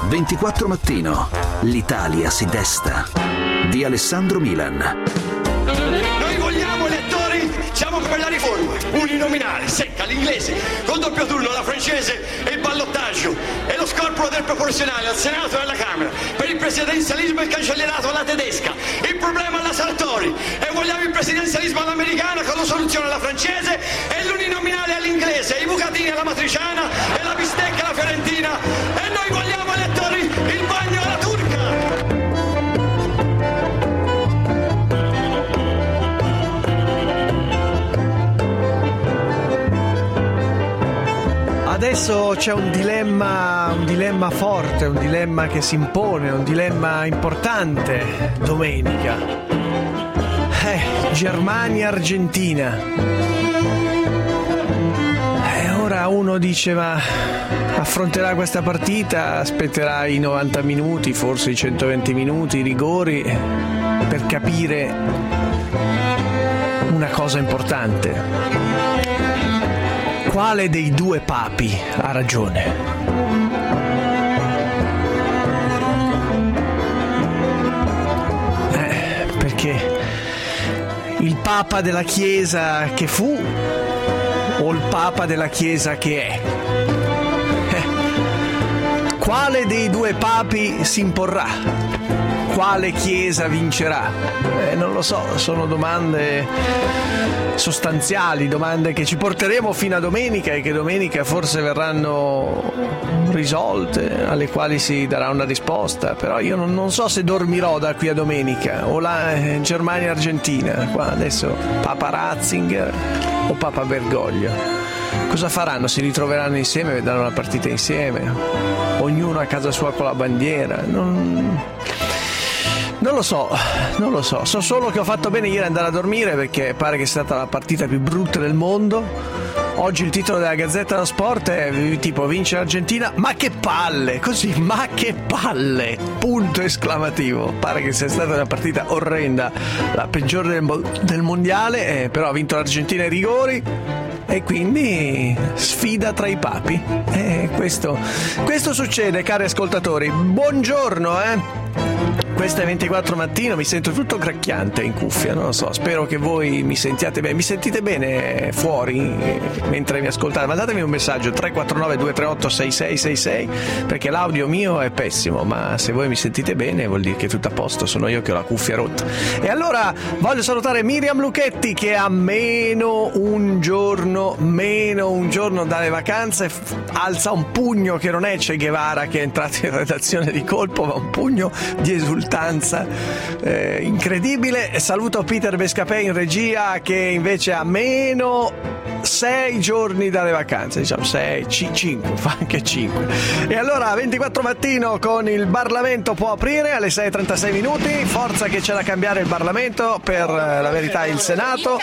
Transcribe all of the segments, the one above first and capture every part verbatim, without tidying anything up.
ventiquattro Mattino. L'Italia si desta. Di Alessandro Milan. Noi vogliamo elettori, siamo per la riforma, uninominale, secca, l'inglese, col doppio turno, la francese e il ballottaggio e lo scorporo del proporzionale al Senato e alla Camera, per il presidenzialismo e il cancellierato alla tedesca, il problema alla Sartori, e vogliamo il presidenzialismo all'americana con la soluzione alla francese e l'uninominale all'inglese, i bucatini alla matriciana e la bistecca alla fiorentina, e noi vogliamo elettori il bagno alla turca. Adesso c'è un dilemma, un dilemma forte, un dilemma che si impone, un dilemma importante domenica. Eh, Germania-Argentina. E ora uno dice, ma affronterà questa partita, aspetterà i novanta minuti, forse i centoventi minuti, i rigori, per capire una cosa importante. Quale dei due papi ha ragione? Eh, perché il papa della Chiesa che fu o il papa della Chiesa che è? Eh, quale dei due papi si imporrà? Quale Chiesa vincerà? Eh, non lo so, sono domande sostanziali, domande che ci porteremo fino a domenica e che domenica forse verranno risolte, alle quali si darà una risposta, però io non, non so se dormirò da qui a domenica, o la eh, Germania-Argentina, qua adesso Papa Ratzinger o Papa Bergoglio. Cosa faranno? Si ritroveranno insieme, vedranno la partita insieme, ognuno a casa sua con la bandiera? Non... Non lo so, non lo so, so solo che ho fatto bene ieri andare a dormire perché pare che sia stata la partita più brutta del mondo. Oggi il titolo della Gazzetta dello Sport è tipo vince l'Argentina, ma che palle, così, ma che palle, punto esclamativo. Pare che sia stata una partita orrenda, la peggiore del, del mondiale, eh, però ha vinto l'Argentina ai rigori e quindi sfida tra i papi. Eh, questo, questo succede, cari ascoltatori. Buongiorno, eh. Questo è ventiquattro Mattino, mi sento tutto cracchiante in cuffia, non lo so, spero che voi mi sentiate bene. Mi sentite bene fuori mentre mi ascoltate? Mandatemi un messaggio tre quattro nove due tre otto sei sei sei sei perché l'audio mio è pessimo, ma se voi mi sentite bene vuol dire che è tutto a posto, sono io che ho la cuffia rotta. E allora voglio salutare Miriam Lucchetti che ha meno un giorno, meno un giorno dalle vacanze, alza un pugno che non è Che Guevara che è entrato in redazione di colpo, ma un pugno di esultanza eh, incredibile. Saluto Peter Bescapè in regia che invece ha meno sei giorni dalle vacanze, diciamo sei, cinque, fa anche cinque. E allora ventiquattro Mattino con il Parlamento può aprire alle sei e trentasei minuti, forza che c'è da cambiare il Parlamento, per la verità il Senato.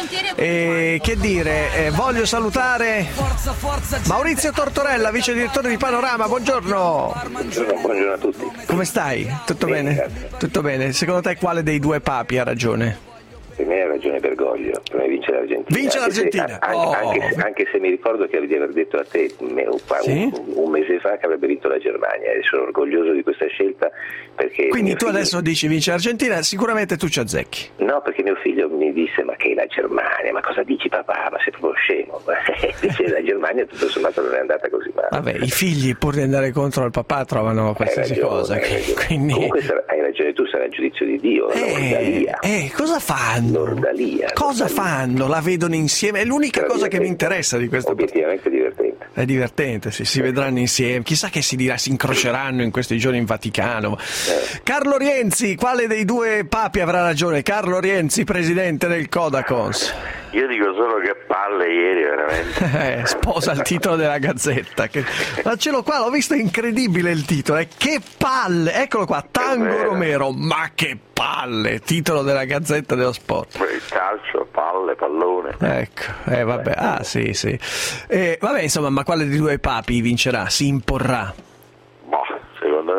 E che dire, eh, voglio salutare Maurizio Tortorella, vice direttore di Panorama, buongiorno. Buongiorno, buongiorno a tutti. Come stai? Tutto bene? bene? Tutto bene. Secondo te quale dei due papi ha ragione? Per me ha ragione Bergoglio, per me vince l'Argentina. Vince l'Argentina! Anche se, oh. anche, se, anche se mi ricordo che di aver detto a te un, sì? un, un mese fa che avrebbe vinto la Germania e sono orgoglioso di questa scelta perché... Quindi tu figlio... adesso dici vince l'Argentina, sicuramente tu ci azzecchi. No, perché mio figlio mi disse ma che la Germania, ma cosa dici papà, ma sei proprio scemo. Dice la Germania tutto sommato non è andata così male. Vabbè, i figli pur di andare contro il papà trovano qualsiasi ragione, cosa. Che, quindi... Comunque hai ragione tu, sarà il giudizio di Dio, eh, l'ordalia. Eh, cosa fanno? L'ordalia. Cosa fanno? La vedono insieme? È l'unica Però cosa che mi interessa di questo. Obiettivamente divertente. È divertente, sì, si vedranno insieme. Chissà che si dirà, si incroceranno in questi giorni in Vaticano. Eh. Carlo Rienzi, quale dei due papi avrà ragione? Carlo Rienzi, presidente del Codacons. Io dico solo che palle ieri, veramente. eh, sposa il titolo della Gazzetta. Che... Ma ce l'ho qua, l'ho visto, è incredibile il titolo. Eh. Che palle! Eccolo qua, Tango Romero. Ma che palle! Titolo della Gazzetta dello Sport. Il calcio, palle, pallone. Ecco, eh, vabbè, ah sì, sì. Eh, vabbè, insomma, ma quale dei due papi vincerà? Si imporrà? Boh, secondo me andranno a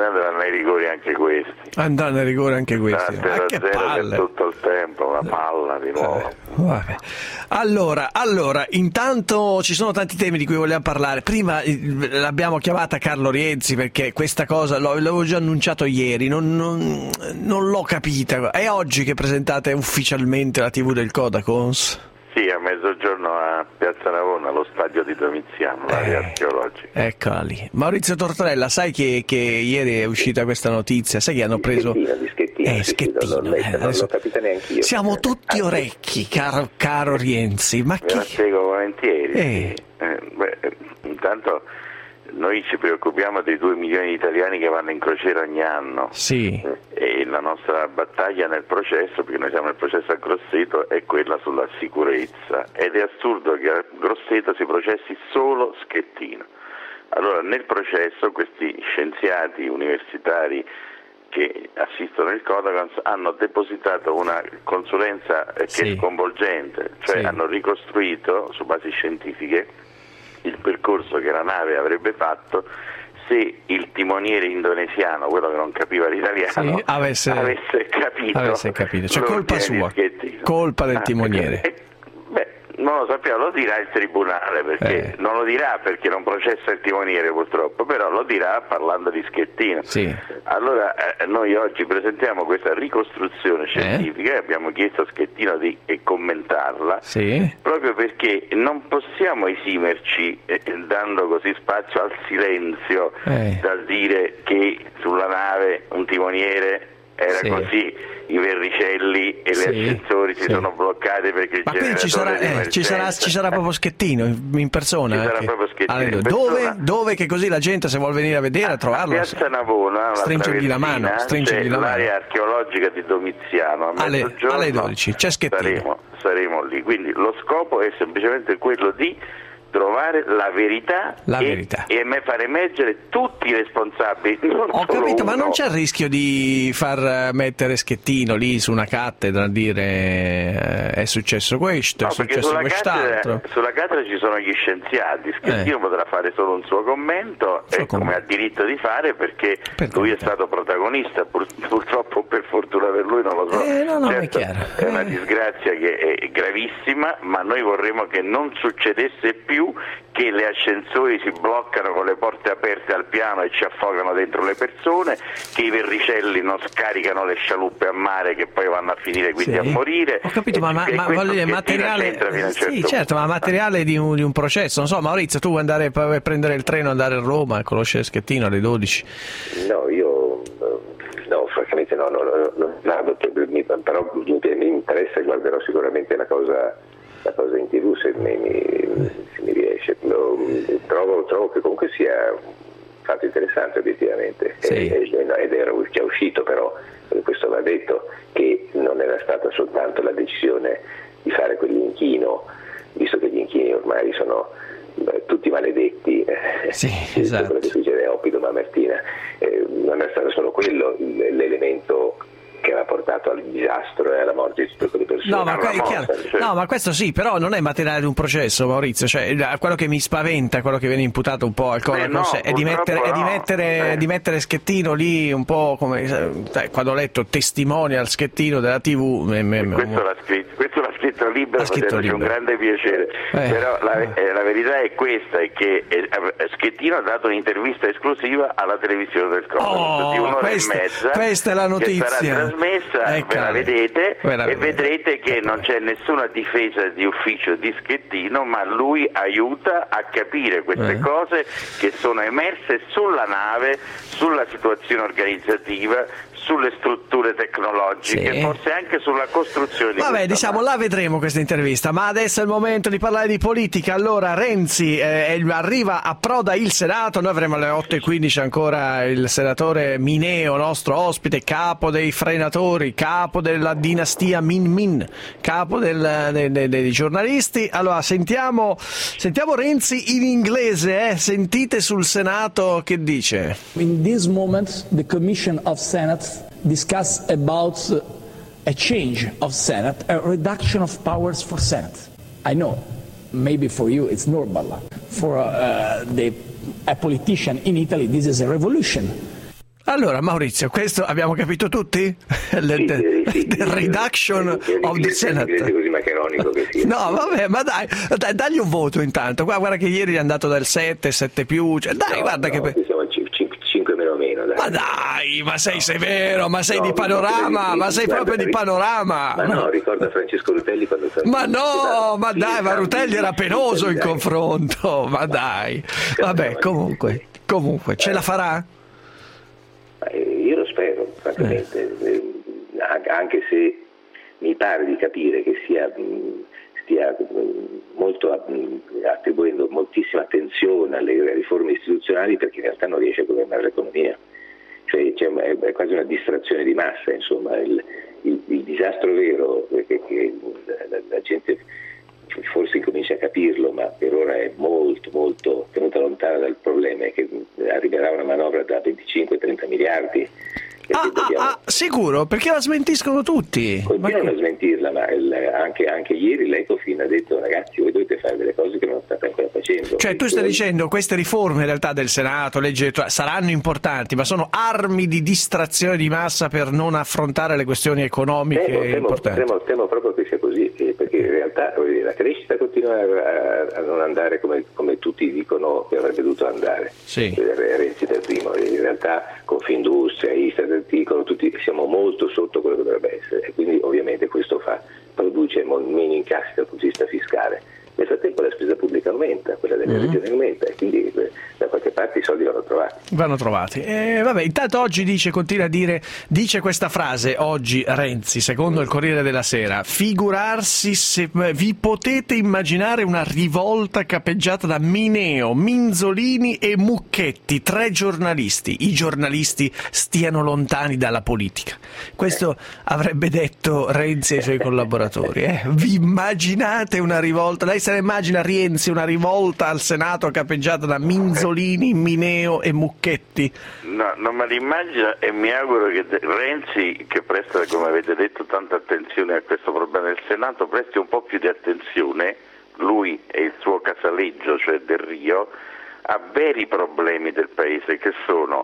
ai rigori anche questi. Andranno ai rigori anche questi. Da Ma che palle. Per tutto il tempo, una palla di nuovo. Eh, vabbè. Allora, allora, intanto ci sono tanti temi di cui vogliamo parlare. Prima eh, l'abbiamo chiamata Carlo Rienzi perché questa cosa l'ho, l'avevo già annunciato ieri, non, non, non l'ho capita. È oggi che presentate ufficialmente la tivù del Codacons? Sì, a mezzogiorno a Piazza Navona, allo stadio di Domiziano, l'area eh, archeologica. Eccola lì. Maurizio Tortorella, sai che, che ieri è uscita questa notizia? Sai che hanno preso... Di Schettino, Eh, Schettino, non, eh, non adesso... l'ho capita neanch'io. Siamo tutti orecchi, caro, caro Rienzi. Ma Ve la chi... spiego volentieri. Eh. Eh, beh, intanto noi ci preoccupiamo dei due milioni di italiani che vanno in crociera ogni anno. Sì. E la nostra battaglia nel processo, perché noi siamo nel processo a Grosseto, è quella sulla sicurezza. Ed è assurdo che a Grosseto si processi solo Schettino. Allora, nel processo questi scienziati universitari che assistono il Codacons hanno depositato una consulenza che sì. è sconvolgente, cioè sì. hanno ricostruito su basi scientifiche il percorso che la nave avrebbe fatto se il timoniere indonesiano, quello che non capiva l'italiano, sì, avesse, avesse capito, avesse capito. Cioè colpa sua, colpa del timoniere. Ah, beh, non lo sappiamo, lo dirà il tribunale, perché eh. non lo dirà perché non processa il timoniere purtroppo, però lo dirà parlando di Schettino. Sì. Allora eh, noi oggi presentiamo questa ricostruzione scientifica eh. e abbiamo chiesto a Schettino di eh, commentarla, sì. proprio perché non possiamo esimerci eh, dando così spazio al silenzio eh. dal dire che sulla nave un timoniere era sì. così, i verricelli e sì, gli ascensori si sì. sono bloccati perché il ma qui ci sarà, eh, ci, sarà, ci sarà proprio Schettino in persona. Ci sarà che... proprio Schettino allora, in dove, persona. Dove che così la gente se vuole venire a vedere, a trovarlo, a Piazza Navona, stringergli la mano, stringergli c'è la mano. l'area archeologica di Domiziano, a alle, mezzogiorno alle dodici c'è Schettino. Saremo, saremo lì, quindi lo scopo è semplicemente quello di trovare la verità, la e, verità. e far emergere tutti i responsabili. Non Ho solo capito, uno. ma non c'è il rischio di far mettere Schettino lì su una cattedra a dire eh, è successo questo, No, è perché successo sulla quest'altro? cattedra, sulla cattedra ci sono gli scienziati, Schettino eh. potrà fare solo un suo commento, suo e commento. come ha diritto di fare, perché per lui carità. è stato protagonista, pur, purtroppo per fortuna per lui non lo so. Eh, no, no, certo, è chiaro. È una Eh. disgrazia che è gravissima, ma noi vorremmo che non succedesse più che le ascensori si bloccano con le porte aperte al piano e ci affogano dentro le persone, che i verricelli non scaricano le scialuppe a mare che poi vanno a finire quindi Sì. a morire. Ho capito, e, ma, ma, e ma questo voglio dire, Schettino materiale, c'entra fino a un sì, certo certo, ma materiale di un, di un processo. Non so, Maurizio, tu vuoi andare a prendere il treno, andare a Roma, a conoscere Schettino alle dodici? No, io no, francamente no, no, no, non vado, però mi interessa e guarderò sicuramente la cosa, la cosa in tv se mi, mi, se mi riesce. Lo, trovo, trovo che comunque sia un fatto interessante obiettivamente, sì. ed era già uscito, però questo va detto, che non era stata soltanto la decisione di fare quell'inchino, visto che gli inchini ormai sono beh, tutti maledetti, sì, eh, esatto. quello che succede a Oppido Mamertina, eh, non è stato solo quello l'elemento che aveva portato al disastro e alla morte di tutte quelle persone. No ma, que- è chiaro. no, ma questo sì, però non è materiale di un processo, Maurizio. Cioè, quello che mi spaventa, quello che viene imputato un po' al Codacons no, è, di mettere, no. è di, mettere, eh. di mettere Schettino lì un po' come eh, quando ho letto testimonial Schettino della tivù. Me, me, me, questo, l'ha scritto, questo l'ha scritto Libero, facendoci un grande piacere. Eh. Però la, eh, la verità è questa, è che eh, Schettino ha dato un'intervista esclusiva alla televisione del Codacons oh, di un'ora questa, e mezza, questa è la notizia, che sarà trasmessa, ecco. ve la vedete ve la e vedete. vedrete che non c'è nessuna difesa di ufficio di Schettino, ma lui aiuta a capire queste eh. cose che sono emerse sulla nave, sulla situazione organizzativa, sulle strutture tecnologiche, sì. forse anche sulla costruzione di Vabbè, diciamo, nave. la vedremo questa intervista, ma adesso è il momento di parlare di politica. Allora, Renzi eh, arriva, approda il Senato, noi avremo alle otto e quindici ancora il senatore Mineo, nostro ospite, capo dei frenatori, capo della dinastia Min Min, capo del, de, de, dei giornalisti. Allora, sentiamo, sentiamo Renzi in inglese, eh? Sentite sul Senato che dice. In this moment, the Commission of Senate discuss about a change of Senate, a reduction of powers for Senate. I know, maybe for you it's normal. For uh, the, a politician in Italy, this is a revolution. Allora Maurizio, questo abbiamo capito tutti? The, Sì, the, sì, sì, the sì, reduction sì, of the sì, Senate. sì, così maccheronico che sia. No, vabbè, ma dai, dai, dagli un voto intanto. Guarda, guarda che ieri è andato dal sette, sette più, cioè, dai, No, guarda no, che... qui siamo al cinque meno meno, dai. Ma dai, ma sei severo, ma sei No, di panorama, no, ma sei guarda, proprio di panorama. Ma no, ricorda Francesco Rutelli quando... Ma no, ma Sì, dai, ma sì, Rutelli sì, era sì, penoso sì, in dai. confronto, ma dai. Vabbè, comunque, comunque, ce la farà? Eh, Io lo spero, francamente, eh, anche se mi pare di capire che sia, mh, stia mh, molto mh, attribuendo moltissima attenzione alle riforme istituzionali, perché in realtà non riesce a governare l'economia. Cioè, c'è, è, è quasi una distrazione di massa, insomma, il, il, il disastro vero che, che la, la gente forse incomincia a capirlo, ma per ora è molto molto tenuta lontana dal problema, è che arriverà una manovra da venticinque trenta miliardi. Ah, dobbiamo... ah, ah, sicuro? Perché la smentiscono tutti. Continuano Ma... a smentirla, ma il, anche, anche ieri l'Ecofin ha detto: ragazzi, voi dovete fare delle cose che non state ancora facendo. Cioè tu stai dicendo queste riforme in realtà del Senato, legge elettorale, saranno importanti, ma sono armi di distrazione di massa per non affrontare le questioni economiche temo, temo, importanti. temo, temo proprio che sia così, eh, perché in realtà voglio dire, la crescita continua a, a non andare come, come tutti dicono che avrebbe dovuto andare. Sì. Eh, Renzi per primo, in realtà Confindustria, Istat, articolo, tutti siamo molto sotto quello che dovrebbe essere, e quindi ovviamente questo fa, produce meno incassi dal punto di vista fiscale. Nel frattempo la spesa pubblica aumenta, quella delle Mm-hmm. regioni aumenta, e quindi eh, da qualche parte i soldi vanno trovati. Vanno trovati. Eh, vabbè, intanto oggi dice, continua a dire, dice questa frase oggi Renzi, secondo il Corriere della Sera: figurarsi se vi potete immaginare una rivolta capeggiata da Mineo, Minzolini e Mucchetti, tre giornalisti. I giornalisti stiano lontani dalla politica. Questo avrebbe detto Renzi ai suoi collaboratori. Eh? Vi immaginate una rivolta? Lei se la immagina, Renzi, una rivolta al Senato capeggiata da Minzolini, Mineo e Mucchetti? No, non me l'immagino, e mi auguro che Renzi, che presta, come avete detto, tanta attenzione a questo problema del Senato, presti un po' più di attenzione, lui e il suo casaleggio, cioè Del Rio, a veri problemi del Paese, che sono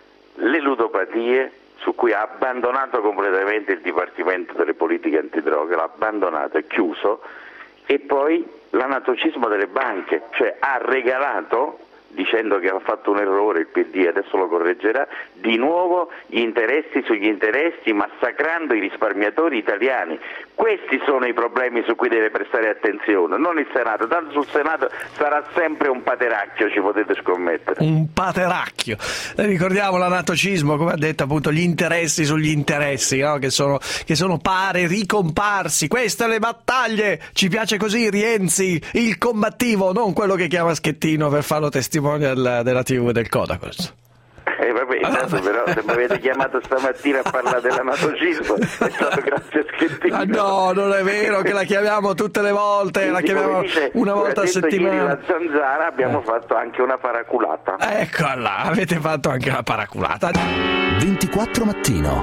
le ludopatie, su cui ha abbandonato completamente il Dipartimento delle Politiche Antidroga, l'ha abbandonato, è chiuso, e poi l'anatocismo delle banche, cioè ha regalato, dicendo che ha fatto un errore il P D, adesso lo correggerà, di nuovo gli interessi sugli interessi, massacrando i risparmiatori italiani. Questi sono i problemi su cui deve prestare attenzione, non il Senato. Tanto sul Senato sarà sempre un pateracchio, ci potete scommettere. Un pateracchio. Ricordiamo l'anatocismo, come ha detto appunto, gli interessi sugli interessi, no? che, sono, che sono pare ricomparsi. Queste le battaglie, ci piace così Rienzi, il combattivo, non quello che chiama Schettino per farlo testimonial della tivù del Codacons. Eh, vabbè, intanto, però se mi avete chiamato stamattina a parlare dell'anatocismo è stato grazie a Schettino. Ah, no, non è vero che la chiamiamo tutte le volte, la chiamiamo dice, una volta a settimana. Ieri la Zanzara abbiamo eh. fatto anche una paraculata. Eccola, avete fatto anche la paraculata. ventiquattro mattino.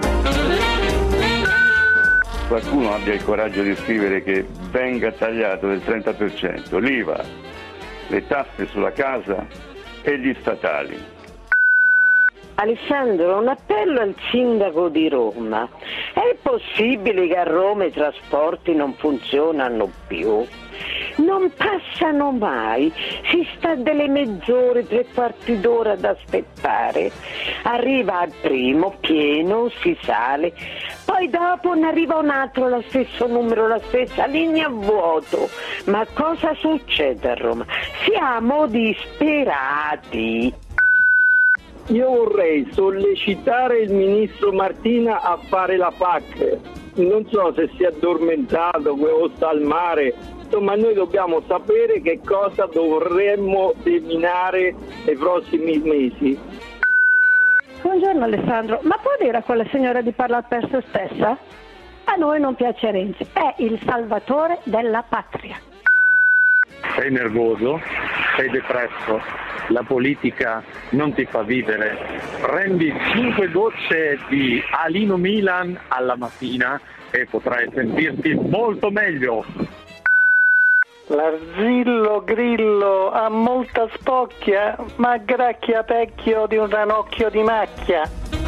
Qualcuno abbia il coraggio di scrivere che venga tagliato del trenta per cento l'I V A, le tasse sulla casa e gli statali. Alessandro, un appello al sindaco di Roma. È possibile che a Roma i trasporti non funzionano più? Non passano mai, si sta delle mezz'ore, tre quarti d'ora ad aspettare. Arriva al primo, pieno, si sale, poi dopo ne arriva un altro, lo stesso numero, la stessa linea a vuoto. Ma cosa succede a Roma? Siamo disperati. Io vorrei sollecitare il ministro Martina a fare la P A C. Non so se si è addormentato o sta al mare, insomma noi dobbiamo sapere che cosa dovremmo seminare nei prossimi mesi. Buongiorno Alessandro, ma può dire a quella signora di parlare per se stessa? A noi non piace Renzi, è il salvatore della patria. Sei nervoso, sei depresso, la politica non ti fa vivere. Prendi cinque gocce di Alino Milan alla mattina e potrai sentirti molto meglio. L'arzillo grillo ha molta spocchia, ma gracchia pecchio di un ranocchio di macchia.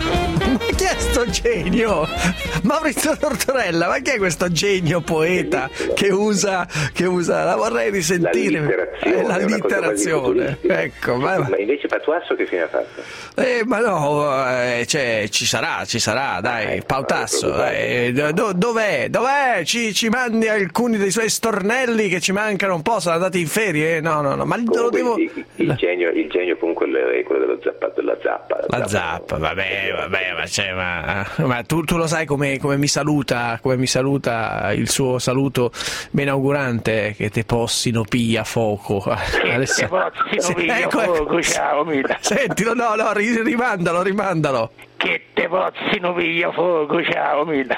Ma chi è sto genio? Maurizio Tortorella, ma chi è questo genio poeta che usa, che usa, la vorrei risentire. L'allitterazione, eh, l'allitterazione. Ecco, ma, ma invece Patuasso che fine ha fatto? Eh, ma no, eh, cioè, ci sarà, ci sarà, dai, Pautasso, dai, do, dov'è? Dov'è? Ci, ci mandi alcuni dei suoi stornelli che ci mancano un po', sono andati in ferie? No, no, no, ma comunque, lo devo... il, il, genio, il genio comunque è quello dello zappa, della zappa. La, la zappa, zappa, vabbè, vabbè, ma, cioè, ma, ma tu, tu lo sai come, come mi saluta, come mi saluta il suo saluto benaugurante, che te possino piglia fuoco. Adesso... Te possino piglia ecco, fuoco, ciao Mila. Sentilo, no, no, rimandalo, rimandalo. Che te possino piglia fuoco, ciao Mila.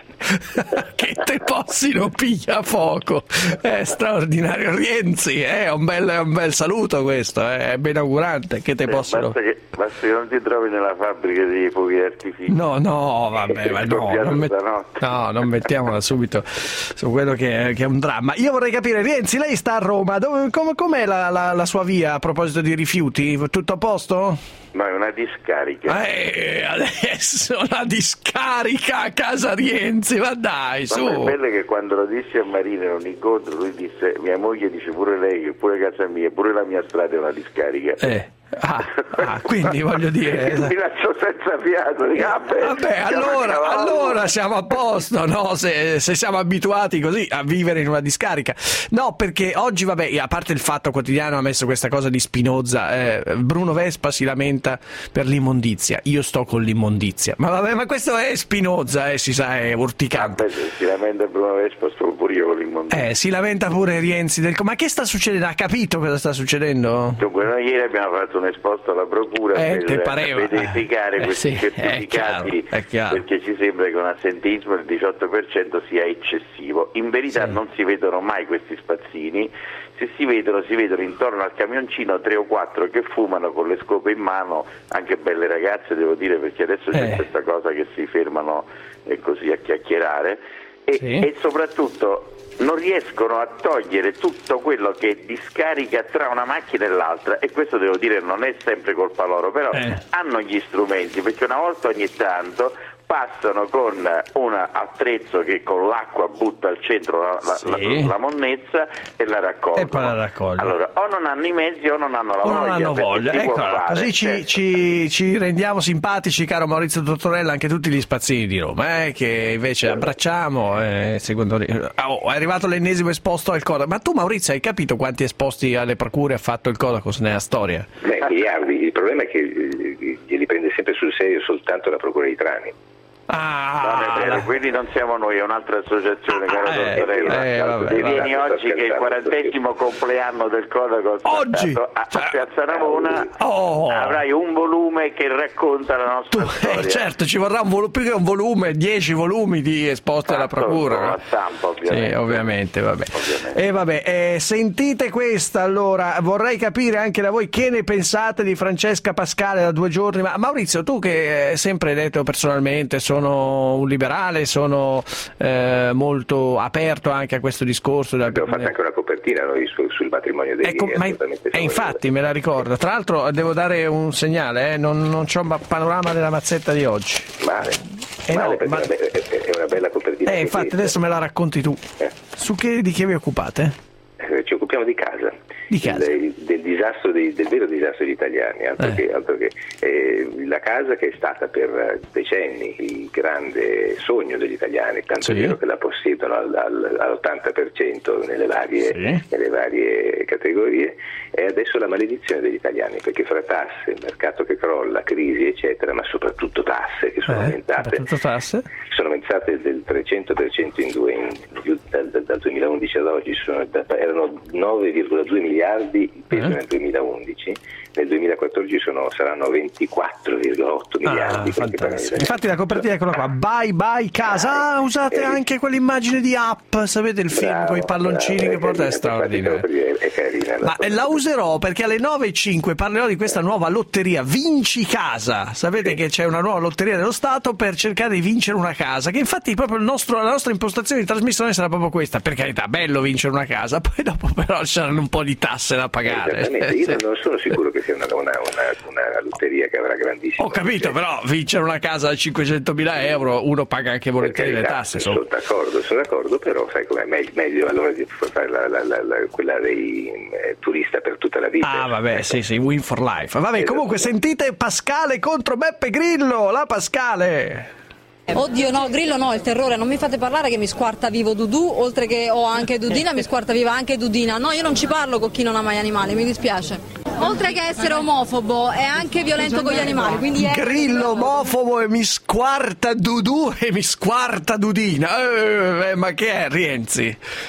Che te possino piglia fuoco, è straordinario. Rienzi, è un bel, un bel saluto questo, è benaugurante. Che te eh, possono... basta, che, basta che non ti trovi nella fabbrica dei fuochi d'artificio. No, no, vabbè, ma no, non, met... no, non mettiamola subito su quello che è, che è un dramma. Io vorrei capire, Rienzi, lei sta a Roma, dove, com, com'è la, la, la sua via a proposito di rifiuti? Tutto a posto? Ma è una discarica. Eh, adesso la discarica a casa Rienzi, ma dai, su. Ma è bello che quando lo dissi a Marina in un incontro, lui disse, mia moglie dice pure lei che pure casa mia, pure la mia strada è una discarica. Eh. Ah, ah, quindi voglio dire mi lascio senza fiato, dico, vabbè, vabbè allora, allora siamo a posto, no? Se, se siamo abituati così a vivere in una discarica, no, perché oggi, vabbè, a parte il Fatto Quotidiano ha messo questa cosa di Spinoza, eh, Bruno Vespa si lamenta per l'immondizia, io sto con l'immondizia, ma vabbè, ma questo è Spinoza, eh, si sa, è urticante. Vabbè, si lamenta Bruno Vespa, sto pure io con l'immondizia. Eh, si lamenta pure Rienzi del... Ma che sta succedendo? Ha capito cosa sta succedendo? Dunque, noi ieri abbiamo fatto un esposto alla procura eh, per pareva. verificare eh, questi sì, certificati, è chiaro, è chiaro. Perché ci sembra che un assentismo del diciotto per cento sia eccessivo. In verità sì. Non si vedono mai questi spazzini, se si vedono si vedono intorno al camioncino tre o quattro che fumano con le scope in mano, anche belle ragazze devo dire, perché adesso c'è eh. questa cosa che si fermano e così a chiacchierare e, sì. e soprattutto non riescono a togliere tutto quello che discarica tra una macchina e l'altra, e questo devo dire non è sempre colpa loro, però eh. hanno gli strumenti, perché una volta ogni tanto passano con un attrezzo che con l'acqua butta al centro la, la, sì. la, la monnezza e la raccolgono. E poi la raccolgono. Allora, o non hanno i mezzi o non hanno la o voglia. Non hanno voglia. Ecco, così ci, certo. ci, ci rendiamo simpatici, caro Maurizio Tortorella, anche tutti gli spazzini di Roma, eh, che invece abbracciamo. Eh, secondo... oh, è arrivato l'ennesimo esposto al Codacos. Ma tu, Maurizio, hai capito quanti esposti alle procure ha fatto il Codacos nella storia? Beh, miliardi. Il problema è che glieli prende sempre sul serio soltanto la procura di Trani. Ah, vabbè, bene, quindi non siamo noi, è un'altra associazione, ah, caro eh, Tortorella. Eh, vabbè, e vieni vabbè, oggi che è il quarantesimo compleanno del Codacos oggi a, a Piazza Navona, oh. avrai un volume che racconta la nostra tu, storia. Eh, certo, ci vorrà un volume, più che un volume, dieci volumi di esposti alla procura. La stampa, ovviamente. Sì, ovviamente, vabbè. Ovviamente. E vabbè, eh, sentite questa, allora, vorrei capire anche da voi che ne pensate di Francesca Pascale da due giorni. Ma Maurizio, tu che hai sempre detto personalmente sono un liberale, sono eh, molto aperto anche a questo discorso. Abbiamo fatto anche una copertina noi sul, sul matrimonio dei ecco, ma e infatti me la ricordo. Tra l'altro devo dare un segnale, eh, non, non c'ho un panorama della mazzetta di oggi. Male, eh male no, ma... è, è una bella copertina. Eh, infatti adesso me la racconti tu. Eh. Su che, di che vi occupate? Eh, ci occupiamo di casa. Di casa. Del, del disastro dei, del vero disastro degli italiani, altro eh. che, altro che eh, la casa che è stata per decenni il grande sogno degli italiani, tanto sì. è vero che la possiedono al, al, all'ottanta per cento nelle varie, sì. nelle varie categorie, è adesso la maledizione degli italiani, perché fra tasse, mercato che crolla, crisi eccetera, ma soprattutto tasse che sono eh, aumentate tasse. sono aumentate del trecento per cento in due in, dal, dal duemilaundici ad oggi, sono, erano nove virgola due miliardi miliardi il peso eh? nel duemilaundici, nel duemilaquattordici sono, saranno ventiquattro virgola otto miliardi. Ah, infatti la copertina è quella qua, bye bye casa. Ah, usate anche quell'immagine di Up, sapete il film con i palloncini bravo, che porta, è straordinario. È carina, ma la userò perché alle nove e cinque parlerò di questa nuova lotteria Vinci Casa. Sapete sì. che c'è una nuova lotteria dello Stato per cercare di vincere una casa, che infatti proprio il nostro, la nostra impostazione di trasmissione sarà proprio questa. Per carità, bello vincere una casa, poi dopo però ci saranno un po' di tasse da pagare. Esattamente, io non sono sicuro che sia una, una, una, una lotteria che avrà grandissimo. Ho capito, però vincere una casa a cinquecentomila euro uno paga anche volentieri le tasse. Sono d'accordo, sono d'accordo, però sai com'è, meglio, meglio allora di fare la, la, la, la, quella dei eh, turista per tutta la vita. Ah vabbè, ecco. sì sì, win for life. Vabbè, esatto. Comunque sentite Pascale contro Beppe Grillo, la Pascale. Oddio no, Grillo no, il terrore, non mi fate parlare che mi squarta vivo Dudu, oltre che ho anche Dudina, mi squarta viva anche Dudina. No, io non ci parlo con chi non ama gli animali, mi dispiace. Oltre che essere omofobo è anche violento con gli animali, quindi è... Grillo omofobo e mi squarta Dudu e mi squarta Dudina. Eh, ma che è Rienzi?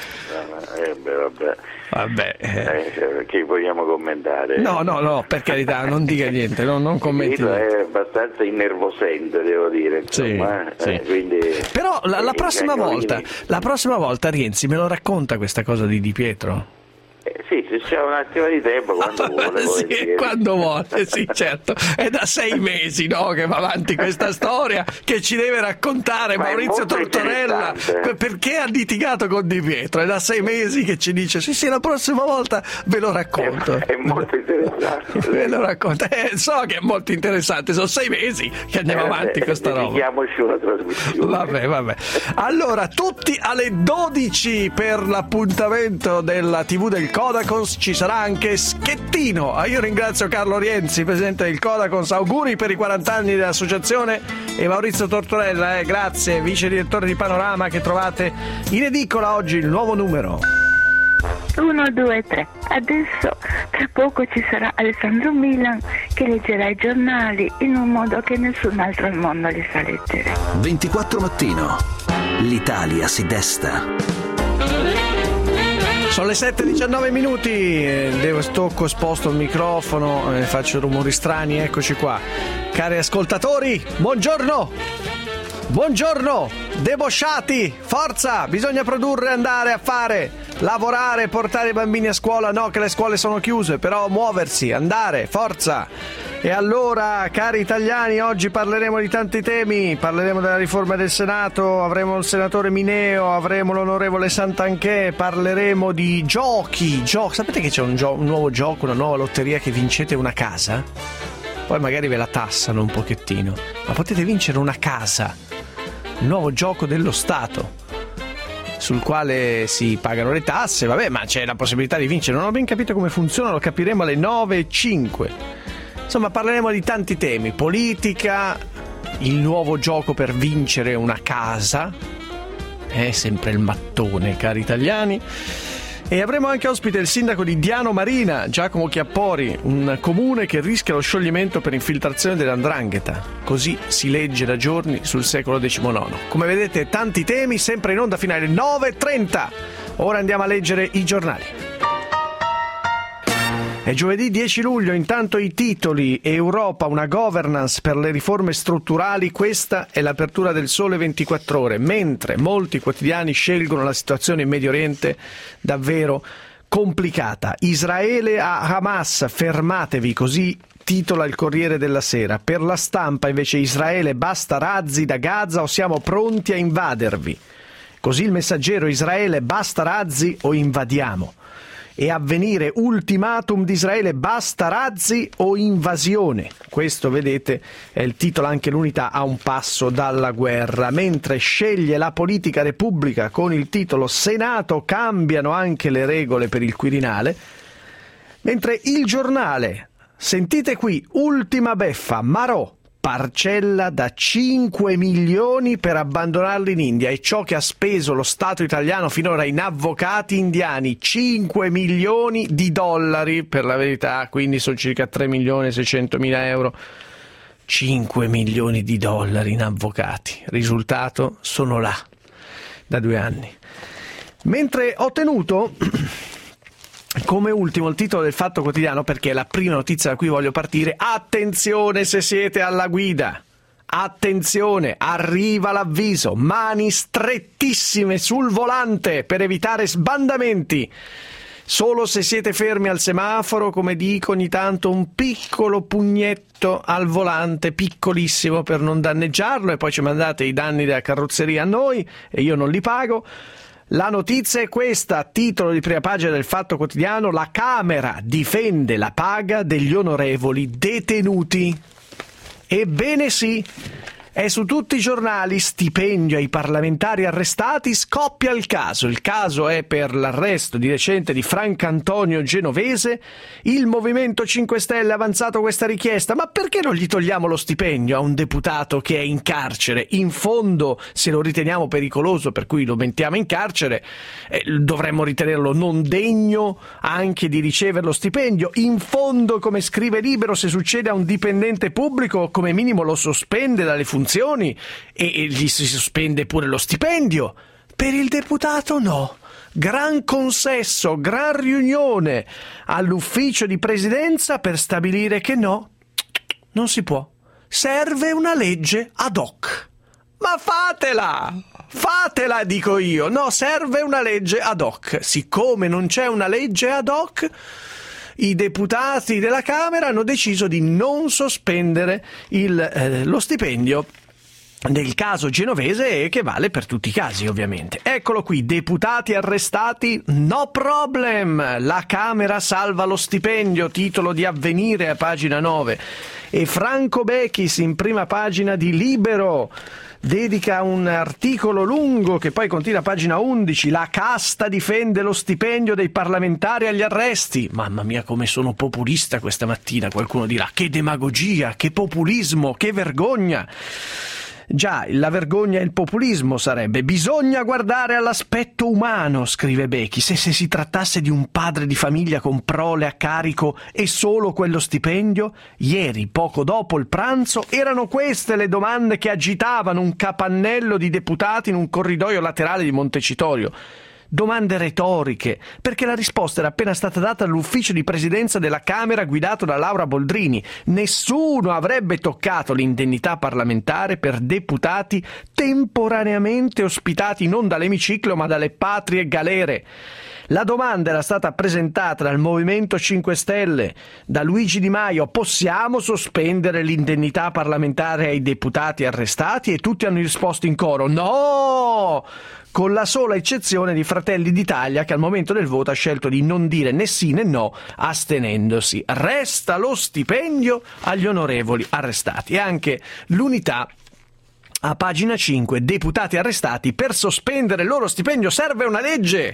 Eh beh, vabbè. Vabbè, eh. Eh, che vogliamo commentare? No, no, no, per carità, non dica niente, no, non commenti. È abbastanza innervosente, devo dire. Insomma, sì, eh, sì. Quindi, però la, la prossima volta, la prossima volta Rienzi me lo racconta questa cosa di Di Pietro? Eh, sì, se c'è un attimo di tempo, quando vuole. Sì, quando vuole, sì, certo. È da sei mesi, no, che va avanti questa storia che ci deve raccontare Ma Maurizio Tortorella perché ha litigato con Di Pietro. È da sei mesi che ci dice sì, sì, la prossima volta ve lo racconto. È, è molto interessante. Ve lo racconto. Eh, so che è molto interessante, sono sei mesi che andiamo eh, avanti eh, questa roba. Dedichiamoci una trasmissione. Vabbè, vabbè. Allora, tutti alle dodici per l'appuntamento della tivù del Codacons. Ci sarà anche Schettino. Ah, io ringrazio Carlo Rienzi, presidente del Codacons, auguri per i quaranta anni dell'associazione, e Maurizio Tortorella, eh, grazie, vice direttore di Panorama, che trovate in edicola oggi il nuovo numero. uno, due, tre. Adesso tra poco ci sarà Alessandro Milan che leggerà i giornali in un modo che nessun altro al mondo li sa leggere. ventiquattro mattino. L'Italia si desta. Sono le sette e diciannove minuti, devo stocco, sposto il microfono, eh, faccio rumori strani, eccoci qua. Cari ascoltatori, buongiorno! Buongiorno! Debosciati! Forza! Bisogna produrre, andare a fare, lavorare, portare i bambini a scuola, no che le scuole sono chiuse, però muoversi, andare, forza! E allora, cari italiani, oggi parleremo di tanti temi, parleremo della riforma del Senato, avremo il senatore Mineo, avremo l'onorevole Santanchè, parleremo di giochi, giochi. Sapete che c'è un, gio- un nuovo gioco, una nuova lotteria che vincete una casa? Poi magari ve la tassano un pochettino, ma potete vincere una casa, il nuovo gioco dello Stato, sul quale si pagano le tasse, vabbè, ma c'è la possibilità di vincere. Non ho ben capito come funziona, lo capiremo alle nove e cinque. Insomma, parleremo di tanti temi, politica, il nuovo gioco per vincere una casa, è sempre il mattone, cari italiani, e avremo anche ospite il sindaco di Diano Marina, Giacomo Chiappori, un comune che rischia lo scioglimento per infiltrazione dell'andrangheta, così si legge da giorni sul Secolo diciannove. Come vedete, tanti temi, sempre in onda fino alle nove e trenta. Ora andiamo a leggere i giornali. È giovedì dieci luglio, intanto i titoli: Europa, una governance per le riforme strutturali, questa è l'apertura del Sole ventiquattro Ore, mentre molti quotidiani scelgono la situazione in Medio Oriente davvero complicata. Israele a Hamas, fermatevi, così titola il Corriere della Sera. Per La Stampa invece: Israele, basta razzi da Gaza o siamo pronti a invadervi. Così il Messaggero: Israele, basta razzi o invadiamo. E Avvenire: ultimatum di Israele, basta razzi o invasione. Questo, vedete, è il titolo, anche l'Unità a un passo dalla guerra. Mentre Sceglie la Politica Repubblica con il titolo Senato, cambiano anche le regole per il Quirinale. Mentre Il Giornale, sentite qui, ultima beffa, Marò, parcella da cinque milioni per abbandonarli in India, e ciò che ha speso lo Stato italiano finora in avvocati indiani, cinque milioni di dollari per la verità, quindi sono circa tre milioni e seicentomila euro. cinque milioni di dollari in avvocati, risultato sono là da due anni. Mentre ho tenuto Come ultimo il titolo del Fatto Quotidiano, perché è la prima notizia da cui voglio partire. Attenzione se siete alla guida. Attenzione, arriva l'avviso. Mani strettissime sul volante per evitare sbandamenti. Solo se siete fermi al semaforo, come dico ogni tanto, un piccolo pugnetto al volante, piccolissimo, per non danneggiarlo, e poi ci mandate i danni della carrozzeria a noi e io non li pago. La notizia è questa, titolo di prima pagina del Fatto Quotidiano: la Camera difende la paga degli onorevoli detenuti. Ebbene sì, è su tutti i giornali, stipendio ai parlamentari arrestati, scoppia il caso. Il caso è per l'arresto di recente di Francantonio Genovese. Il Movimento cinque Stelle ha avanzato questa richiesta: ma perché non gli togliamo lo stipendio a un deputato che è in carcere? In fondo, se lo riteniamo pericoloso, per cui lo mettiamo in carcere, eh, dovremmo ritenerlo non degno anche di ricevere lo stipendio. In fondo, come scrive Libero, se succede a un dipendente pubblico, come minimo lo sospende dalle funzioni e, e gli si sospende pure lo stipendio. Per il deputato no. Gran consesso, gran riunione all'ufficio di presidenza per stabilire che no, non si può. Serve una legge ad hoc. Ma fatela! Fatela, dico io. No, serve una legge ad hoc. Siccome non c'è una legge ad hoc, i deputati della Camera hanno deciso di non sospendere il, eh, lo stipendio nel caso Genovese, e che vale per tutti i casi, ovviamente. Eccolo qui, deputati arrestati, no problem, la Camera salva lo stipendio, titolo di Avvenire a pagina nove. E Franco Bechis in prima pagina di Libero dedica un articolo lungo che poi continua a pagina undici. La casta difende lo stipendio dei parlamentari agli arresti. Mamma mia, come sono populista questa mattina, qualcuno dirà. Che demagogia, che populismo, che vergogna. Già, la vergogna e il populismo sarebbe. Bisogna guardare all'aspetto umano, scrive Becchi. Se, se si trattasse di un padre di famiglia con prole a carico e solo quello stipendio, ieri, poco dopo il pranzo, erano queste le domande che agitavano un capannello di deputati in un corridoio laterale di Montecitorio. Domande retoriche, perché la risposta era appena stata data dall'ufficio di presidenza della Camera guidato da Laura Boldrini. Nessuno avrebbe toccato l'indennità parlamentare per deputati temporaneamente ospitati non dall'emiciclo ma dalle patrie galere. La domanda era stata presentata dal Movimento cinque Stelle, da Luigi Di Maio: possiamo sospendere l'indennità parlamentare ai deputati arrestati? E tutti hanno risposto in coro: no! Con la sola eccezione di Fratelli d'Italia, che al momento del voto ha scelto di non dire né sì né no, astenendosi. Resta lo stipendio agli onorevoli arrestati. E anche l'Unità, a pagina cinque, deputati arrestati, per sospendere il loro stipendio serve una legge.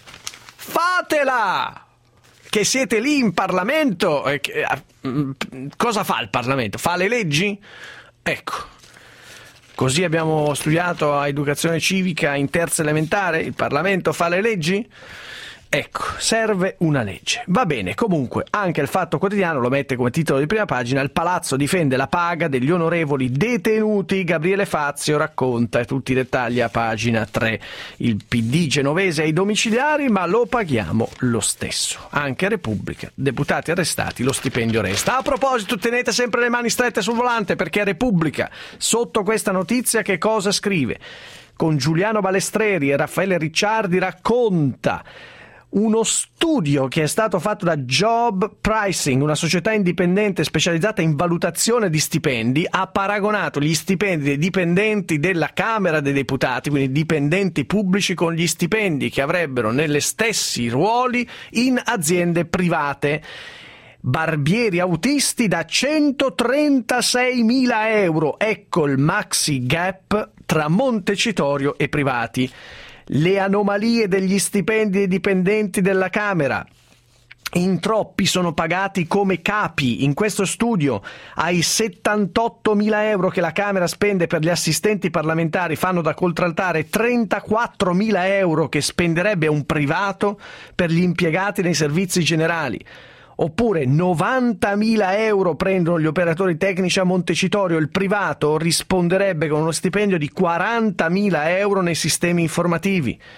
Fatela! Che siete lì in Parlamento. Eh, che, eh, cosa fa il Parlamento? Fa le leggi? Ecco. Così abbiamo studiato a educazione civica in terza elementare? Il Parlamento fa le leggi? Ecco, serve una legge. Va bene, comunque, anche il Fatto Quotidiano lo mette come titolo di prima pagina: il Palazzo difende la paga degli onorevoli detenuti. Gabriele Fazio racconta, e tutti i dettagli a pagina tre. Il P D genovese ai domiciliari, ma lo paghiamo lo stesso. Anche Repubblica, deputati arrestati, lo stipendio resta. A proposito, tenete sempre le mani strette sul volante, perché Repubblica, sotto questa notizia, che cosa scrive? Con Giuliano Balestreri e Raffaele Ricciardi racconta uno studio che è stato fatto da Job Pricing, una società indipendente specializzata in valutazione di stipendi. Ha paragonato gli stipendi dei dipendenti della Camera dei Deputati, quindi dipendenti pubblici, con gli stipendi che avrebbero nelle stessi ruoli in aziende private. Barbieri autisti da centotrentaseimila euro. Ecco il maxi gap tra Montecitorio e privati. Le anomalie degli stipendi dei dipendenti della Camera. In troppi sono pagati come capi. In questo studio, ai settantottomila euro che la Camera spende per gli assistenti parlamentari fanno da contraltare trentaquattromila euro che spenderebbe un privato per gli impiegati nei servizi generali. Oppure novantamila euro prendono gli operatori tecnici a Montecitorio, il privato risponderebbe con uno stipendio di quarantamila euro nei sistemi informativi.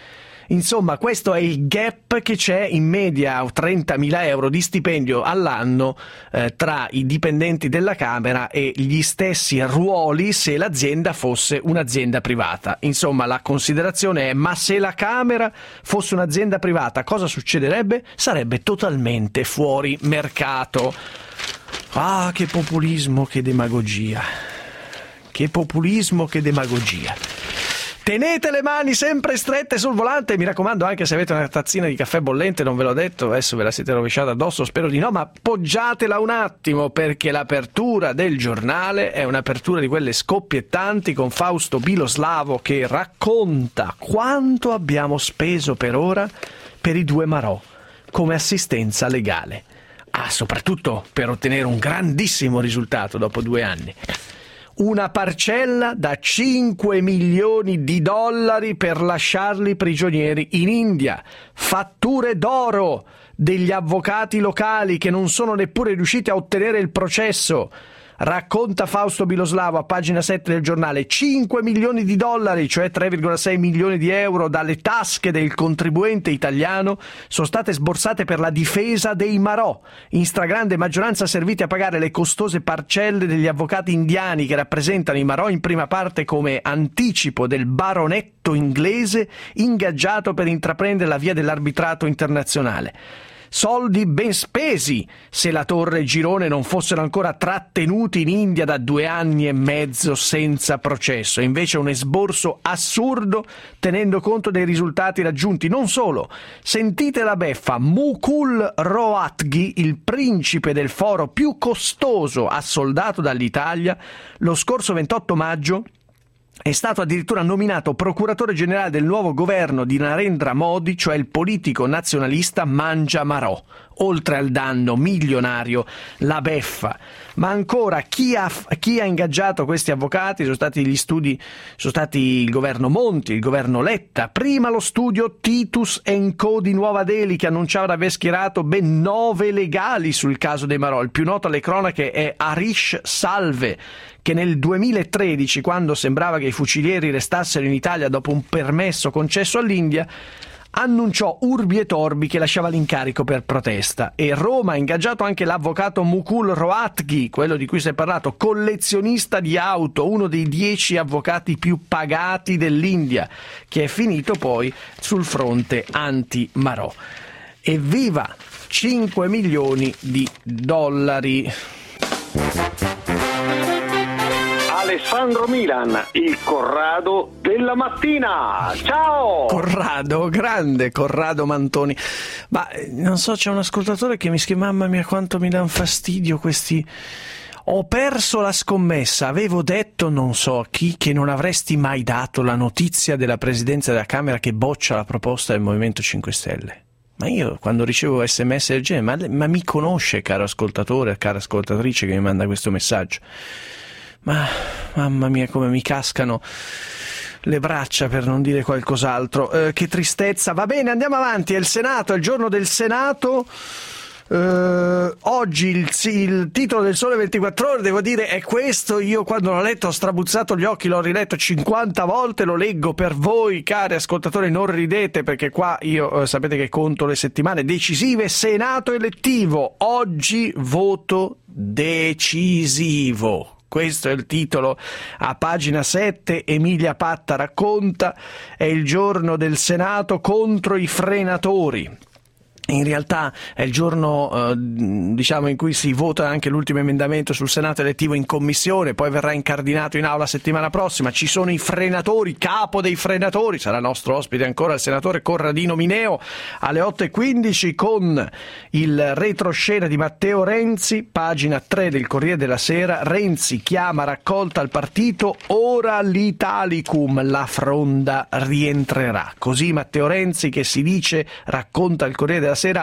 Insomma, questo è il gap che c'è in media, trentamila euro di stipendio all'anno eh, tra i dipendenti della Camera e gli stessi ruoli se l'azienda fosse un'azienda privata. Insomma, la considerazione è: ma se la Camera fosse un'azienda privata, cosa succederebbe? Sarebbe totalmente fuori mercato. Ah, che populismo, che demagogia. Che populismo, che demagogia. Tenete le mani sempre strette sul volante, mi raccomando, anche se avete una tazzina di caffè bollente, non ve l'ho detto, adesso ve la siete rovesciata addosso, spero di no, ma poggiatela un attimo, perché l'apertura del giornale è un'apertura di quelle scoppiettanti, con Fausto Biloslavo che racconta quanto abbiamo speso per ora per i due Marò come assistenza legale. Ah, soprattutto per ottenere un grandissimo risultato dopo due anni. Una parcella da cinque milioni di dollari per lasciarli prigionieri in India. Fatture d'oro degli avvocati locali che non sono neppure riusciti a ottenere il processo. Racconta Fausto Biloslavo a pagina sette del giornale. cinque milioni di dollari, cioè tre virgola sei milioni di euro, dalle tasche del contribuente italiano sono state sborsate per la difesa dei Marò, in stragrande maggioranza serviti a pagare le costose parcelle degli avvocati indiani che rappresentano i Marò in prima parte come anticipo del baronetto inglese ingaggiato per intraprendere la via dell'arbitrato internazionale. Soldi ben spesi se la Torre e Girone non fossero ancora trattenuti in India da due anni e mezzo senza processo. Invece un esborso assurdo tenendo conto dei risultati raggiunti. Non solo, sentite la beffa, Mukul Rohatgi, il principe del foro più costoso assoldato dall'Italia, lo scorso ventotto maggio è stato addirittura nominato procuratore generale del nuovo governo di Narendra Modi, cioè il politico nazionalista Mangia Marò. Oltre al danno milionario, la beffa. Ma ancora, chi ha, chi ha ingaggiato questi avvocati? Sono stati gli studi, sono stati il governo Monti, il governo Letta, prima lo studio Titus and Co di Nuova Delhi, che annunciava di aver schierato ben nove legali sul caso dei Marò. Il più noto alle cronache è Harish Salve, che nel duemilatredici, quando sembrava che i fucilieri restassero in Italia dopo un permesso concesso all'India, annunciò urbi e torbi che lasciava l'incarico per protesta. E Roma ha ingaggiato anche l'avvocato Mukul Rohatgi, quello di cui si è parlato, collezionista di auto, uno dei dieci avvocati più pagati dell'India, che è finito poi sul fronte anti-Marò. Evviva! cinque milioni di dollari. Alessandro Milan, il Corrado della mattina. Ciao! Corrado, grande Corrado Mantoni. Ma non so, c'è un ascoltatore che mi scrive: mamma mia quanto mi danno fastidio questi... Ho perso la scommessa, avevo detto non so a chi che non avresti mai dato la notizia della presidenza della Camera che boccia la proposta del Movimento cinque Stelle. Ma io quando ricevo sms del genere, ma, ma mi conosce, caro ascoltatore, cara ascoltatrice che mi manda questo messaggio? Ma mamma mia come mi cascano le braccia, per non dire qualcos'altro. Eh, che tristezza. Va bene, andiamo avanti. È il Senato, è il giorno del Senato. Eh, oggi il, il titolo del Sole ventiquattro Ore, devo dire, è questo. Io quando l'ho letto ho strabuzzato gli occhi, l'ho riletto cinquanta volte, lo leggo per voi, cari ascoltatori, non ridete, perché qua io eh, sapete che conto le settimane decisive. Senato elettivo, oggi voto decisivo. Questo è il titolo a pagina sette. Emilia Patta racconta, è il giorno del Senato contro i frenatori. In realtà è il giorno eh, diciamo in cui si vota anche l'ultimo emendamento sul Senato elettivo in commissione, poi verrà incardinato in aula settimana prossima. Ci sono i frenatori, capo dei frenatori, sarà nostro ospite ancora il senatore Corradino Mineo alle otto e quindici con il retroscena di Matteo Renzi, pagina tre del Corriere della Sera. Renzi chiama raccolta al partito, ora l'Italicum, la fronda rientrerà. Così Matteo Renzi, che si dice, racconta il Corriere della Sera,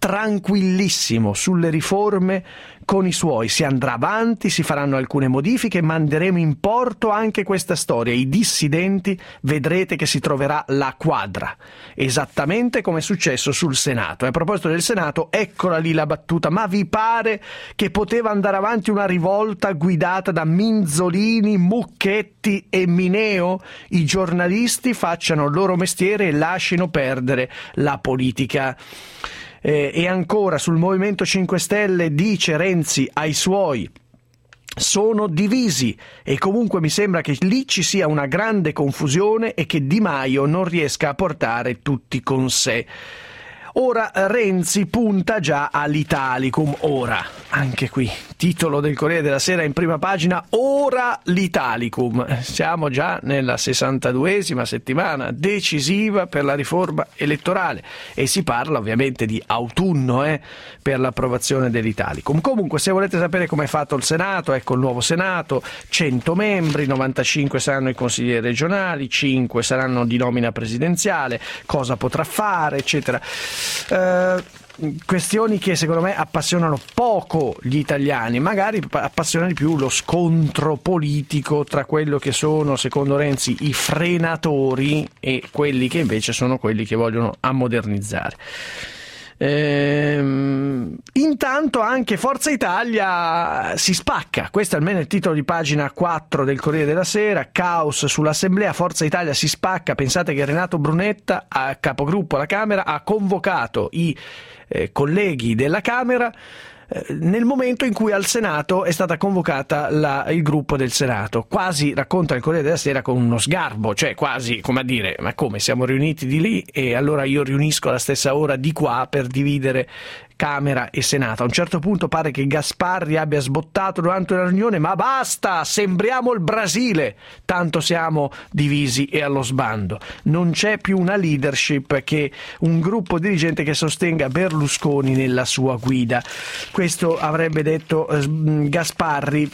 tranquillissimo sulle riforme con i suoi. Si andrà avanti, si faranno alcune modifiche, manderemo in porto anche questa storia. I dissidenti, vedrete che si troverà la quadra, esattamente come è successo sul Senato. E a proposito del Senato, eccola lì la battuta: ma vi pare che poteva andare avanti una rivolta guidata da Minzolini, Mucchetti e Mineo? I giornalisti facciano il loro mestiere e lasciano perdere la politica. Eh, e ancora sul Movimento cinque Stelle dice Renzi ai suoi: sono divisi, e comunque mi sembra che lì ci sia una grande confusione e che Di Maio non riesca a portare tutti con sé. Ora Renzi punta già all'Italicum. Ora, anche qui, titolo del Corriere della Sera in prima pagina: ora l'Italicum. Siamo già nella sessantaduesima settimana decisiva per la riforma elettorale e si parla ovviamente di autunno eh, per l'approvazione dell'Italicum. Comunque, se volete sapere come è fatto il Senato, ecco il nuovo Senato: cento membri, novantacinque saranno i consiglieri regionali, cinque saranno di nomina presidenziale, cosa potrà fare, eccetera. Uh, questioni che secondo me appassionano poco gli italiani, magari appassiona di più lo scontro politico tra quello che sono, secondo Renzi, i frenatori e quelli che invece sono quelli che vogliono ammodernizzare. Ehm, intanto anche Forza Italia si spacca, questo è almeno il titolo di pagina quattro del Corriere della Sera: caos sull'assemblea, Forza Italia si spacca. Pensate che Renato Brunetta, a capogruppo alla Camera, ha convocato i eh, colleghi della Camera nel momento in cui al Senato è stata convocata la, il gruppo del Senato. Quasi, racconta il Corriere della Sera, con uno sgarbo, cioè quasi come a dire: ma come, siamo riuniti di lì e allora io riunisco alla stessa ora di qua per dividere Camera e Senato. A un certo punto pare che Gasparri abbia sbottato durante una riunione: ma basta, sembriamo il Brasile, tanto siamo divisi e allo sbando. Non c'è più una leadership, che un gruppo dirigente che sostenga Berlusconi nella sua guida. Questo avrebbe detto eh, Gasparri.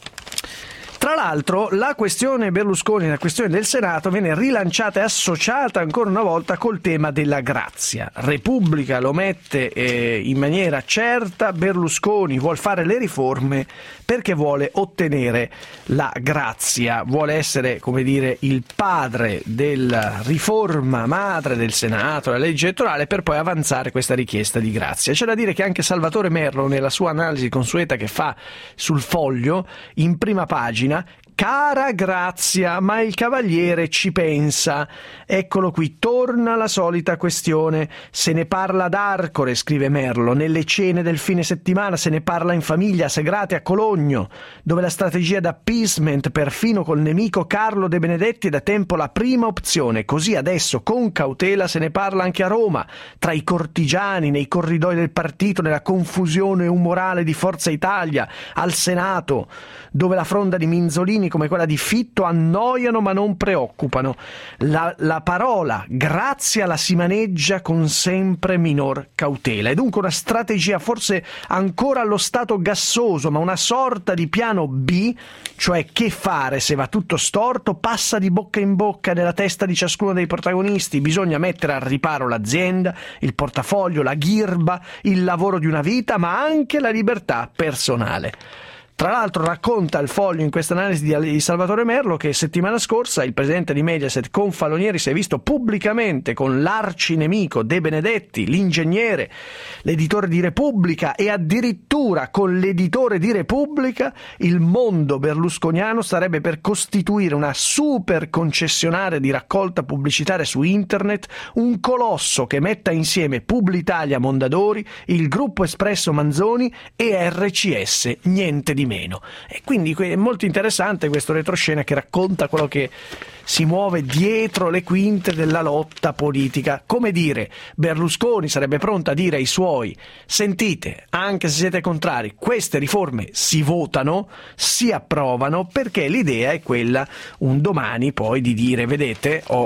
Tra l'altro la questione Berlusconi, la questione del Senato, viene rilanciata e associata ancora una volta col tema della grazia. Repubblica lo mette eh, in maniera certa: Berlusconi vuol fare le riforme perché vuole ottenere la grazia, vuole essere, come dire, il padre della riforma madre del Senato, la legge elettorale, per poi avanzare questa richiesta di grazia. C'è da dire che anche Salvatore Merlo, nella sua analisi consueta che fa sul Foglio, in prima pagina: cara Grazia, ma il Cavaliere ci pensa. Eccolo qui, torna la solita questione. Se ne parla ad Arcore, scrive Merlo, nelle cene del fine settimana, se ne parla in famiglia, a Segrate, a Cologno, dove la strategia d'appeasement perfino col nemico Carlo De Benedetti è da tempo la prima opzione. Così adesso, con cautela, se ne parla anche a Roma, tra i cortigiani, nei corridoi del partito, nella confusione umorale di Forza Italia, al Senato, dove la fronda di Minzolini come quella di Fitto annoiano ma non preoccupano. La, la parola grazia la si maneggia con sempre minor cautela. È dunque una strategia forse ancora allo stato gassoso, ma una sorta di piano B, cioè che fare se va tutto storto, passa di bocca in bocca nella testa di ciascuno dei protagonisti. Bisogna mettere al riparo l'azienda, il portafoglio, la ghirba, il lavoro di una vita, ma anche la libertà personale. Tra l'altro racconta il Foglio in questa analisi di Salvatore Merlo che settimana scorsa il presidente di Mediaset Confalonieri si è visto pubblicamente con l'arcinemico De Benedetti, l'ingegnere, l'editore di Repubblica, e addirittura con l'editore di Repubblica. Il mondo berlusconiano starebbe per costituire una super concessionaria di raccolta pubblicitaria su internet, un colosso che metta insieme Publitalia Mondadori, il gruppo Espresso Manzoni e R C S, niente di meno. E quindi è molto interessante questo retroscena che racconta quello che si muove dietro le quinte della lotta politica. Come dire, Berlusconi sarebbe pronto a dire ai suoi: sentite, anche se siete contrari, queste riforme si votano, si approvano, perché l'idea è quella un domani poi di dire: vedete, ho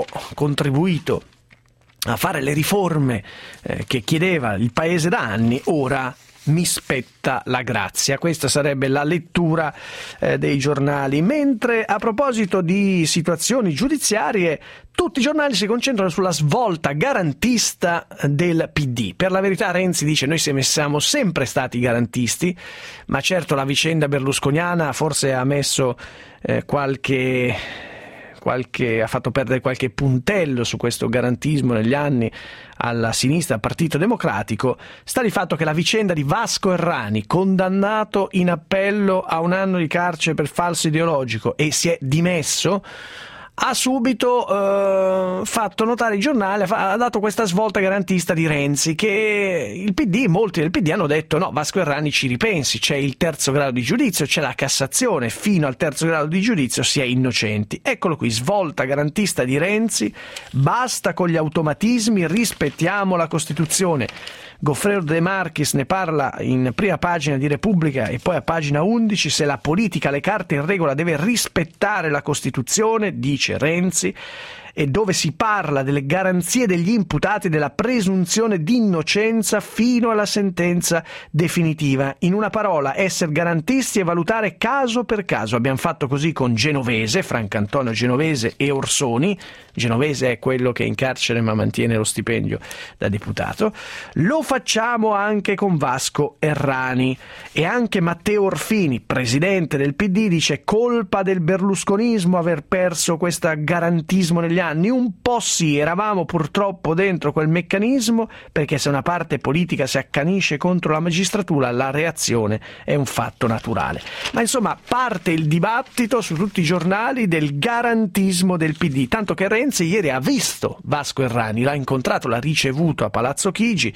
contribuito a fare le riforme eh, che chiedeva il paese da anni, ora mi spetta la grazia. Questa sarebbe la lettura eh, dei giornali. Mentre a proposito di situazioni giudiziarie, tutti i giornali si concentrano sulla svolta garantista del P D. Per la verità Renzi dice: noi siamo sempre stati garantisti, ma certo la vicenda berlusconiana forse ha messo eh, qualche... Qualche, ha fatto perdere qualche puntello su questo garantismo negli anni alla sinistra, al Partito Democratico. Sta di fatto che la vicenda di Vasco Errani, condannato in appello a un anno di carcere per falso ideologico e si è dimesso, ha subito eh, fatto notare i giornali, ha dato questa svolta garantista di Renzi, che il P D, molti del P D hanno detto: no, Vasco Errani ci ripensi, c'è il terzo grado di giudizio, c'è la Cassazione, fino al terzo grado di giudizio si è innocenti. Eccolo qui, svolta garantista di Renzi: basta con gli automatismi, rispettiamo la Costituzione. Goffredo De Marchis ne parla in prima pagina di Repubblica e poi a pagina undici: se la politica, le carte in regola, deve rispettare la Costituzione, dice Renzi, e dove si parla delle garanzie degli imputati, della presunzione di innocenza fino alla sentenza definitiva. In una parola, essere garantisti e valutare caso per caso. Abbiamo fatto così con Genovese, Francantonio Genovese e Orsoni. Genovese è quello che è in carcere ma mantiene lo stipendio da deputato. Lo facciamo anche con Vasco Errani, e anche Matteo Orfini, presidente del P D, dice: colpa del berlusconismo aver perso questo garantismo negli anni. Un po' sì, eravamo purtroppo dentro quel meccanismo, perché se una parte politica si accanisce contro la magistratura, la reazione è un fatto naturale. Ma insomma, parte il dibattito su tutti i giornali del garantismo del P D, tanto che Renzi ieri ha visto Vasco Errani, l'ha incontrato, l'ha ricevuto a Palazzo Chigi.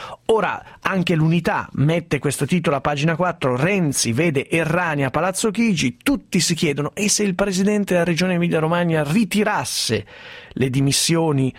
Ora anche l'Unità mette questo titolo a pagina quattro: Renzi vede Errani a Palazzo Chigi. Tutti si chiedono: e se il presidente della regione Emilia-Romagna ritirasse le dimissioni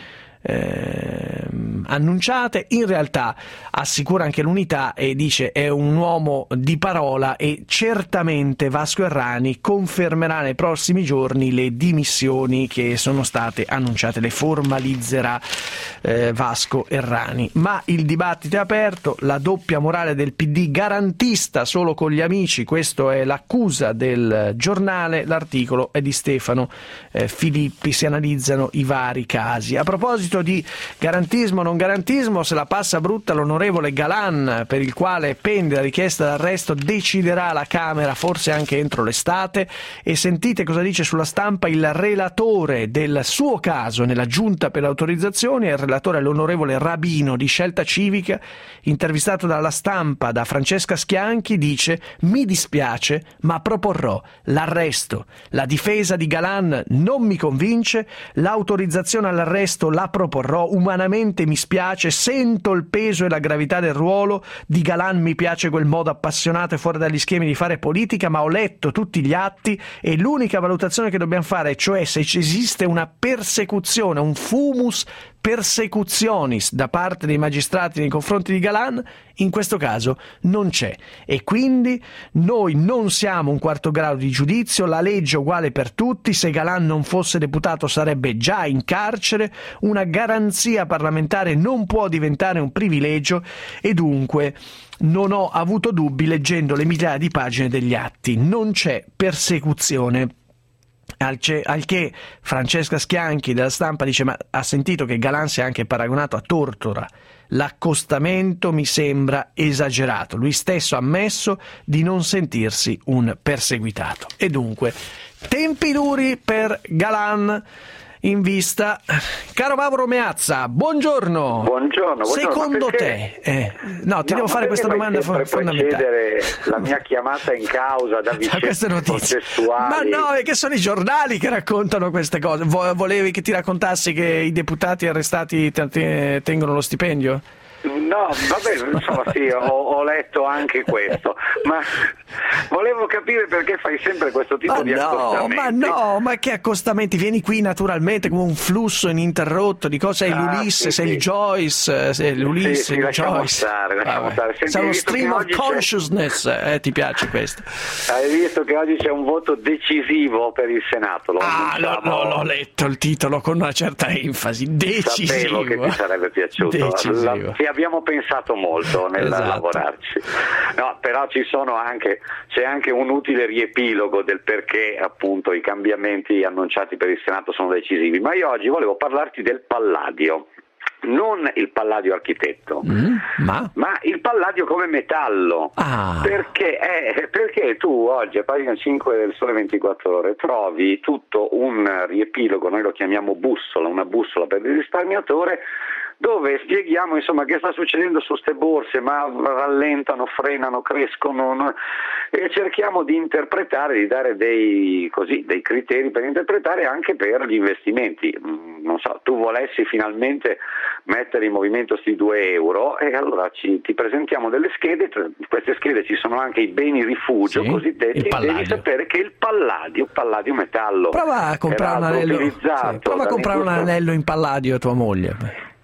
Eh, annunciate? In realtà assicura anche l'Unità e dice: è un uomo di parola e certamente Vasco Errani confermerà nei prossimi giorni le dimissioni che sono state annunciate, le formalizzerà eh, Vasco Errani. Ma il dibattito è aperto, la doppia morale del P D, garantista solo con gli amici, questo è l'accusa del giornale, l'articolo è di Stefano eh, Filippi, si analizzano i vari casi. A proposito di garantismo o non garantismo, se la passa brutta l'onorevole Galan, per il quale pende la richiesta d'arresto, deciderà la Camera forse anche entro l'estate. E sentite cosa dice sulla Stampa il relatore del suo caso nella Giunta per le autorizzazioni. Il relatore è l'onorevole Rabino di Scelta Civica, intervistato dalla Stampa da Francesca Schianchi, dice: mi dispiace ma proporrò l'arresto. La difesa di Galan non mi convince, l'autorizzazione all'arresto la proporrò, umanamente mi spiace, sento il peso e la gravità del ruolo di Galan, mi piace quel modo appassionato e fuori dagli schemi di fare politica, ma ho letto tutti gli atti e l'unica valutazione che dobbiamo fare, cioè se esiste una persecuzione, un fumus persecutionis da parte dei magistrati nei confronti di Galan, in questo caso non c'è. E quindi noi non siamo un quarto grado di giudizio, la legge è uguale per tutti, se Galan non fosse deputato sarebbe già in carcere, una garanzia parlamentare non può diventare un privilegio e dunque non ho avuto dubbi leggendo le migliaia di pagine degli atti, non c'è persecuzione. Al, ce, al che Francesca Schianchi della Stampa dice: ma ha sentito che Galan si è anche paragonato a Tortora, l'accostamento mi sembra esagerato. Lui stesso ha ammesso di non sentirsi un perseguitato. E dunque tempi duri per Galan in vista. Caro Mauro Meazza, buongiorno. Buongiorno. buongiorno. Secondo perché... te, eh, no, ti no, devo fare questa domanda fondamentale. La mia chiamata in causa da vicende processuali. Ma no, perché sono i giornali che raccontano queste cose. Volevi che ti raccontassi che i deputati arrestati tengono lo stipendio? No, vabbè, insomma sì, ho, ho letto anche questo, ma volevo capire perché fai sempre questo tipo ma di no, accostamenti. Ma no, ma che accostamenti? Vieni qui naturalmente come un flusso ininterrotto di cosa sei ah, l'Ulisse, sì, sei sì. il Joyce, sei l'Ulisse, sì, sì, il lasciamo Joyce. Stare, lasciamo stare. Senti, sei uno stream of consciousness, eh, ti piace questo? Hai visto che oggi c'è un voto decisivo per il Senato? Lo ah, no, no, l'ho letto il titolo con una certa enfasi, decisivo. Sapevo che ti sarebbe piaciuto. La, ti abbiamo pensato molto nel Esatto. lavorarci. No, però ci sono anche, c'è anche un utile riepilogo del perché appunto i cambiamenti annunciati per il Senato sono decisivi. Ma io oggi volevo parlarti del Palladio. Non il Palladio architetto, mm, ma? ma il Palladio come metallo. Ah. Perché, eh, perché tu oggi a pagina cinque del Sole ventiquattro Ore trovi tutto un riepilogo, noi lo chiamiamo bussola, una bussola per il risparmiatore, dove spieghiamo insomma che sta succedendo su ste borse, ma rallentano, frenano, crescono, no? E cerchiamo di interpretare, di dare dei, così, dei criteri per interpretare anche per gli investimenti. Non so, tu volessi finalmente mettere in movimento sti due euro e allora ci, ti presentiamo delle schede, tra queste schede ci sono anche i beni rifugio, Sì, cosiddetti, il e Palladio. devi sapere che il Palladio, Palladio metallo, Prova a comprare un peraltro anello, utilizzato sì, prova a comprare un dall'industria- anello in Palladio a tua moglie.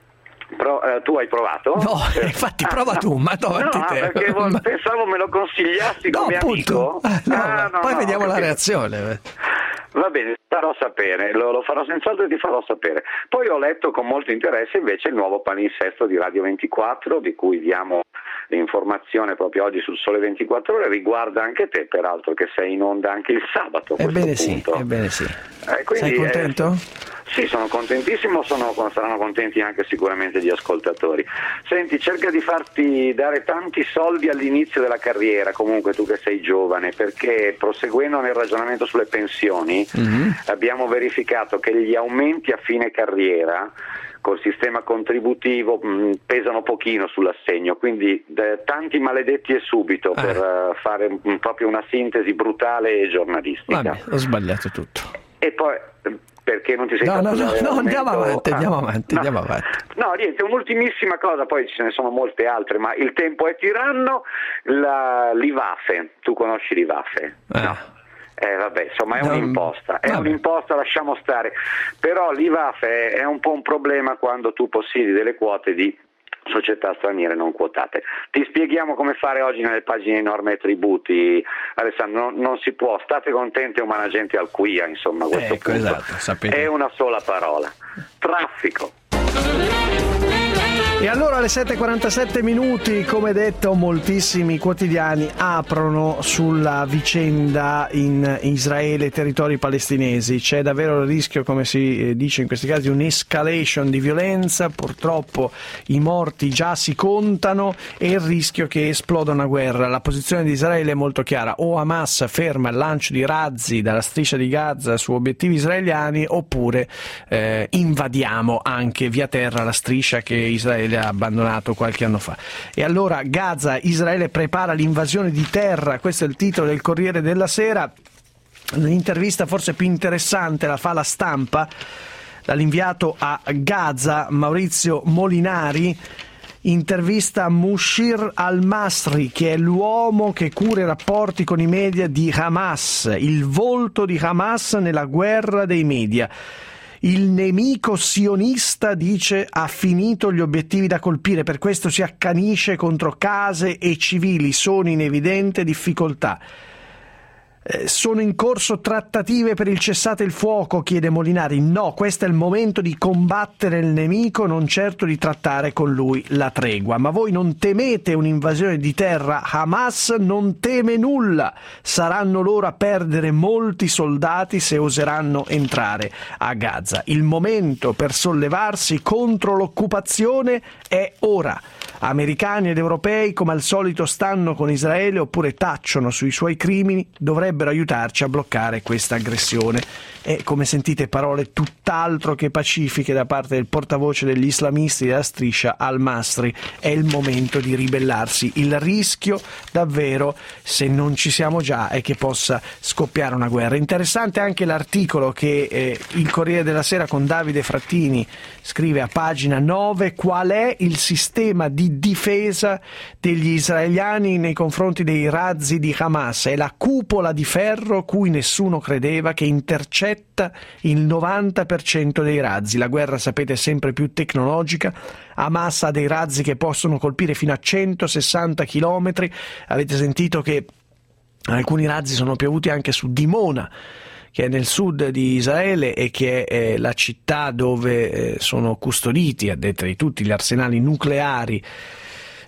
Pro, eh, tu hai provato? No, Eh, infatti ah, prova no. tu, ma davanti no, te. perché vol- pensavo me lo consigliassi No, come appunto. amico. Eh, no, Ah, no, poi no, vediamo la perché- reazione. Va bene, farò sapere, lo, lo farò senz'altro e ti farò sapere. Poi ho letto con molto interesse invece il nuovo palinsesto di Radio ventiquattro, di cui diamo l'informazione proprio oggi sul Sole ventiquattro Ore, riguarda anche te, peraltro, che sei in onda anche il sabato. a Ebbene questo sì, punto. ebbene sì. Eh, quindi, Sei contento? eh, sì, sono contentissimo, sono, saranno contenti anche sicuramente gli ascoltatori. Senti, cerca di farti dare tanti soldi all'inizio della carriera, comunque tu che sei giovane, perché proseguendo nel ragionamento sulle pensioni, Mm-hmm. abbiamo verificato che gli aumenti a fine carriera col sistema contributivo mh, pesano pochino sull'assegno, quindi eh, tanti maledetti e subito Ah. per eh, fare mh, proprio una sintesi brutale e giornalistica. Vabbè, ho sbagliato tutto. E poi eh, perché non ti sei No, fatto no, no, dare no, l'aumento? andiamo avanti, Ah, andiamo avanti, no. andiamo avanti. No, niente, un'ultimissima cosa, poi ce ne sono molte altre, ma il tempo è tiranno. La, L'I V A F E, tu conosci l'I V A F E? No. Eh vabbè, insomma è No, un'imposta, è vabbè. un'imposta, lasciamo stare, però l'I V A F E è un po' un problema quando tu possiedi delle quote di società straniere non quotate. Ti spieghiamo come fare oggi nelle pagine norme e tributi, Alessandro, non, non si può, state contenti umana gente al quia, insomma, a questo Ecco, punto esatto, sapete. è una sola parola, traffico. E allora alle sette e quarantasette minuti, come detto, moltissimi quotidiani aprono sulla vicenda in Israele e territori palestinesi. C'è davvero il rischio, come si dice in questi casi, un'escalation di violenza. Purtroppo i morti già si contano e il rischio che esploda una guerra. La posizione di Israele è molto chiara: o Hamas ferma il lancio di razzi dalla striscia di Gaza su obiettivi israeliani, oppure eh, invadiamo anche via terra la striscia che Israele ha abbandonato qualche anno fa. E allora Gaza, Israele prepara l'invasione di terra, questo è il titolo del Corriere della Sera. L'intervista forse più interessante la fa La Stampa, dall'inviato a Gaza Maurizio Molinari. Intervista Mushir al-Masri, che è l'uomo che cura i rapporti con i media di Hamas, il volto di Hamas nella guerra dei media. Il nemico sionista, dice, ha finito gli obiettivi da colpire, per questo si accanisce contro case e civili, sono in evidente difficoltà. Eh, sono in corso trattative per il cessate il fuoco, chiede Molinari. No, questo è il momento di combattere il nemico, non certo di trattare con lui la tregua. Ma voi non temete un'invasione di terra? Hamas non teme nulla. Saranno loro a perdere molti soldati se oseranno entrare a Gaza. Il momento per sollevarsi contro l'occupazione è ora. Americani ed europei come al solito stanno con Israele oppure tacciono sui suoi crimini, dovrebbero aiutarci a bloccare questa aggressione. E come sentite, parole tutt'altro che pacifiche da parte del portavoce degli islamisti della striscia al-Masri. È il momento di ribellarsi. Il rischio davvero, se non ci siamo già, è che possa scoppiare una guerra. Interessante anche l'articolo che eh, il Corriere della Sera con Davide Frattini scrive a pagina nove: qual è il sistema di difesa degli israeliani nei confronti dei razzi di Hamas? È la cupola di ferro cui nessuno credeva, che intercetta il novanta per cento dei razzi. La guerra, sapete, è sempre più tecnologica. Hamas ha dei razzi che possono colpire fino a centosessanta chilometri. Avete sentito che alcuni razzi sono piovuti anche su Dimona, che è nel sud di Israele e che è eh, la città dove eh, sono custoditi, a detta di tutti, gli arsenali nucleari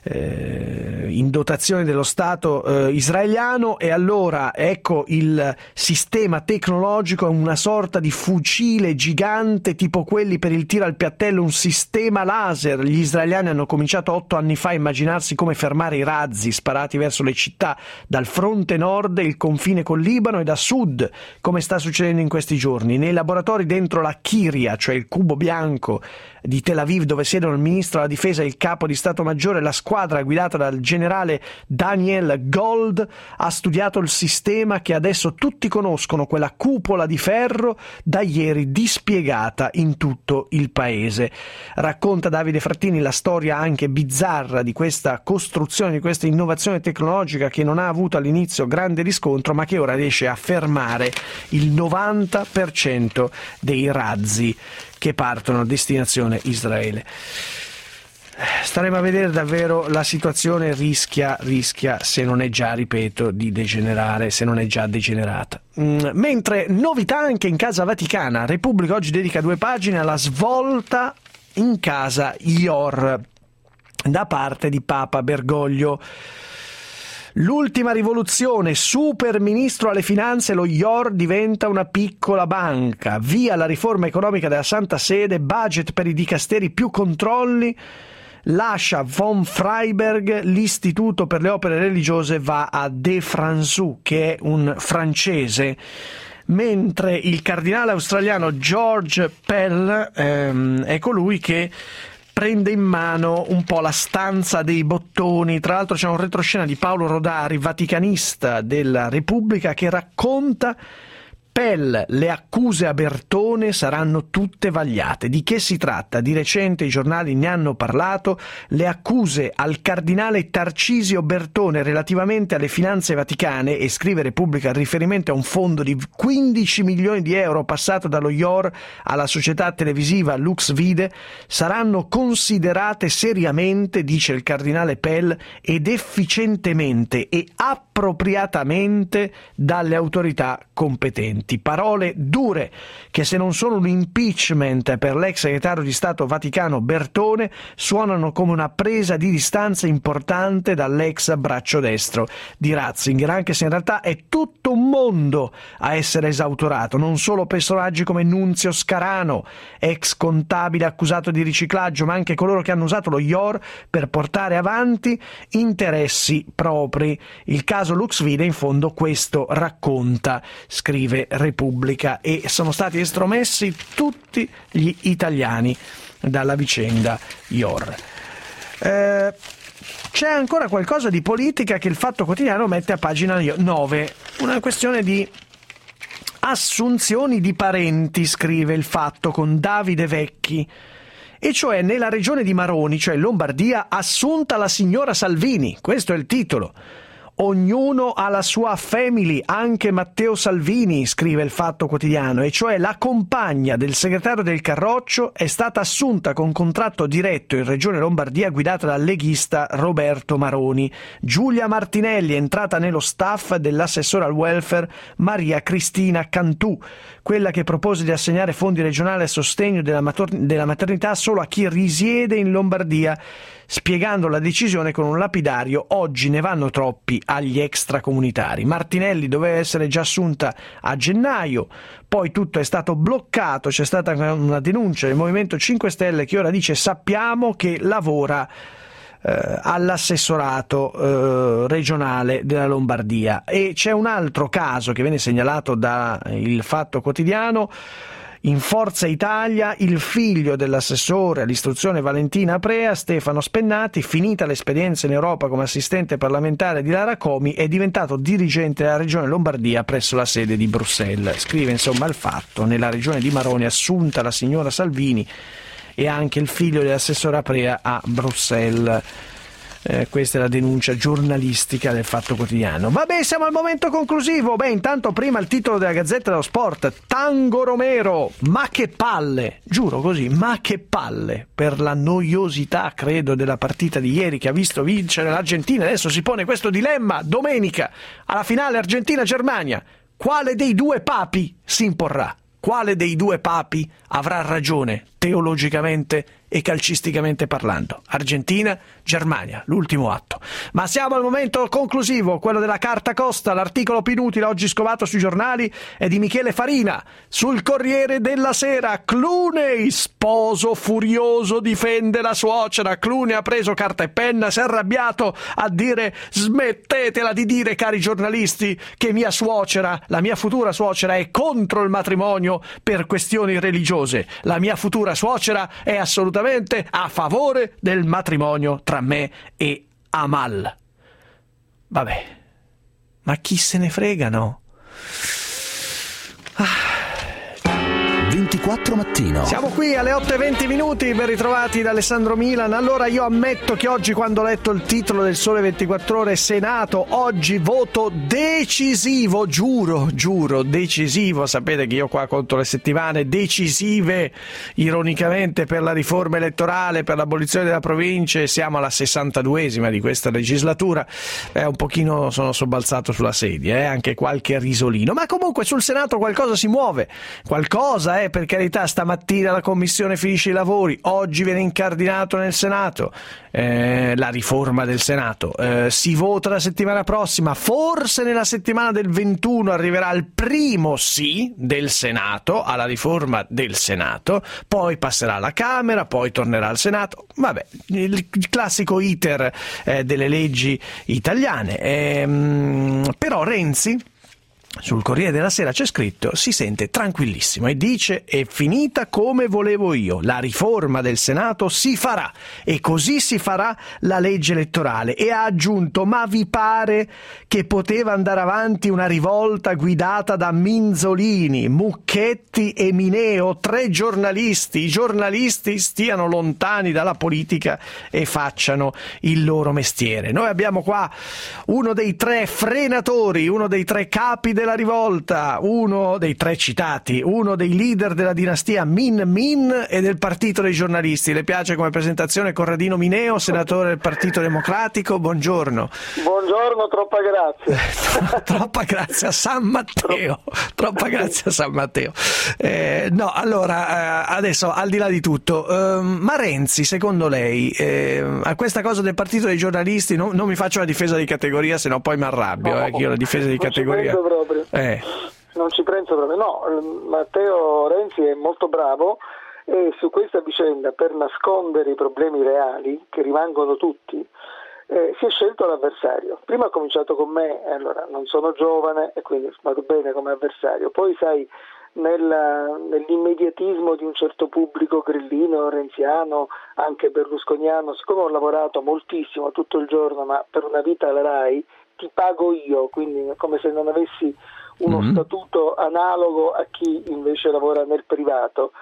eh, in dotazione dello Stato eh, israeliano. E allora ecco, il sistema tecnologico è una sorta di fucile gigante tipo quelli per il tiro al piattello, un sistema laser. Gli israeliani hanno cominciato otto anni fa a immaginarsi come fermare i razzi sparati verso le città dal fronte nord, il confine col Libano, e da sud, come sta succedendo in questi giorni. Nei laboratori dentro la Kiria, cioè il cubo bianco di Tel Aviv, dove siedono il ministro della difesa e il capo di Stato Maggiore, la squadra guidata dal generale Daniel Gold ha studiato il sistema che adesso tutti conoscono, quella cupola di ferro da ieri dispiegata in tutto il paese. Racconta Davide Frattini la storia anche bizzarra di questa costruzione, di questa innovazione tecnologica che non ha avuto all'inizio grande riscontro, ma che ora riesce a fermare il novanta per cento dei razzi che partono a destinazione Israele. Staremo a vedere, davvero la situazione rischia, rischia, se non è già, ripeto, di degenerare, se non è già degenerata. Mm, mentre novità anche in Casa Vaticana, Repubblica oggi dedica due pagine alla svolta in Casa Ior da parte di Papa Bergoglio. L'ultima rivoluzione, super ministro alle finanze, lo Ior diventa una piccola banca, via la riforma economica della Santa Sede, budget per i dicasteri, più controlli, lascia von Freiberg, l'istituto per le opere religiose va a De Franzu, che è un francese, mentre il cardinale australiano George Pell ehm, è colui che prende in mano un po' la stanza dei bottoni. Tra l'altro c'è un retroscena di Paolo Rodari, vaticanista della Repubblica, che racconta: Pell, le accuse a Bertone saranno tutte vagliate. Di che si tratta? Di recente i giornali ne hanno parlato. Le accuse al cardinale Tarcisio Bertone relativamente alle finanze vaticane, e scrive Repubblica il riferimento a un fondo di quindici milioni di euro passato dallo Ior alla società televisiva Lux Vide, saranno considerate seriamente, dice il cardinale Pell, ed efficientemente e appropriatamente dalle autorità competenti. Parole dure che, se non sono un impeachment per l'ex segretario di Stato Vaticano Bertone, suonano come una presa di distanza importante dall'ex braccio destro di Ratzinger, anche se in realtà è tutto un mondo a essere esautorato, non solo personaggi come Nunzio Scarano, ex contabile accusato di riciclaggio, ma anche coloro che hanno usato lo Ior per portare avanti interessi propri. Il caso Lux Vide in fondo questo racconta, scrive Repubblica, e sono stati estromessi tutti gli italiani dalla vicenda Ior. Eh, c'è ancora qualcosa di politica che il Fatto Quotidiano mette a pagina nove, una questione di assunzioni di parenti, scrive il Fatto con Davide Vecchi, e cioè nella regione di Maroni, cioè Lombardia, assunta la signora Salvini, questo è il titolo. Ognuno ha la sua family, anche Matteo Salvini, scrive il Fatto Quotidiano, e cioè la compagna del segretario del Carroccio è stata assunta con contratto diretto in Regione Lombardia guidata dal leghista Roberto Maroni. Giulia Martinelli è entrata nello staff dell'assessore al welfare Maria Cristina Cantù, quella che propose di assegnare fondi regionali a sostegno della, mater- della maternità solo a chi risiede in Lombardia, spiegando la decisione con un lapidario: oggi ne vanno troppi agli extracomunitari. Martinelli doveva essere già assunta a gennaio, poi tutto è stato bloccato, c'è stata una denuncia del Movimento cinque Stelle che ora dice: sappiamo che lavora eh, all'assessorato eh, regionale della Lombardia. E c'è un altro caso che viene segnalato da il Fatto Quotidiano. In Forza Italia, il figlio dell'assessore all'istruzione Valentina Aprea, Stefano Spennati, finita l'esperienza in Europa come assistente parlamentare di Lara Comi, è diventato dirigente della regione Lombardia presso la sede di Bruxelles. Scrive insomma il Fatto: nella regione di Maroni assunta la signora Salvini e anche il figlio dell'assessore Aprea a Bruxelles. Eh, questa è la denuncia giornalistica del Fatto Quotidiano. Vabbè, siamo al momento conclusivo. Beh, intanto prima il titolo della Gazzetta dello Sport: Tango Romero, ma che palle, giuro così, ma che palle per la noiosità, credo, della partita di ieri che ha visto vincere l'Argentina. Adesso si pone questo dilemma domenica alla finale Argentina-Germania: quale dei due papi si imporrà? Quale dei due papi avrà ragione? teologicamente e calcisticamente parlando. Argentina, Germania, l'ultimo atto. Ma siamo al momento conclusivo, quello della carta costa. L'articolo più inutile oggi scovato sui giornali è di Michele Farina sul Corriere della Sera. Clooney, sposo furioso, difende la suocera. Clooney ha preso carta e penna, si è arrabbiato a dire: smettetela di dire, cari giornalisti, che mia suocera, la mia futura suocera, è contro il matrimonio per questioni religiose. La mia futura suocera è assolutamente a favore del matrimonio tra me e Amal. Vabbè, ma chi se ne frega, no? Ah. ventiquattro mattino. Siamo qui alle otto e venti minuti, ben ritrovati da Alessandro Milan. Allora, io ammetto che oggi, quando ho letto il titolo del Sole ventiquattro Ore, Senato, oggi voto decisivo, giuro, giuro, decisivo. Sapete che io qua conto le settimane decisive, ironicamente, per la riforma elettorale, per l'abolizione della province. Siamo alla sessantaduesima di questa legislatura. Eh, un pochino sono sobbalzato sulla sedia, eh, anche qualche risolino. Ma comunque sul Senato qualcosa si muove, qualcosa, eh, per carità. Stamattina la Commissione finisce i lavori, oggi viene incardinato nel Senato eh, la riforma del Senato, eh, si vota la settimana prossima, forse nella settimana del ventuno arriverà il primo sì del Senato alla riforma del Senato, poi passerà alla Camera, poi tornerà al Senato. Vabbè, il classico iter eh, delle leggi italiane. Ehm, però Renzi, sul Corriere della Sera c'è scritto, si sente tranquillissimo e dice: è finita come volevo io, la riforma del Senato si farà e così si farà la legge elettorale. E ha aggiunto: ma vi pare che poteva andare avanti una rivolta guidata da Minzolini, Mucchetti e Mineo, tre giornalisti? I giornalisti stiano lontani dalla politica e facciano il loro mestiere. Noi abbiamo qua uno dei tre frenatori, uno dei tre capi della rivolta, uno dei tre citati, uno dei leader della dinastia Min Min e del Partito dei Giornalisti. Le piace come presentazione Corradino Mineo, senatore del Partito Democratico? Buongiorno. Buongiorno, troppa grazie. Troppa grazie a San Matteo. Troppa grazie a San Matteo. Eh, no, allora, eh, adesso al di là di tutto, eh, ma Renzi, secondo lei, eh, a questa cosa del Partito dei Giornalisti, no, non mi faccio la difesa di categoria, se no poi mi arrabbio, no, eh, che io la difesa di categoria. Eh. Non ci penso proprio, no. Matteo Renzi è molto bravo e su questa vicenda, per nascondere i problemi reali che rimangono tutti, eh, si è scelto l'avversario. Prima ha cominciato con me, e allora non sono giovane e quindi vado bene come avversario. Poi sai, nella, nell'immediatismo di un certo pubblico grillino, renziano, anche berlusconiano, siccome ho lavorato moltissimo tutto il giorno, ma per una vita alla RAI, ti pago io, quindi come se non avessi uno mm-hmm. statuto analogo a chi invece lavora nel privato,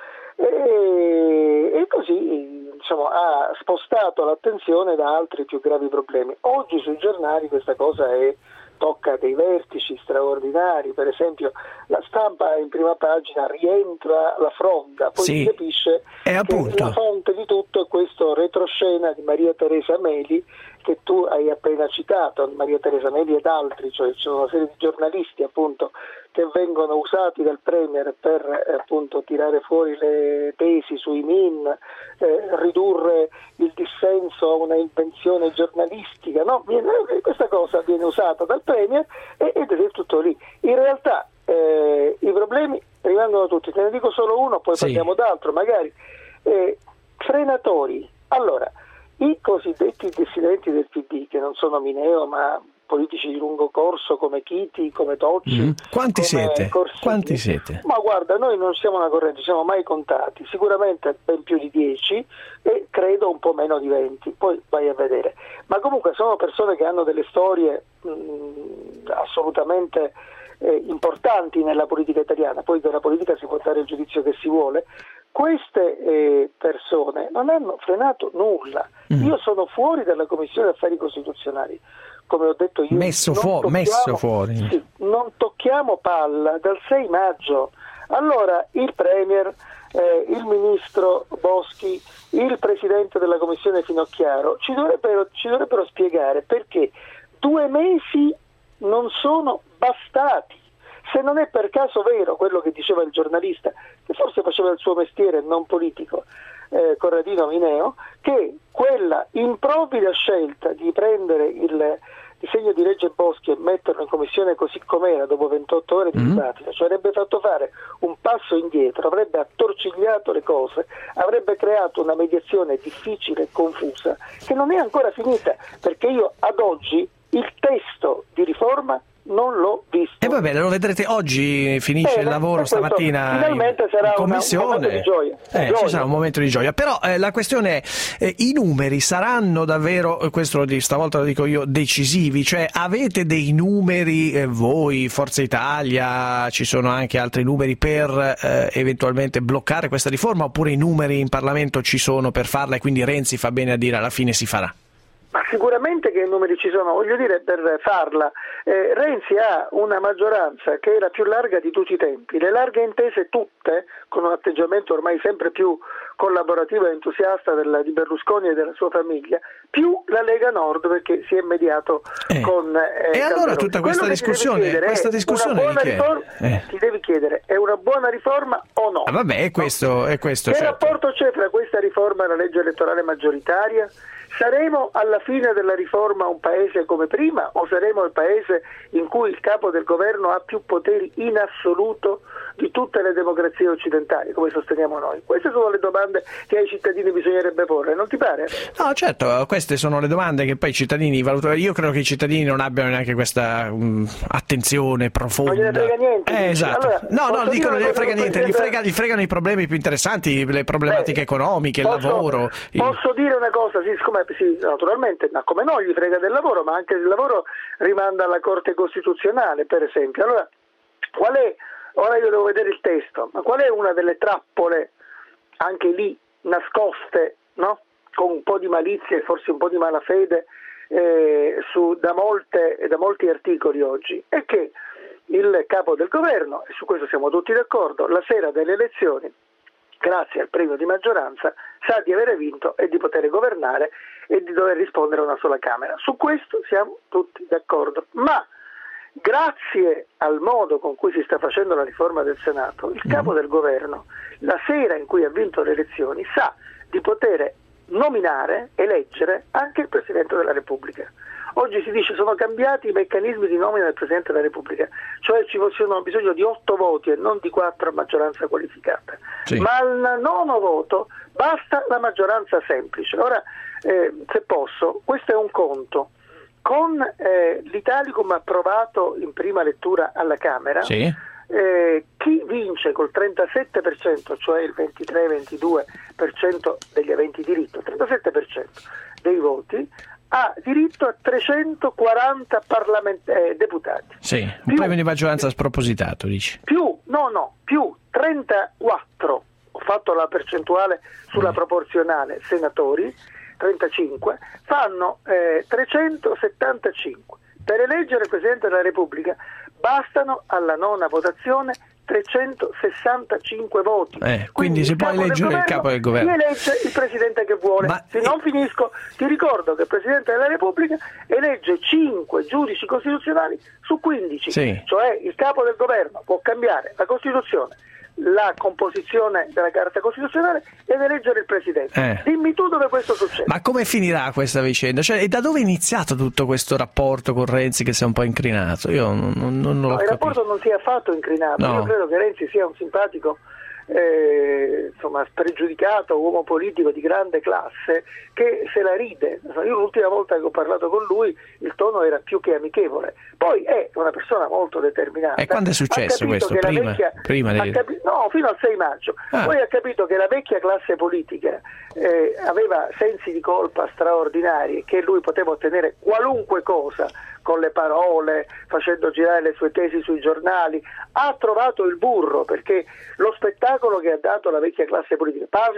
e, e così diciamo, ha spostato l'attenzione da altri più gravi problemi. Oggi sui giornali questa cosa è tocca dei vertici straordinari, per esempio la Stampa in prima pagina rientra la Fronda, poi sì, si capisce che la fonte di tutto è questo retroscena di Maria Teresa Meli che tu hai appena citato, Maria Teresa Meli ed altri, cioè ci sono una serie di giornalisti appunto che vengono usati dal Premier per eh, appunto tirare fuori le tesi sui Min, eh, ridurre il dissenso a una invenzione giornalistica, no? Viene, questa cosa viene usata dal Premier e, ed è tutto lì. In realtà eh, i problemi rimangono tutti, te ne dico solo uno, poi sì. parliamo d'altro, magari. Eh, frenatori. Allora, i cosiddetti dissidenti del P D, che non sono Mineo ma politici di lungo corso come Chiti, come Tocci, mm. quanti come siete? Corsini. Quanti siete? Ma guarda, noi non siamo una corrente, siamo mai contati, sicuramente ben più di dieci e credo un po' meno di venti, poi vai a vedere. Ma comunque sono persone che hanno delle storie mh, assolutamente eh, importanti nella politica italiana, poi della politica si può dare il giudizio che si vuole. Queste eh, persone non hanno frenato nulla. Mm. Io sono fuori dalla Commissione Affari Costituzionali, come ho detto io. Messo, fu- tocchiamo, messo fuori. Sì, non tocchiamo palla dal sei maggio. Allora il Premier, eh, il Ministro Boschi, il Presidente della Commissione Finocchiaro ci dovrebbero, ci dovrebbero spiegare perché due mesi non sono bastati. se non è per caso vero quello che diceva il giornalista, che forse faceva il suo mestiere non politico, eh, Corradino Mineo, che quella improvvida scelta di prendere il disegno di legge Boschi e metterlo in commissione così com'era dopo ventotto ore di dibattito, cioè avrebbe fatto fare un passo indietro, avrebbe attorcigliato le cose, avrebbe creato una mediazione difficile e confusa che non è ancora finita, perché io ad oggi il testo di riforma non l'ho visto. E va bene, lo vedrete oggi, finisce eh, il lavoro stamattina finalmente in, sarà in commissione. Una, un momento di gioia. Eh, gioia. Ci sarà un momento di gioia. Però eh, la questione è, eh, i numeri saranno davvero, questo lo dico, stavolta lo dico io, decisivi? Cioè avete dei numeri, eh, voi, Forza Italia, ci sono anche altri numeri per eh, eventualmente bloccare questa riforma, oppure i numeri in Parlamento ci sono per farla e quindi Renzi fa bene a dire alla fine si farà? Ma sicuramente che i numeri ci sono, voglio dire, per farla. Eh, Renzi ha una maggioranza che è la più larga di tutti i tempi, le larghe intese tutte, con un atteggiamento ormai sempre più collaborativo e entusiasta della, di Berlusconi e della sua famiglia, più la Lega Nord, perché si è mediato eh. con eh, E allora tutta questa discussione, questa discussione una buona che... riforma, eh. ti devi chiedere, è una buona riforma o no? Ah, vabbè, è questo, è questo Che certo. rapporto c'è tra questa riforma e la legge elettorale maggioritaria? Saremo alla fine della riforma un paese come prima o saremo il paese in cui il capo del governo ha più poteri in assoluto di tutte le democrazie occidentali, come sosteniamo noi? Queste sono le domande che ai cittadini bisognerebbe porre, non ti pare? No, certo, queste sono le domande che poi i cittadini valutano. Io credo che i cittadini non abbiano neanche questa um, attenzione profonda. Non gliene frega niente. Eh, esatto. Allora, no, no, dico non gliene frega niente, gli, presidente... frega, gli fregano i problemi più interessanti, le problematiche Beh, economiche, posso, il lavoro. Il... Posso dire una cosa, sì, siccome, sì, naturalmente, ma come no, gli frega del lavoro, ma anche il lavoro rimanda alla Corte Costituzionale, per esempio. Allora, qual è, ora io devo vedere il testo, ma qual è una delle trappole, anche lì, nascoste, no? Con un po' di malizia e forse un po' di malafede, eh, su, da, molte, da molti articoli oggi, è che il capo del governo, e su questo siamo tutti d'accordo, la sera delle elezioni, grazie al premio di maggioranza, sa di avere vinto e di poter governare e di dover rispondere a una sola Camera. Su questo siamo tutti d'accordo, ma grazie al modo con cui si sta facendo la riforma del Senato, il capo del governo, la sera in cui ha vinto le elezioni, sa di poter nominare, eleggere anche il Presidente della Repubblica. Oggi si dice sono cambiati i meccanismi di nomina del Presidente della Repubblica, cioè ci fossero bisogno di otto voti e non di quattro a maggioranza qualificata, sì. Ma al nono voto basta la maggioranza semplice. Ora, eh, se posso, questo è un conto. Con eh, l'Italicum approvato in prima lettura alla Camera, sì. eh, chi vince col trentasette per cento, cioè il ventitré ventidue per cento degli aventi diritto, trentasette per cento dei voti, ha diritto a trecentoquaranta parlament- eh, deputati. Sì, un più, premio di maggioranza spropositato, dici. Più, no, no, più trentaquattro, ho fatto la percentuale sulla mm. proporzionale, senatori, trentacinque, fanno eh, trecentosettantacinque. Per eleggere il Presidente della Repubblica bastano alla nona votazione trecentosessantacinque voti. Eh, quindi, quindi si può eleggere il capo del governo. Si elegge il Presidente che vuole. Ma... Se non finisco, ti ricordo che il Presidente della Repubblica elegge cinque giudici costituzionali su quindici. Sì. Cioè il capo del governo può cambiare la Costituzione, la composizione della Carta Costituzionale ed eleggere il Presidente. Eh. Dimmi tu dove questo succede. Ma come finirà questa vicenda? Cioè, e da dove è iniziato tutto questo rapporto con Renzi che si è un po' incrinato? Io non, non, non no, l'ho il capito. rapporto non si è affatto incrinato. No. Io credo che Renzi sia un simpatico eh, insomma spregiudicato uomo politico di grande classe che se la ride. Io l'ultima volta che ho parlato con lui il tono era più che amichevole. Poi è una persona molto determinata. E quando è successo questo? Prima, vecchia, prima di... capi- no, fino al sei maggio. Ah. Poi ha capito che la vecchia classe politica eh, aveva sensi di colpa straordinari e che lui poteva ottenere qualunque cosa con le parole, facendo girare le sue tesi sui giornali. Ha trovato il burro, perché lo spettacolo che ha dato la vecchia classe politica, parlo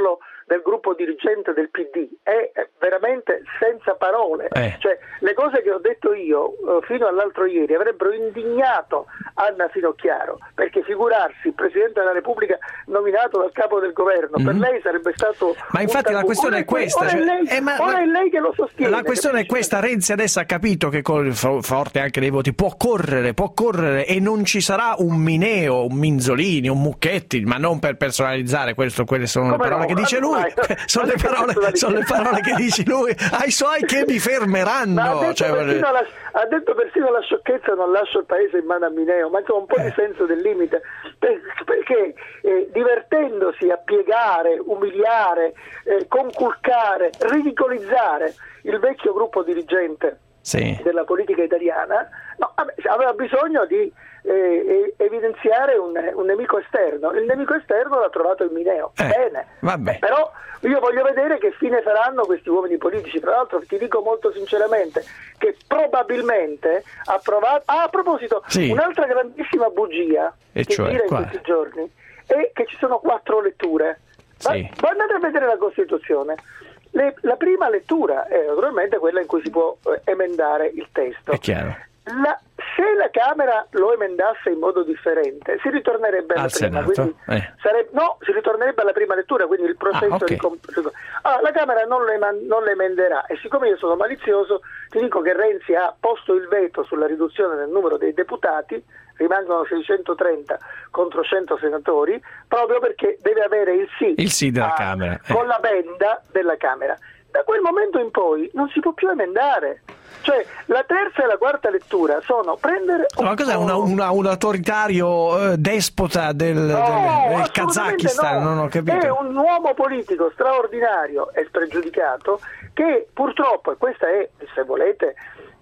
del gruppo dirigente del P D è veramente senza parole. Eh. Cioè, le cose che ho detto io eh, fino all'altro ieri avrebbero indignato Anna Finocchiaro, perché figurarsi il Presidente della Repubblica nominato dal capo del governo, mm-hmm. per lei sarebbe stato... Ma infatti un la questione è questa. Ora, Cioè, è, lei, eh, ma, ora ma, è lei che lo sostiene. La questione è questa, Renzi adesso ha capito che col forte anche dei voti può correre, può correre e non ci sarà un Mineo, un Minzolini, un Mucchetti, ma non per personalizzare, questo, quelle sono Come le parole no? che dice lui, sono le parole, sono le parole che dice lui, ai suoi che mi fermeranno. Ma ha, detto cioè, la, ha detto persino la sciocchezza, non lascio il paese in mano a Mineo, ma insomma un po' eh. di senso del limite, per, perché eh, divertendosi a piegare, umiliare, eh, conculcare, ridicolizzare il vecchio gruppo dirigente sì. della politica italiana, no, aveva bisogno di eh, evidenziare un, un nemico esterno. Il nemico esterno l'ha trovato il Mineo. Eh, Bene, vabbè. Però io voglio vedere che fine faranno questi uomini politici. Tra l'altro ti dico molto sinceramente che probabilmente ha provato... Ah, a proposito, sì. un'altra grandissima bugia e che cioè, gira in quale? questi giorni è che ci sono quattro letture. Sì. Ma andate a vedere la Costituzione. Le, la prima lettura è naturalmente quella in cui si può eh, emendare il testo. È chiaro. La, se la Camera lo emendasse in modo differente, si ritornerebbe alla Al prima, Senato? quindi Eh. sarebbe, no, si ritornerebbe alla prima lettura, quindi il processo Ah, okay. di comp- ah, la Camera non le, man- non le emenderà, e siccome io sono malizioso ti dico che Renzi ha posto il veto sulla riduzione del numero dei deputati, rimangono seicentotrenta contro cento senatori, proprio perché deve avere il sì, il sì della a, Camera eh. con la benda della Camera. Da quel momento in poi non si può più emendare. Cioè la terza e la quarta lettura sono prendere... Ma cos'è una, una, un autoritario eh, despota del, no, del, del Kazakistan? No. Non ho capito. È un uomo politico straordinario e spregiudicato che purtroppo, e questo è, se volete,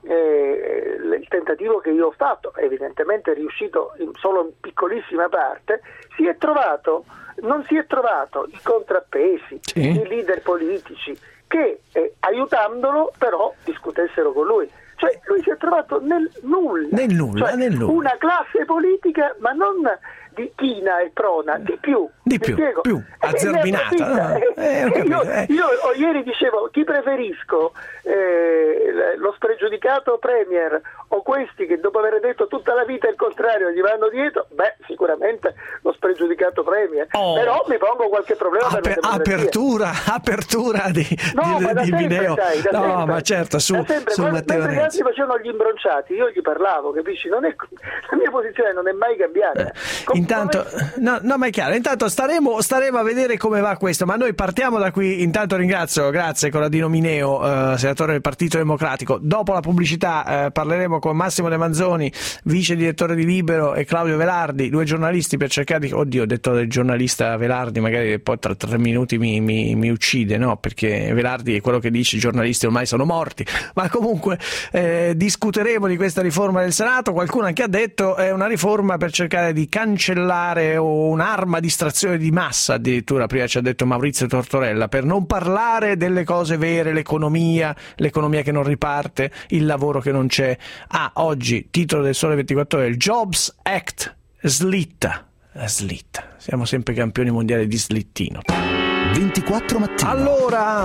eh, il tentativo che io ho fatto, evidentemente è riuscito in solo in piccolissima parte, si è trovato, non si è trovato i contrappesi, sì. i leader politici che eh, aiutandolo però discutessero con lui. Cioè lui si è trovato nel nulla, nel nulla, cioè, nel nulla. Una classe politica, ma non di china e prona, di più. Di più, spiego? più, azzerbinata. No? Eh, Eh, capito, io, eh. io ieri dicevo, chi preferisco, eh, lo spregiudicato Premier o questi che dopo aver detto tutta la vita il contrario gli vanno dietro? Beh, sicuramente lo spregiudicato Premier. Oh. Però mi pongo qualche problema Aper- per la democrazia. Apertura, apertura di, No, di, ma da di sempre, Mineo. sai, da no, sempre. ma certo, su, Da sempre. su Quando- Matteo mentre gli Renzi. altri facevano gli imbronciati, io gli parlavo, capisci? Non è, la mia posizione non è mai cambiata. Eh, Com- intanto, no, no, ma è chiaro, intanto staremo, staremo a vedere come va questo, ma noi partiamo da qui. Intanto ringrazio, grazie Corradino Mineo, eh, senatore del Partito Democratico. Dopo la pubblicità eh, parleremo con Massimo De Manzoni, vice direttore di Libero, e Claudio Velardi, due giornalisti, per cercare di... Oddio, ho detto del giornalista Velardi, magari poi tra tre minuti mi, mi, mi uccide, no? Perché Velardi è quello che dice i giornalisti ormai sono morti, ma comunque eh, discuteremo di questa riforma del Senato. Qualcuno anche ha detto è una riforma per cercare di cancellare o un'arma a distrazione di massa, addirittura prima ci ha detto Maurizio Tortorella, per non parlare delle cose vere, l'economia, l'economia che non riparte, il lavoro che non c'è. Ah, oggi, titolo del Sole ventiquattro Ore, il Jobs Act slitta, slitta, siamo sempre campioni mondiali di slittino. ventiquattro mattino. Allora,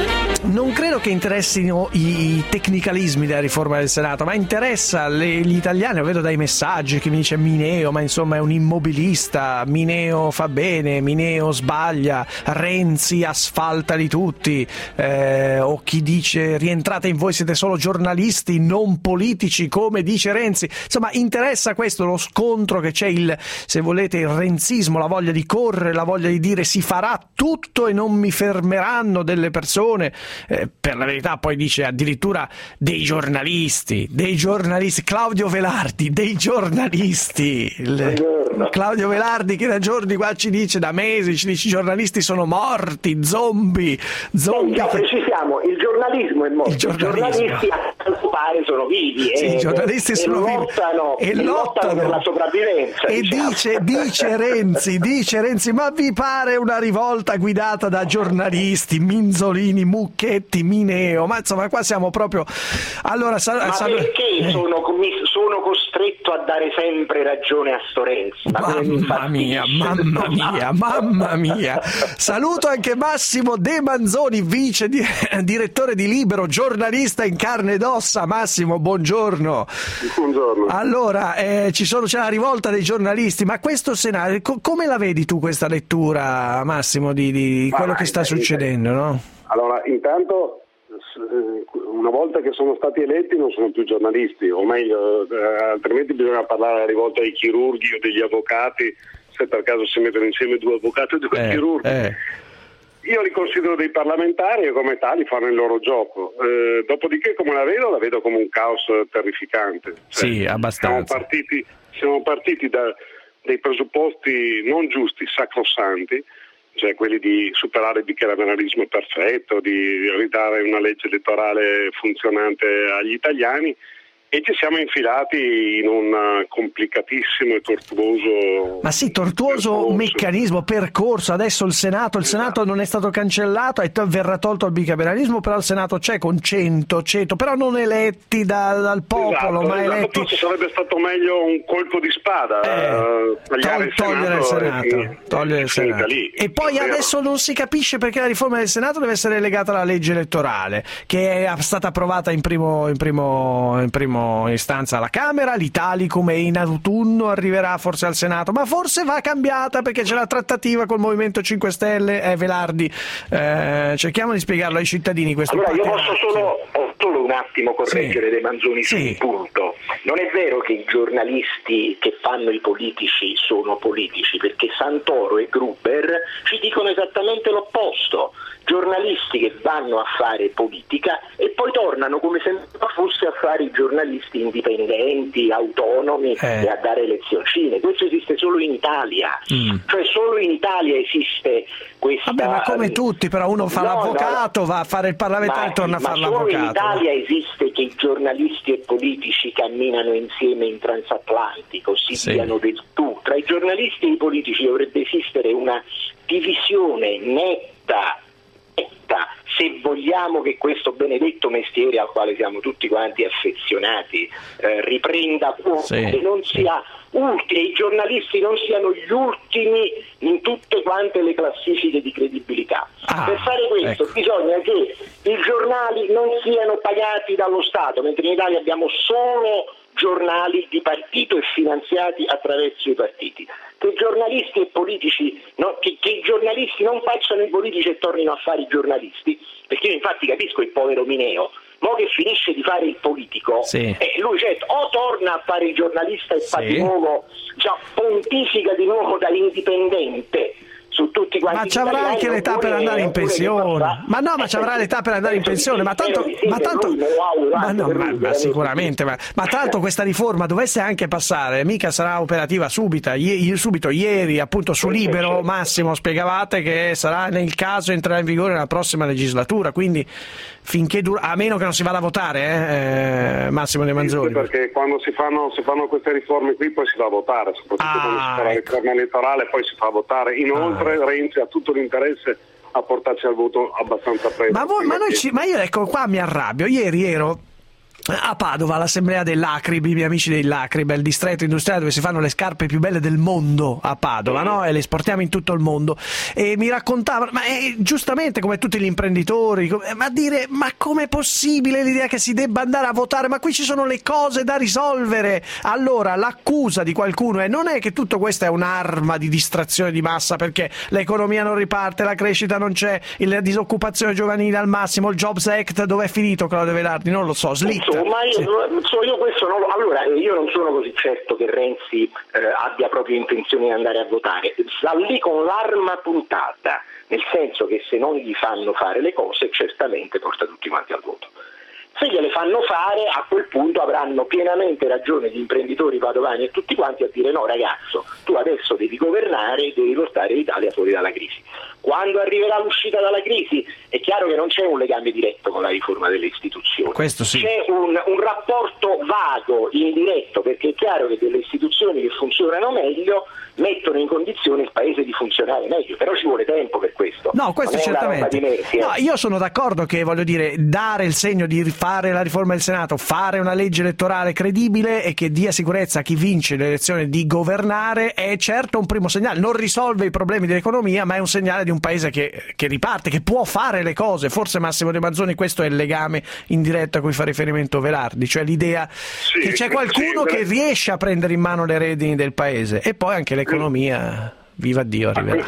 non credo che interessino i tecnicalismi della riforma del Senato, ma interessa le, gli italiani. Lo vedo dai messaggi, chi mi dice Mineo, ma insomma è un immobilista, Mineo fa bene, Mineo sbaglia, Renzi asfaltali tutti, eh, o chi dice rientrate in voi, siete solo giornalisti, non politici, come dice Renzi. Insomma, interessa questo, lo scontro che c'è, il, se volete, il renzismo, la voglia di correre, la voglia di dire si farà tutto e non mi fermeranno delle persone. Eh, per la verità poi dice addirittura dei giornalisti, dei giornalisti, Claudio Velardi, dei giornalisti. Il, Claudio Velardi che da giorni qua ci dice, da mesi ci dice i giornalisti sono morti, zombie, zombie. Eh, già, precisiamo, il giornalismo è morto, il giornalismo. I giornalisti a quanto pare sono vivi sì, e, i giornalisti e sono lottano, vivi e lottano, lottano per la sopravvivenza. E diciamo. dice, dice Renzi, dice Renzi, ma vi pare una rivolta guidata da giornalisti, Minzolini, Mucchetti, Mineo? Ma insomma qua siamo proprio... Allora, sal- ma sal- perché sono, sono costretti costretto a dare sempre ragione a Sto Renzi. Ma mamma mia, mamma mia, mamma mia. Saluto anche Massimo De Manzoni, vice di- direttore di Libero, giornalista in carne ed ossa. Massimo, buongiorno. Buongiorno. Allora, eh, ci sono, c'è la rivolta dei giornalisti, ma questo Senato, co- come la vedi tu questa lettura, Massimo, di, di quello ah, che sta eh, succedendo, no? Allora, intanto, una volta che sono stati eletti non sono più giornalisti, o meglio, eh, altrimenti bisogna parlare alla rivolta dei chirurghi o degli avvocati, se per caso si mettono insieme due avvocati o due Eh, chirurghi. eh. Io li considero dei parlamentari e come tali fanno il loro gioco. Eh, dopodiché, come la vedo, la vedo come un caos terrificante. Cioè, Sì, abbastanza. Siamo partiti, siamo partiti da dei presupposti non giusti, sacrosanti, cioè quelli di superare il bicameralismo perfetto, di ridare una legge elettorale funzionante agli italiani, e ci siamo infilati in un complicatissimo e tortuoso Ma sì, tortuoso percorso. meccanismo, percorso. Adesso il Senato, il Senato non è stato cancellato e t- verrà tolto il bicameralismo, però il Senato c'è con cento, cento, però non eletti da- dal popolo, Esatto, ma esatto. eletti. Forse sarebbe stato meglio un colpo di spada, eh, tagliare il Togliere il Senato, Senato, e- togliere il finita Senato. lì. E poi Vero. adesso non si capisce perché la riforma del Senato deve essere legata alla legge elettorale, che è stata approvata in primo, in primo, in primo istanza alla Camera, l'Italicum e in autunno arriverà forse al Senato, ma forse va cambiata perché c'è la trattativa col Movimento cinque Stelle. Eh, Velardi, eh, cerchiamo di spiegarlo ai cittadini questo. Allora io pattern. posso solo, solo un attimo correggere Sì. De Manzoni su Sì. un punto. Non è vero che i giornalisti che fanno i politici sono politici, perché Santoro e Gruber ci dicono esattamente l'opposto. Giornalisti che vanno a fare politica e poi tornano come se non fosse a fare i giornalisti indipendenti, autonomi Eh. e a dare lezioncine. Questo esiste solo in Italia, Mm. cioè solo in Italia esiste questa... Vabbè, ma come tutti, però uno fa No, l'avvocato, no, no. va a fare il parlamentare Ma, e torna a ma fare solo in l'avvocato. Italia esiste che i giornalisti e politici camminano insieme in transatlantico, si Sì. diano del tu. Tra i giornalisti e i politici dovrebbe esistere una divisione netta, netta, se vogliamo che questo benedetto mestiere al quale siamo tutti quanti affezionati eh, riprenda fuoco, Sì. e non sia ultimi, i giornalisti non siano gli ultimi in tutte quante le classifiche di credibilità. Ah, per fare questo ecco. bisogna che i giornali non siano pagati dallo Stato, mentre in Italia abbiamo solo giornali di partito e finanziati attraverso i partiti. Che giornalisti e politici no, che, che i giornalisti non facciano i politici e tornino a fare i giornalisti, perché io infatti capisco il povero Mineo, mo che finisce di fare il politico, Sì. eh, lui certo o torna a fare il giornalista e fa Sì. di nuovo, già pontifica di nuovo da indipendente su tutti quanti Ma gli ci avrà italiani, anche l'età per oppure- andare in oppure che pensione. fa? Ma no, ma ci avrà l'età per andare in pensione. Ma tanto, ma tanto, ma no, ma, ma sicuramente. Ma, ma tanto questa riforma dovesse anche passare, mica sarà operativa subita. Ie- subito ieri, appunto, su Libero, Massimo, spiegavate che sarà nel caso entrerà in vigore nella prossima legislatura. Quindi finché dura, a meno che non si vada a votare, eh, eh, Massimo De Manzoni. Sì, perché quando si fanno, si fanno queste riforme qui poi si va a votare, soprattutto Ah, quando si fa la ecco. riforma elettorale poi si fa a votare. Inoltre Renzi ha tutto l'interesse a portarci al voto abbastanza presto. Ma, voi, ma, noi Perché- ci, ma io ecco qua mi arrabbio. Ieri ero a Padova all'assemblea dell'Acrib, i miei amici dell'Acrib, è il distretto industriale dove si fanno le scarpe più belle del mondo a Padova, no? E le esportiamo in tutto il mondo. E mi raccontavano, ma eh, giustamente come tutti gli imprenditori, come- ma dire, ma com'è possibile l'idea che si debba andare a votare? Ma qui ci sono le cose da risolvere. Allora l'accusa di qualcuno è: non è che tutto questo è un'arma di distrazione di massa perché l'economia non riparte, la crescita non c'è, la disoccupazione giovanile al massimo, il Jobs Act dove è finito, Claudio Velardi? Non lo so, slitta. Insomma, io, Sì. so, io questo non lo, allora io non sono così certo che Renzi eh, abbia proprio intenzione di andare a votare. Sta lì con l'arma puntata, nel senso che se non gli fanno fare le cose certamente porta tutti quanti al voto. Se gliele fanno fare, a quel punto avranno pienamente ragione gli imprenditori padovani e tutti quanti a dire: no ragazzo, tu adesso devi governare e devi portare l'Italia fuori dalla crisi. Quando arriverà l'uscita dalla crisi è chiaro che non c'è un legame diretto con la riforma delle istituzioni. Questo sì. C'è un, un rapporto vago, indiretto, perché è chiaro che delle istituzioni che funzionano meglio mettono in condizione il paese di funzionare meglio, però ci vuole tempo per questo. No, questo Non è una roba certamente. di mesi, eh. No, io sono d'accordo che, voglio dire, dare il segno di fare la riforma del Senato, fare una legge elettorale credibile e che dia sicurezza a chi vince l'elezione di governare è certo un primo segnale. Non risolve i problemi dell'economia, ma è un segnale di un paese che, che riparte, che può fare le cose. Forse Massimo De Manzoni, questo è il legame indiretto a cui fa riferimento Velardi, cioè l'idea sì, che c'è qualcuno sì, che riesce a prendere in mano le redini del paese, e poi anche l'economia, viva Dio, arriverà.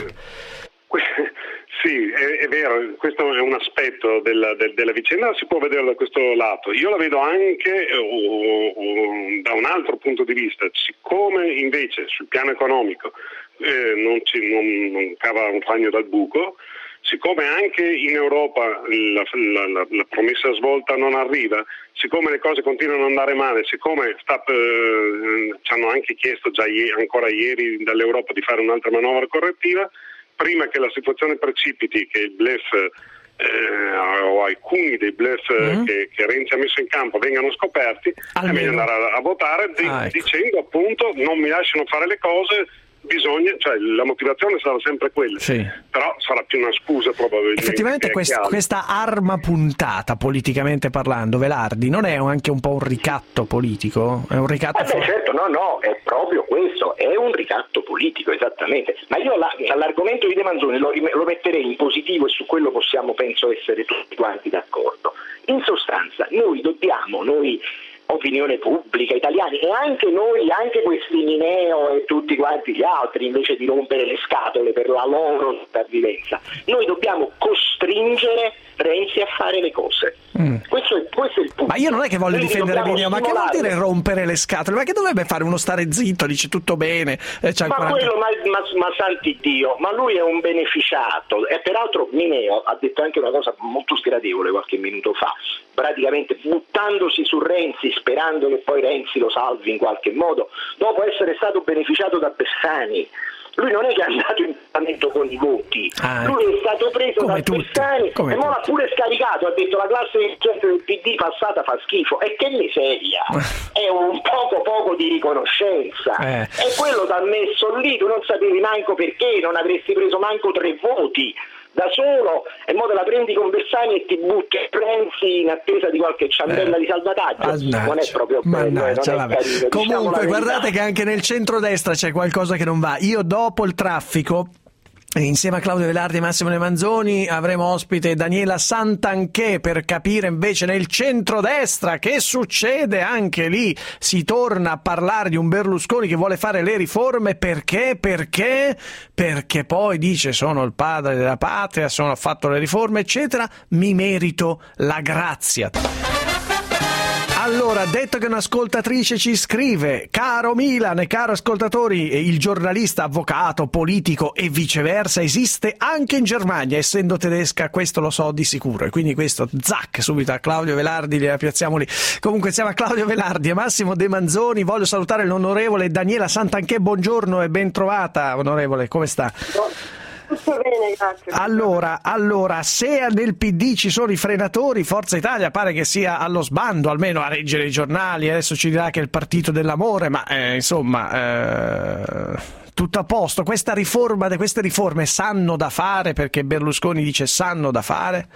Sì, è, è vero, questo è un aspetto della, del, della vicenda, si può vedere da questo lato. Io la vedo anche uh, uh, da un altro punto di vista, siccome invece sul piano economico eh, non, ci, non, non cava un ragno dal buco, siccome anche in Europa la, la, la, la promessa svolta non arriva, siccome le cose continuano ad andare male, siccome sta, eh, ci hanno anche chiesto già ieri, ancora ieri dall'Europa di fare un'altra manovra correttiva, prima che la situazione precipiti, che il bluff eh, o alcuni dei bluff mm. che, che Renzi ha messo in campo vengano scoperti, almeno è meglio andare a, a votare di, ah, ecco. dicendo appunto non mi lasciano fare le cose. Bisogna, cioè la motivazione sarà sempre quella, sì. Però sarà più una scusa probabilmente. Effettivamente quest, questa arma puntata politicamente parlando, Velardi, non è anche un po' un ricatto politico? È un ricatto eh beh, certo, no, no, è proprio questo, è un ricatto politico, esattamente. Ma io la, l'argomento di De Manzoni lo, lo metterei in positivo e su quello possiamo, penso, essere tutti quanti d'accordo. In sostanza, noi dobbiamo, noi opinione pubblica, italiani e anche noi, anche questi Mineo e tutti quanti gli altri, invece di rompere le scatole per la loro sopravvivenza, noi dobbiamo costringere Renzi a fare le cose. Mm. Questo, è, questo è il punto. Ma io non è che voglio Quindi difendere Mineo, ma che vuol dire rompere le scatole? Ma che dovrebbe fare uno stare zitto, dice tutto bene? Eh, c'ha ma quaranta... quello, ma, ma, ma santi Dio, ma lui è un beneficiato e peraltro Mineo ha detto anche una cosa molto sgradevole qualche minuto fa, praticamente buttandosi su Renzi sperando che poi Renzi lo salvi in qualche modo, dopo essere stato beneficiato da Bersani. Lui non è che è andato in Parlamento con i voti, ah, lui è stato preso da Bersani e ora l'ha pure scaricato, ha detto la classe dirigente del P D passata fa schifo, e che miseria, è un poco poco di riconoscenza, eh. E quello t'ha messo lì, tu non sapevi manco perché, non avresti preso manco tre voti da solo, e mo te la prendi con Bersani e ti butti Renzi in attesa di qualche ciambella eh. di salvataggio. Mannaggia. Non è proprio bello, Mannaggia, non è carino, comunque diciamo guardate che anche nel centrodestra c'è qualcosa che non va. Io dopo il traffico, insieme a Claudio Velardi e Massimo De Manzoni, avremo ospite Daniela Santanchè per capire invece nel centrodestra che succede anche lì. Si torna a parlare di un Berlusconi che vuole fare le riforme perché? Perché? Perché poi dice sono il padre della patria, sono ho fatto le riforme eccetera, mi merito la grazia. Allora, detto che un'ascoltatrice ci scrive: caro Milan e caro ascoltatori, il giornalista, avvocato, politico e viceversa esiste anche in Germania, essendo tedesca, questo lo so di sicuro, e quindi questo zac subito a Claudio Velardi, la piazziamo lì. Comunque siamo a Claudio Velardi e Massimo De Manzoni. Voglio salutare l'onorevole Daniela Santanchè, buongiorno e ben trovata onorevole, come sta? Tutto bene, grazie. Allora, allora, se nel P D ci sono i frenatori, Forza Italia pare che sia allo sbando, almeno a leggere i giornali. Adesso ci dirà che è il partito dell'amore, ma eh, insomma, eh, tutto a posto. Questa riforma, queste riforme sanno da fare, perché Berlusconi dice sanno da fare?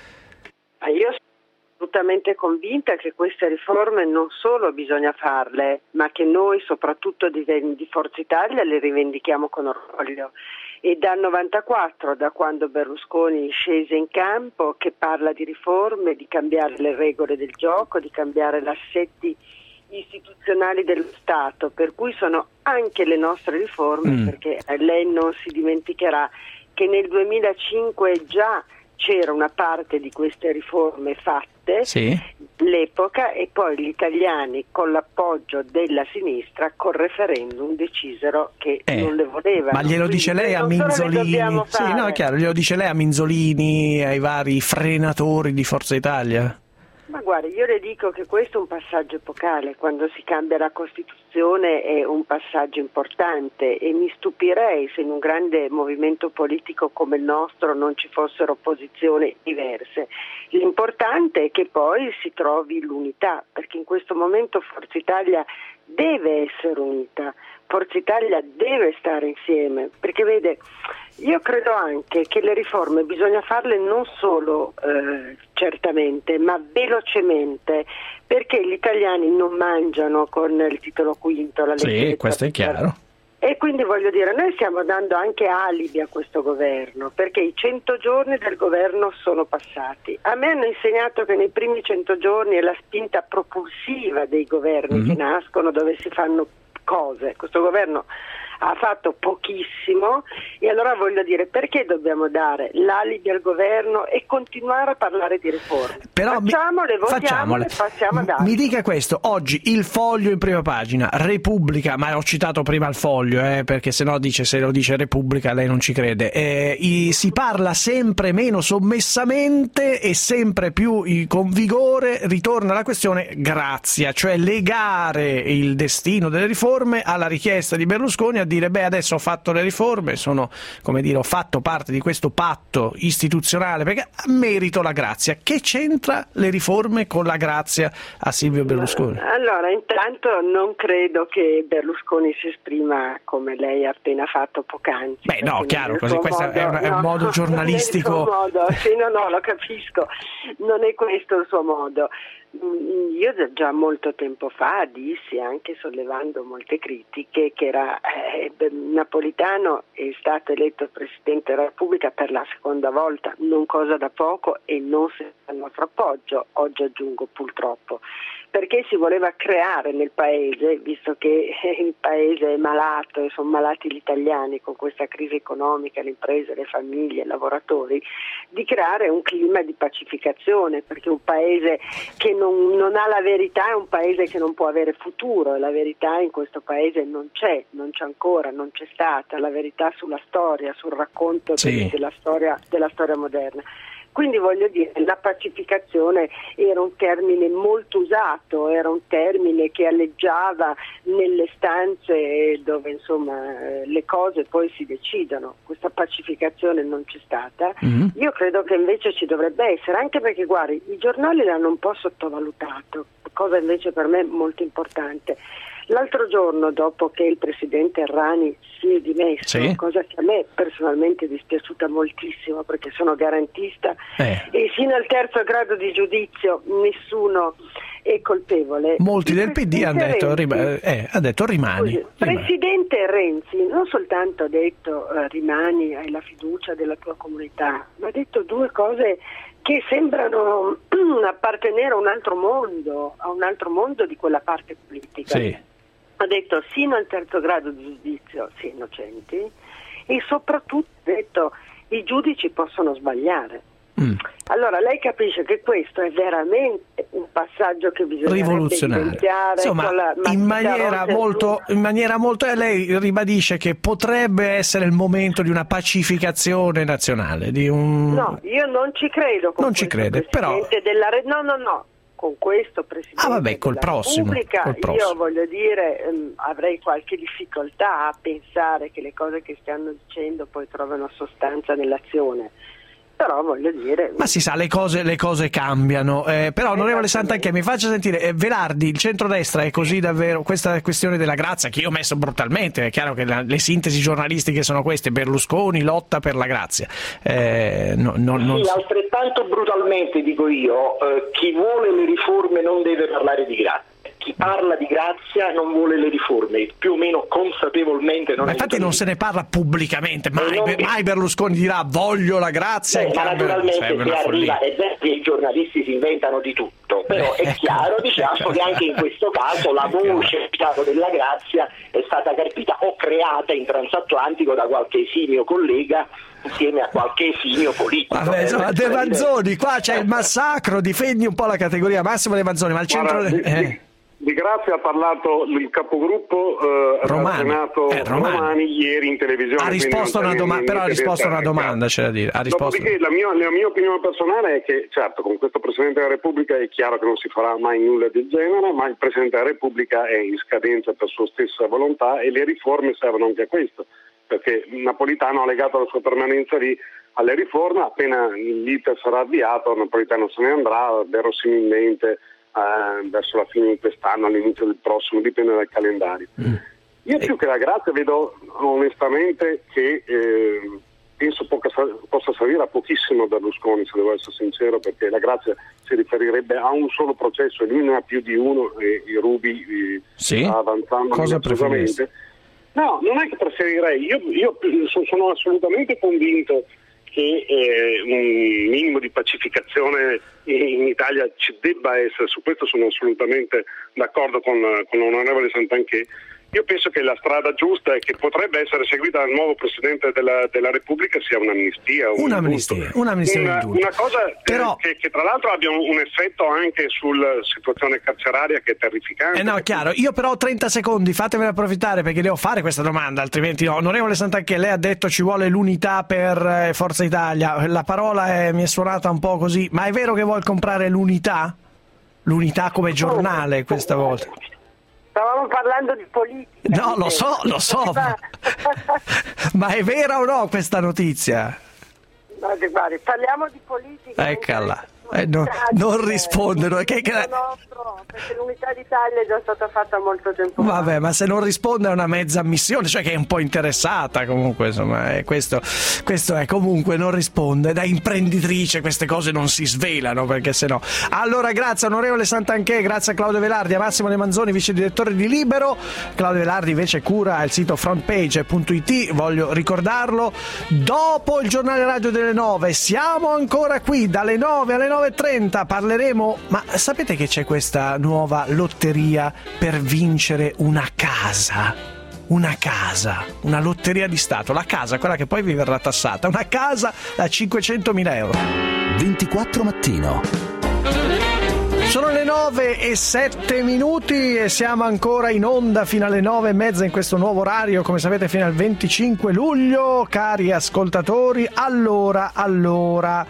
Io sono assolutamente convinta che queste riforme non solo bisogna farle, ma che noi, soprattutto di, di Forza Italia, le rivendichiamo con orgoglio. E dal novantaquattro, da quando Berlusconi scese in campo, che parla di riforme, di cambiare le regole del gioco, di cambiare gli assetti istituzionali dello Stato, per cui sono anche le nostre riforme, mm. perché lei non si dimenticherà che nel duemilacinque già c'era una parte di queste riforme fatte, sì. L'epoca, e poi gli italiani con l'appoggio della sinistra col referendum decisero che eh, non le volevano. Ma glielo dice lei a Minzolini? Sì, no, è chiaro, glielo dice lei a Minzolini, ai vari frenatori di Forza Italia? Ma guarda, io le dico che questo è un passaggio epocale, quando si cambia la Costituzione è un passaggio importante, e mi stupirei se in un grande movimento politico come il nostro non ci fossero posizioni diverse. L'importante è che poi si trovi l'unità, perché in questo momento Forza Italia deve essere unita, Forza Italia deve stare insieme, perché vede, io credo anche che le riforme bisogna farle non solo eh, certamente, ma velocemente, perché gli italiani non mangiano con il titolo quinto la legge. Sì, questo è chiaro. E quindi voglio dire, noi stiamo dando anche alibi a questo governo, perché i cento giorni del governo sono passati. A me hanno insegnato che nei primi cento giorni è la spinta propulsiva dei governi mm-hmm. che nascono, dove si fanno cose. Questo governo ha fatto pochissimo, e allora voglio dire, perché dobbiamo dare l'alibi al governo e continuare a parlare di riforme? Però facciamole, mi, votiamole, passiamo ad altro. Mi dica questo, oggi il Foglio in prima pagina, Repubblica, ma ho citato prima il Foglio, eh, perché sennò dice, se lo dice Repubblica lei non ci crede, eh, i, si parla sempre meno sommessamente e sempre più i, con vigore ritorna la questione Grazia, cioè legare il destino delle riforme alla richiesta di Berlusconi a dire, beh, adesso ho fatto le riforme, sono, come dire, ho fatto parte di questo patto istituzionale perché merito la grazia. Che c'entra le riforme con la grazia a Silvio Berlusconi? Allora, intanto non credo che Berlusconi si esprima come lei ha appena fatto poc'anzi. Beh, no, chiaro, così questo modo, è, un, è un modo no, giornalistico. Non è il suo modo. Sì, no, no, lo capisco, non è questo il suo modo. Io già molto tempo fa dissi, anche sollevando molte critiche, che era eh, Napolitano è stato eletto Presidente della Repubblica per la seconda volta, non cosa da poco, e non senza il nostro appoggio, oggi aggiungo purtroppo, perché si voleva creare nel paese, visto che il paese è malato e sono malati gli italiani con questa crisi economica, le imprese, le famiglie, i lavoratori, di creare un clima di pacificazione, perché un paese che non, non ha la verità è un paese che non può avere futuro, e la verità in questo paese non c'è, non c'è ancora, non c'è stata, la verità sulla storia, sul racconto sì. de, della storia, della storia moderna. Quindi voglio dire, la pacificazione era un termine molto usato, era un termine che alleggiava nelle stanze dove insomma le cose poi si decidono. Questa pacificazione non c'è stata. Mm-hmm. Io credo che invece ci dovrebbe essere, anche perché guardi, i giornali l'hanno un po' sottovalutato, cosa invece per me molto importante. L'altro giorno, dopo che il presidente Errani si è dimesso, sì. cosa che a me personalmente è dispiaciuta moltissimo perché sono garantista eh. e fino al terzo grado di giudizio nessuno è colpevole. Molti del P D hanno detto, Renzi, eh, ha detto rimani. Scusi, presidente Renzi non soltanto ha detto uh, rimani, hai la fiducia della tua comunità, ma ha detto due cose che sembrano appartenere a un altro mondo, a un altro mondo di quella parte politica. Sì. Ha detto sino al terzo grado di giudizio si è innocenti, e soprattutto ha detto i giudici possono sbagliare. Mm. Allora lei capisce che questo è veramente un passaggio che bisogna rivoluzionario. Insomma, la, in maniera molto, in maniera molto eh, lei ribadisce che potrebbe essere il momento di una pacificazione nazionale, di un... No, io non ci credo. Con non ci crede, però della... no, no, no. Con questo Presidente ah, vabbè, col della prossimo, Repubblica, col prossimo. Io voglio dire, ehm, avrei qualche difficoltà a pensare che le cose che stiano dicendo poi trovano sostanza nell'azione. Però voglio dire... Ma si sa, le cose, le cose cambiano. Eh, però, onorevole Santanchè, mi faccia sentire, eh, Velardi, il centrodestra è così davvero, questa questione della grazia, che io ho messo brutalmente, è chiaro che la, le sintesi giornalistiche sono queste, Berlusconi lotta per la grazia. Eh, no, no, non... Sì, altrettanto brutalmente dico io, eh, chi vuole le riforme non deve parlare di grazia. Chi parla di grazia non vuole le riforme, più o meno consapevolmente. Non ma infatti non se ne parla pubblicamente, mai, non... mai Berlusconi dirà voglio la grazia. Beh, ma naturalmente se arriva, è vero che i giornalisti si inventano di tutto, però eh, è chiaro ecco, diciamo ecco. che anche in questo caso la voce della grazia è stata carpita o creata in transatlantico da qualche esimio collega insieme a qualche esimio politico. Vabbè, insomma, De Manzoni, qua c'è il massacro, difendi un po' la categoria, Massimo De Manzoni, ma al centro... Guarda, eh. Di grazia ha parlato il capogruppo eh, Romani. Senato Eh, Romani. Romani ieri in televisione. Ha risposto una doma- però ha risposto a una domanda, c'è da dire. Ha risposto... Dopodiché la mia, la mia opinione personale è che, certo, con questo Presidente della Repubblica è chiaro che non si farà mai nulla del genere, ma il Presidente della Repubblica è in scadenza per sua stessa volontà e le riforme servono anche a questo, perché Napolitano ha legato la sua permanenza lì alle riforme, appena l'iter sarà avviato Napolitano se ne andrà, verosimilmente Eh, verso la fine di quest'anno, all'inizio del prossimo, dipende dal calendario. Mm. Io più che la grazia vedo onestamente che eh, penso poca, possa salire a pochissimo Berlusconi, se devo essere sincero, perché la grazia si riferirebbe a un solo processo e lui ne ha più di uno e i Rubi eh, sì? sta avanzando. Cosa preferisci? No, non è che preferirei, io, io sono assolutamente convinto che eh, un minimo di pacificazione in Italia ci debba essere, su questo sono assolutamente d'accordo con, con l'onorevole Santanchè. Io penso che la strada giusta e che potrebbe essere seguita dal nuovo Presidente della, della Repubblica sia un'amnistia. Un un'amnistia, un'amnistia una, una cosa Però... che, che tra l'altro abbia un, un effetto anche sulla situazione carceraria che è terrificante. Eh no, chiaro, io però ho trenta secondi, fatemene approfittare perché devo fare questa domanda, altrimenti no. Onorevole Santanchè, lei ha detto ci vuole l'unità per Forza Italia, la parola è, mi è suonata un po' così, ma è vero che vuol comprare l'unità? L'unità come giornale questa volta? Stavamo parlando di politica. No, lo so, lo so, ma, ma è vera o no questa notizia? No, guardi, parliamo di politica. Eccola, eh, no, non rispondere. Che, che... No, no, perché l'unità d'Italia è già stata fatta molto tempo fa. Vabbè, ma se non risponde è una mezza ammissione, cioè che è un po' interessata comunque, insomma, è questo, questo è comunque non risponde. Da imprenditrice queste cose non si svelano, perché sennò. Allora, grazie onorevole Santanchè, grazie a Claudio Velardi, a Massimo De Manzoni, vice direttore di Libero. Claudio Velardi invece cura il sito frontpage punto it, voglio ricordarlo. Dopo il giornale radio delle nove siamo ancora qui dalle nove alle nove e trenta, parleremo, ma sapete che c'è questa nuova lotteria per vincere una casa? Una casa, una lotteria di Stato, la casa, quella che poi vi verrà tassata, una casa da cinquecentomila euro. ventiquattro mattino. Sono le nove e sette minuti e siamo ancora in onda fino alle nove e mezza in questo nuovo orario, come sapete fino al venticinque luglio, cari ascoltatori. Allora, allora,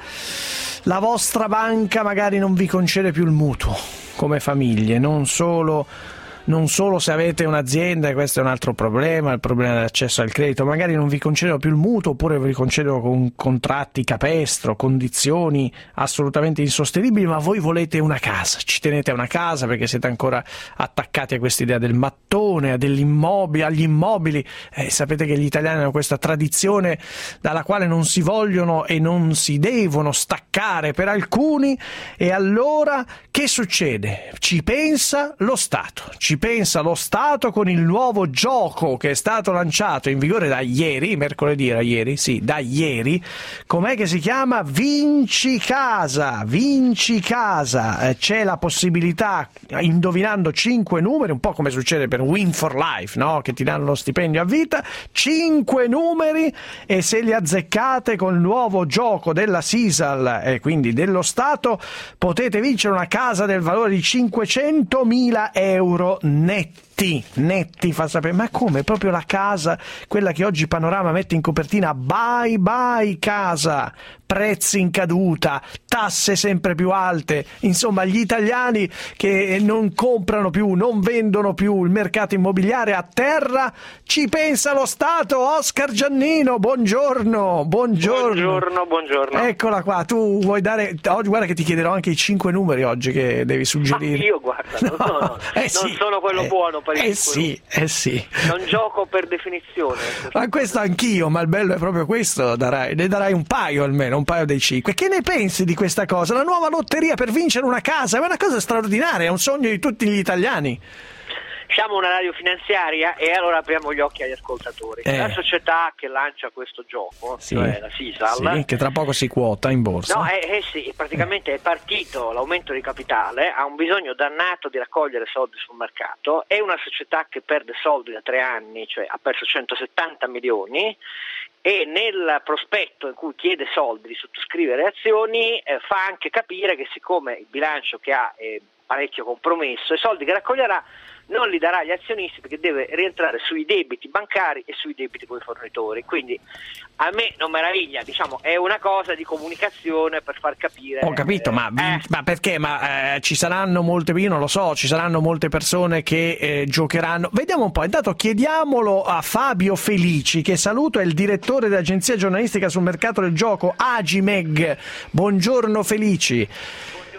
la vostra banca magari non vi concede più il mutuo come famiglie, non solo... Non solo se avete un'azienda, e questo è un altro problema, il problema dell'accesso al credito, magari non vi concedono più il mutuo oppure vi concedono con contratti capestro, condizioni assolutamente insostenibili, ma voi volete una casa, ci tenete a una casa perché siete ancora attaccati a quest'idea del mattone, dell'immobile, agli immobili. Eh, sapete che gli italiani hanno questa tradizione dalla quale non si vogliono e non si devono staccare per alcuni, e allora che succede? Ci pensa lo Stato, ci pensa lo Stato con il nuovo gioco che è stato lanciato in vigore da ieri, mercoledì era ieri, sì, da ieri, com'è che si chiama? Vinci Casa, Vinci Casa, eh, c'è la possibilità, indovinando cinque numeri, un po' come succede per Win for Life, no? Che ti danno lo stipendio a vita, cinque numeri, e se li azzeccate con il nuovo gioco della Sisal e quindi dello Stato potete vincere una casa del valore di cinquecentomila euro netti, netti, fa sapere, ma come? Proprio la casa, quella che oggi Panorama mette in copertina, bye bye casa, prezzi in caduta, tasse sempre più alte, insomma gli italiani che non comprano più, non vendono più, il mercato immobiliare a terra, ci pensa lo Stato. Oscar Giannino, buongiorno, buongiorno. Buongiorno, buongiorno. Eccola qua, tu vuoi dare, oggi guarda che ti chiederò anche i cinque numeri oggi che devi suggerire. Ma io guarda, no, no, no, eh non sì, sono quello eh, buono per il eh sì, eh sì. Non gioco per definizione. Ma questo anch'io, ma il bello è proprio questo, darai, ne darai un paio almeno, un paio dei cinque. Che ne pensi di questa cosa? La nuova lotteria per vincere una casa, è una cosa straordinaria, è un sogno di tutti gli italiani. Siamo una radio finanziaria e allora apriamo gli occhi agli ascoltatori. Eh. La società che lancia questo gioco, Sì. cioè la Sisal, Sì, che tra poco si quota in borsa. no, eh, eh sì, praticamente è partito l'aumento di capitale, ha un bisogno dannato di raccogliere soldi sul mercato, è una società che perde soldi da tre anni, cioè ha perso centosettanta milioni, e nel prospetto in cui chiede soldi di sottoscrivere azioni eh, fa anche capire che siccome il bilancio che ha è parecchio compromesso, i soldi che raccoglierà non li darà agli azionisti perché deve rientrare sui debiti bancari e sui debiti con i fornitori. Quindi a me non meraviglia, diciamo, è una cosa di comunicazione per far capire. Ho capito, eh, ma, eh. ma perché? Ma eh, ci saranno molte, io non lo so, ci saranno molte persone che eh, giocheranno. Vediamo un po', intanto chiediamolo a Fabio Felici, che saluto, è il direttore dell'agenzia giornalistica sul mercato del gioco Agimeg. Buongiorno Felici.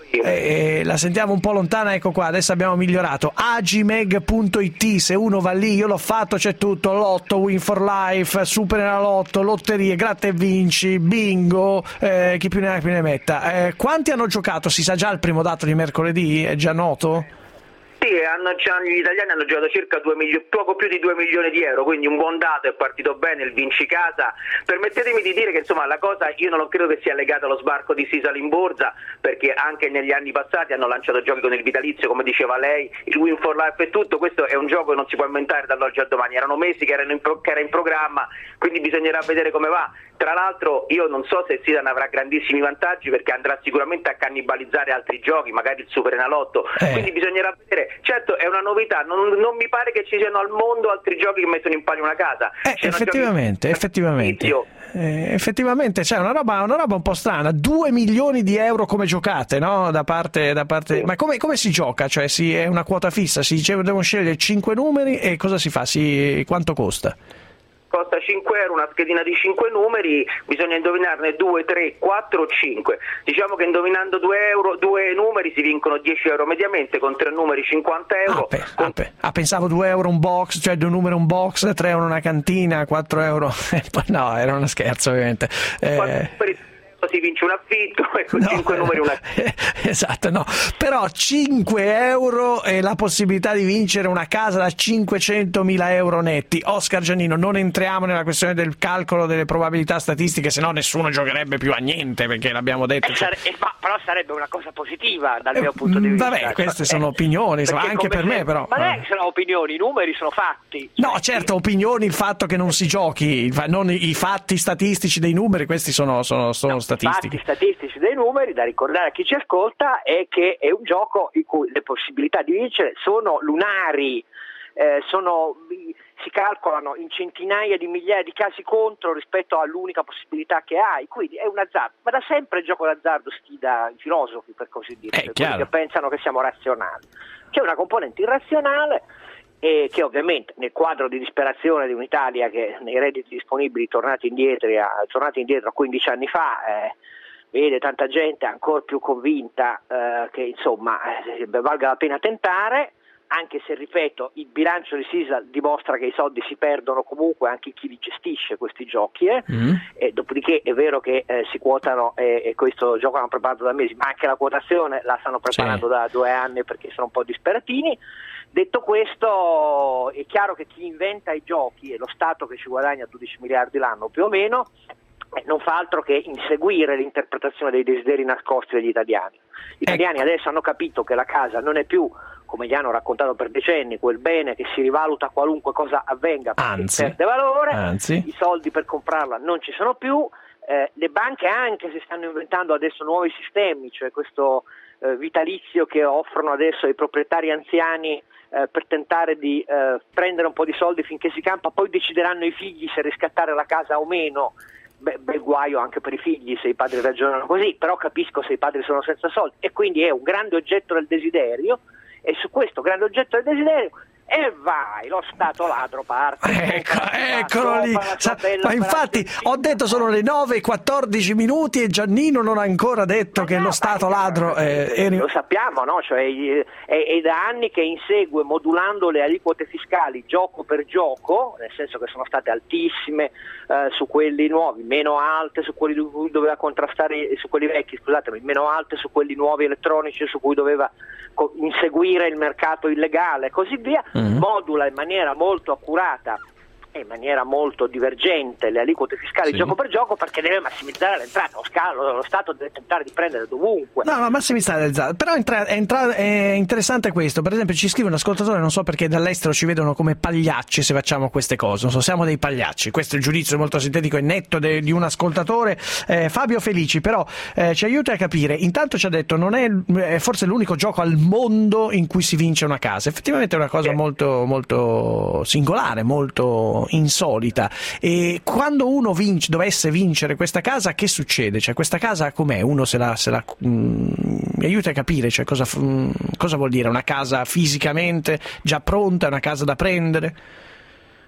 Eh, la sentiamo un po' lontana, ecco qua, adesso abbiamo migliorato. Agimeg punto it, se uno va lì, io l'ho fatto, c'è tutto, lotto, Win for Life, Superenalotto, lotterie, gratta e vinci, bingo, eh, chi più ne ha più ne metta. Eh, quanti hanno giocato? Si sa già il primo dato di mercoledì? È già noto? Sì, hanno, gli italiani hanno giocato circa due milioni, poco più di due milioni di euro, quindi un buon dato, è partito bene il vincicasa. Permettetemi di dire che insomma la cosa io non credo che sia legata allo sbarco di Sisal in borsa, perché anche negli anni passati hanno lanciato giochi con il vitalizio, come diceva lei, il Win for Life e tutto. Questo è un gioco che non si può inventare dall'oggi al domani, erano mesi che, erano in pro, che era in programma, quindi bisognerà vedere come va. Tra l'altro io non so se Sisal avrà grandissimi vantaggi, perché andrà sicuramente a cannibalizzare altri giochi, magari il Superenalotto, eh. quindi bisognerà vedere. Certo, è una novità, non, non mi pare che ci siano al mondo altri giochi che mettono in palio una casa. Eh, effettivamente, giochi... effettivamente. Eh, effettivamente c'è una roba, una roba un po' strana, due milioni di euro come giocate, no? Da parte, da parte... Sì. Ma come, come si gioca? Cioè si, è una quota fissa, si dice devono scegliere cinque numeri e cosa si fa? Si, quanto costa? Costa cinque euro, una schedina di cinque numeri, bisogna indovinarne due, tre, quattro o cinque. Diciamo che indovinando due euro, due numeri si vincono dieci euro mediamente, con tre numeri cinquanta euro. Ah, pe- con... ah, pe- ah pensavo due euro un box, cioè due numeri un box, tre euro una cantina, quattro euro. No, era uno scherzo ovviamente. Eh... Si vince un affitto e con no, cinque numeri una... Esatto, no. Però cinque euro e la possibilità di vincere una casa da cinquecentomila euro netti. Oscar Giannino, non entriamo nella questione del calcolo delle probabilità statistiche, se no nessuno giocherebbe più a niente, perché l'abbiamo detto. Eh, cioè... sare- ma, però sarebbe una cosa positiva dal mio punto di vista. Vabbè, queste sono opinioni, insomma, anche per me però. Ma non è che sono opinioni, i numeri sono fatti. No, certo, opinioni, il fatto che non si giochi, non i fatti statistici dei numeri, questi sono, sono, sono no, statistiche. Fatti statistici dei numeri, da ricordare a chi ci ascolta, è che è un gioco in cui le possibilità di vincere sono lunari, eh, sono, si calcolano in centinaia di migliaia di casi contro rispetto all'unica possibilità che hai, quindi è un azzardo, ma da sempre il gioco d'azzardo sfida i filosofi, per così dire, eh, quelli che pensano che siamo razionali. C'è una componente irrazionale e che ovviamente nel quadro di disperazione di un'Italia che nei redditi disponibili tornati indietro a, tornati indietro quindici anni fa eh, vede tanta gente ancora più convinta eh, che insomma eh, valga la pena tentare, anche se ripeto il bilancio di Sisal dimostra che i soldi si perdono comunque anche chi li gestisce questi giochi eh. mm. e dopodiché è vero che eh, si quotano e, e questo gioco l'hanno preparato da mesi, ma anche la quotazione la stanno preparando sì. da due anni perché sono un po' disperatini. Detto questo, è chiaro che chi inventa i giochi, e lo Stato che ci guadagna dodici miliardi l'anno più o meno, eh, non fa altro che inseguire l'interpretazione dei desideri nascosti degli italiani. Gli italiani ecco. adesso hanno capito che la casa non è più, come gli hanno raccontato per decenni, quel bene che si rivaluta qualunque cosa avvenga perché anzi, perde valore, anzi. i soldi per comprarla non ci sono più, eh, le banche anche si stanno inventando adesso nuovi sistemi, cioè questo eh, vitalizio che offrono adesso ai proprietari anziani Eh, per tentare di eh, prendere un po' di soldi finché si campa, poi decideranno i figli se riscattare la casa o meno. Beh, bel guaio anche per i figli se i padri ragionano così, però capisco se i padri sono senza soldi, e quindi è un grande oggetto del desiderio, e su questo grande oggetto del desiderio e vai, lo Stato ladro parte. Ecco, eccolo lì. Sa, ma infatti ho detto sono le nove e quattordici minuti e Giannino non ha ancora detto ma che no, lo Stato ladro è, è... Lo sappiamo, no? Cioè, è, è da anni che insegue modulando le aliquote fiscali gioco per gioco, nel senso che sono state altissime eh, su quelli nuovi, meno alte su quelli su cui doveva contrastare, su quelli vecchi, scusatemi, meno alte su quelli nuovi elettronici su cui doveva co- inseguire il mercato illegale e così via. Mm-hmm. Modula in maniera molto accurata e in maniera molto divergente le aliquote fiscali sì. gioco per gioco, perché deve massimizzare l'entrata. Lo, scalo, lo Stato deve tentare di prendere dovunque. No, no, massimizzare l'entrata. Però entra, entra, è interessante questo. Per esempio ci scrive un ascoltatore, non so perché dall'estero ci vedono come pagliacci se facciamo queste cose. Non so, siamo dei pagliacci. Questo è il giudizio molto sintetico e netto de, di un ascoltatore. Eh, Fabio Felici però eh, ci aiuta a capire. Intanto ci ha detto non è, è forse l'unico gioco al mondo in cui si vince una casa. Effettivamente è una cosa sì. molto, molto singolare, molto insolita. E quando uno vince, dovesse vincere questa casa, che succede? Cioè, questa casa com'è? Uno se la, se la mh, mi aiuta a capire, cioè, cosa, mh, cosa vuol dire? Una casa fisicamente già pronta, una casa da prendere?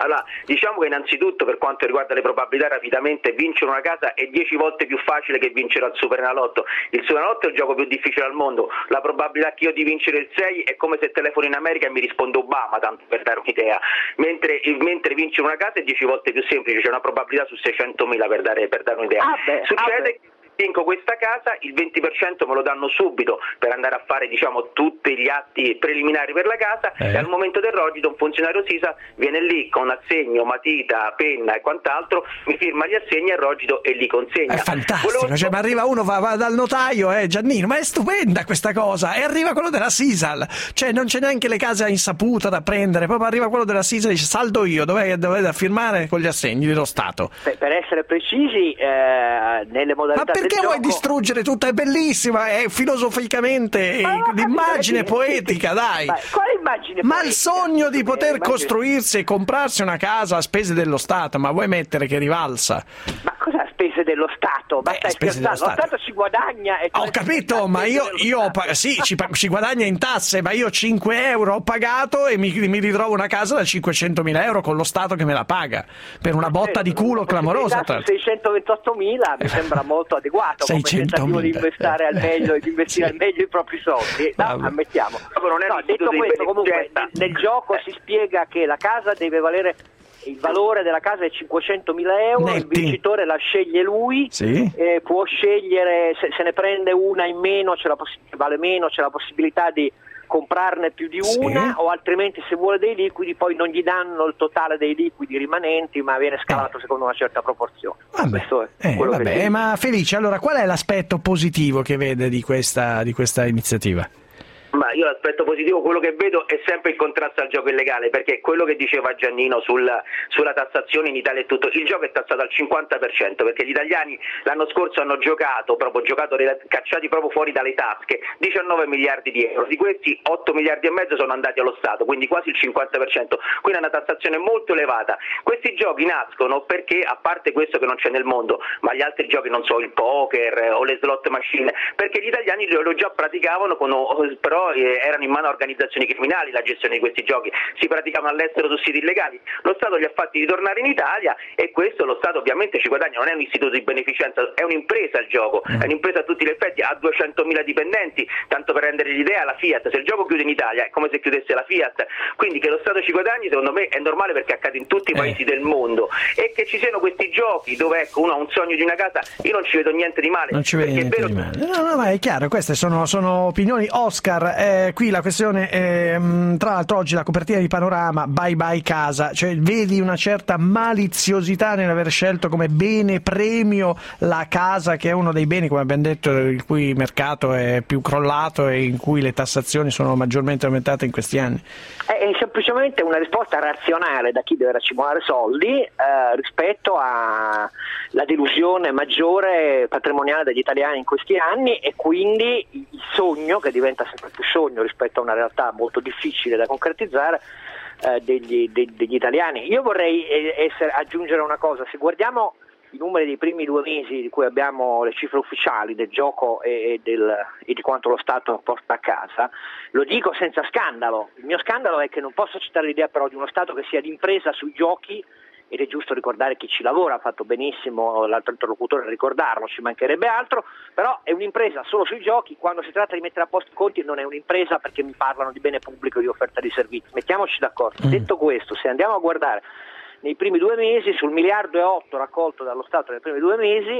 Allora, diciamo che innanzitutto per quanto riguarda le probabilità, rapidamente, vincere una casa è dieci volte più facile che vincere al Superenalotto. Il Superenalotto è il gioco più difficile al mondo, la probabilità che io di vincere il sei è come se telefono in America e mi risponde Obama, tanto per dare un'idea, mentre, mentre vincere una casa è dieci volte più semplice, c'è una probabilità su seicentomila per dare, per dare un'idea. Ah beh, Succede ah che vinco questa casa, il venti per cento me lo danno subito per andare a fare, diciamo, tutti gli atti preliminari per la casa, eh. e al momento del rogito un funzionario SISAL viene lì con assegno, matita, penna e quant'altro, mi firma gli assegni al rogito e li consegna. È fantastico, Volevo... cioè, ma arriva uno, va, va dal notaio, eh, Giannino, ma è stupenda questa cosa, e arriva quello della SISAL, cioè non c'è neanche le case a insaputa da prendere, proprio arriva quello della SISAL e dice saldo io, dov'è, dov'è da firmare con gli assegni dello Stato. Per, per essere precisi, eh, nelle modalità Ma perché del vuoi gioco... distruggere tutto? È bellissima, è filosoficamente, è l'immagine poetica, dai. Ma quale immagine Ma poetica? il sogno di poter immagine... costruirsi e comprarsi una casa a spese dello Stato, ma vuoi mettere che rivalsa? Ma cosa a spese dello Stato? Ma Beh, stai spese dello scherzando? Lo Stato ci guadagna e Ho capito, ma io, io ho pa- sì, ci, pa- ci guadagna in tasse, ma io cinque euro ho pagato e mi, mi ritrovo una casa da cinquecentomila euro con lo Stato che me la paga per una botta di culo clamorosa. seicentoventottomila mi sembra molto adeguato come tentativo di investire al meglio, di investire al meglio i propri soldi. No, ammettiamo. Non è no, detto questo, comunque nel, nel gioco si spiega che la casa deve valere, il valore della casa è cinquecentomila euro, Netti. Il vincitore la sceglie lui, sì. eh, può scegliere, se, se ne prende una in meno, c'è la poss- vale meno, c'è la possibilità di comprarne più di una, sì. O altrimenti se vuole dei liquidi poi non gli danno il totale dei liquidi rimanenti, ma viene scalato eh. secondo una certa proporzione. Vabbè, Questo è eh, quello vabbè, che ma Felice, allora qual è l'aspetto positivo che vede di questa, di questa iniziativa? Ma io l'aspetto positivo, quello che vedo è sempre il contrasto al gioco illegale, perché quello che diceva Giannino sul, sulla tassazione in Italia è tutto, il gioco è tassato al cinquanta per cento, perché gli italiani l'anno scorso hanno giocato, proprio giocato cacciati proprio fuori dalle tasche, diciannove miliardi di euro, di questi otto miliardi e mezzo sono andati allo Stato, quindi quasi il cinquanta per cento, quindi è una tassazione molto elevata. Questi giochi nascono perché, a parte questo che non c'è nel mondo, ma gli altri giochi, non so, il poker o le slot machine, perché gli italiani lo, lo già praticavano, con, però erano in mano a organizzazioni criminali la gestione di questi giochi, si praticavano all'estero su siti illegali, lo Stato li ha fatti ritornare in Italia e questo lo Stato ovviamente ci guadagna, non è un istituto di beneficenza, è un'impresa il gioco, è un'impresa a tutti gli effetti, ha duecentomila dipendenti, tanto per rendere l'idea, la Fiat, se il gioco chiude in Italia è come se chiudesse la Fiat, quindi che lo Stato ci guadagni secondo me è normale, perché accade in tutti i paesi eh. del mondo, e che ci siano questi giochi dove, ecco, uno ha un sogno di una casa, io non ci vedo niente di male, non ci vedo niente è vero... di male. No, no, ma è chiaro, queste sono, sono opinioni. Oscar, eh, qui la questione è, tra l'altro oggi la copertina di Panorama, bye bye casa, cioè vedi una certa maliziosità nell'aver scelto come bene premio la casa, che è uno dei beni, come abbiamo detto, il cui mercato è più crollato e in cui le tassazioni sono maggiormente aumentate in questi anni. È semplicemente una risposta razionale da chi deve racimolare soldi eh, rispetto alla delusione maggiore patrimoniale degli italiani in questi anni, e quindi il sogno, che diventa sempre più sogno rispetto a una realtà molto difficile da concretizzare, eh, degli, de, degli italiani. Io vorrei essere, aggiungere una cosa: se guardiamo i numeri dei primi due mesi di cui abbiamo le cifre ufficiali del gioco e, e, del, e di quanto lo Stato porta a casa, lo dico senza scandalo. Il mio scandalo è che non posso accettare l'idea però di uno Stato che sia d'impresa sui giochi, ed è giusto ricordare chi ci lavora, ha fatto benissimo l'altro interlocutore a ricordarlo, ci mancherebbe altro, però è un'impresa solo sui giochi, quando si tratta di mettere a posto i conti non è un'impresa perché mi parlano di bene pubblico e di offerta di servizi. Mettiamoci d'accordo. Mm. Detto questo, se andiamo a guardare nei primi due mesi, sul miliardo e otto raccolto dallo Stato nei primi due mesi,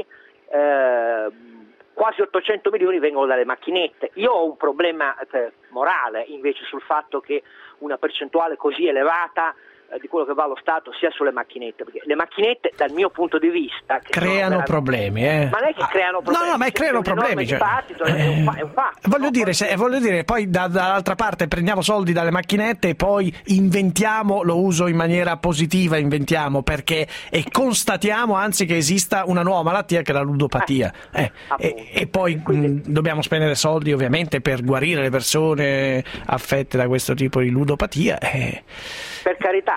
eh, quasi ottocento milioni vengono dalle macchinette. Io ho un problema eh, morale invece sul fatto che una percentuale così elevata eh, di quello che va allo Stato sia sulle macchinette, perché le macchinette dal mio punto di vista che creano problemi, eh. Ma non è che creano problemi, no no ma creano problemi, cioè, dibattito, è un, fa- è un fatto. Voglio no? dire, se, voglio dire poi da, dall'altra parte prendiamo soldi dalle macchinette e poi inventiamo, lo uso in maniera positiva, inventiamo perché e constatiamo anzi che esista una nuova malattia che è la ludopatia, eh, eh, e, e poi mh, dobbiamo spendere soldi ovviamente per guarire le persone affette da questo tipo di ludopatia, eh. Per carità,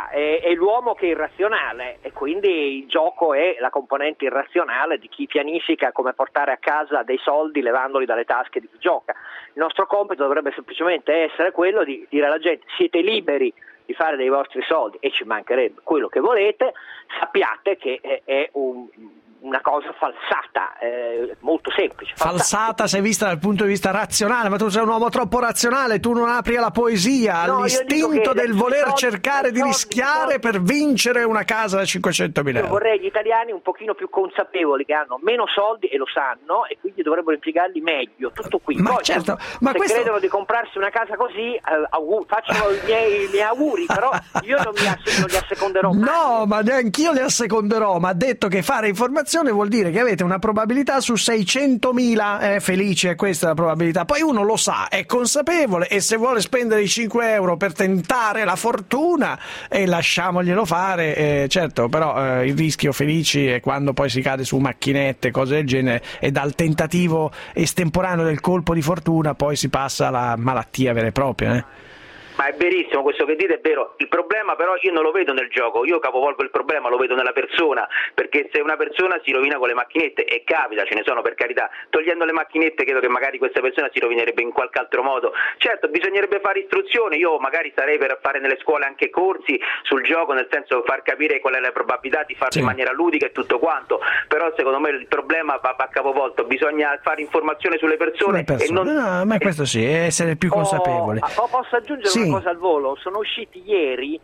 cosa, è, è l'uomo che è irrazionale e quindi il gioco è la componente irrazionale di chi pianifica come portare a casa dei soldi levandoli dalle tasche di chi gioca. Il nostro compito dovrebbe semplicemente essere quello di dire alla gente: siete liberi di fare dei vostri soldi e ci mancherebbe quello che volete, sappiate che è, è un una cosa falsata, eh, molto semplice. Falsata. falsata se vista dal punto di vista razionale, ma tu sei un uomo troppo razionale, tu non apri alla poesia, no, all'istinto del voler soldi, cercare di soldi, rischiare soldi. per vincere una casa da cinquecentomila euro. Io vorrei gli italiani un pochino più consapevoli, che hanno meno soldi e lo sanno e quindi dovrebbero impiegarli meglio, tutto qui. Ma Poi, certo, se, ma se questo... credono di comprarsi una casa così, eh, augur- facciano i miei, i miei auguri, però io non, mi ass- non li asseconderò mai. No, ma neanch'io li asseconderò, ma ha detto che fare informazione vuol dire che avete una probabilità su seicentomila, eh, felici, è questa la probabilità. Poi uno lo sa, è consapevole e se vuole spendere i cinque euro per tentare la fortuna, eh, lasciamoglielo fare, eh, certo, però eh, il rischio, felici, è quando poi si cade su macchinette, cose del genere, e dal tentativo estemporaneo del colpo di fortuna poi si passa alla malattia vera e propria, eh. Ma è verissimo questo che dite, è vero. Il problema però io non lo vedo nel gioco, io capovolgo il problema, lo vedo nella persona, perché se una persona si rovina con le macchinette, e capita, ce ne sono per carità, togliendo le macchinette credo che magari questa persona si rovinerebbe in qualche altro modo. Certo, bisognerebbe fare istruzione, io magari sarei per fare nelle scuole anche corsi sul gioco, nel senso far capire qual è la probabilità di farlo sì. in maniera ludica e tutto quanto, però secondo me il problema va a capovolto, bisogna fare informazione sulle persone, persone. e non... No, ma questo sì, essere più consapevoli. Oh, posso aggiungere sì. una cosa al volo? Sono usciti ieri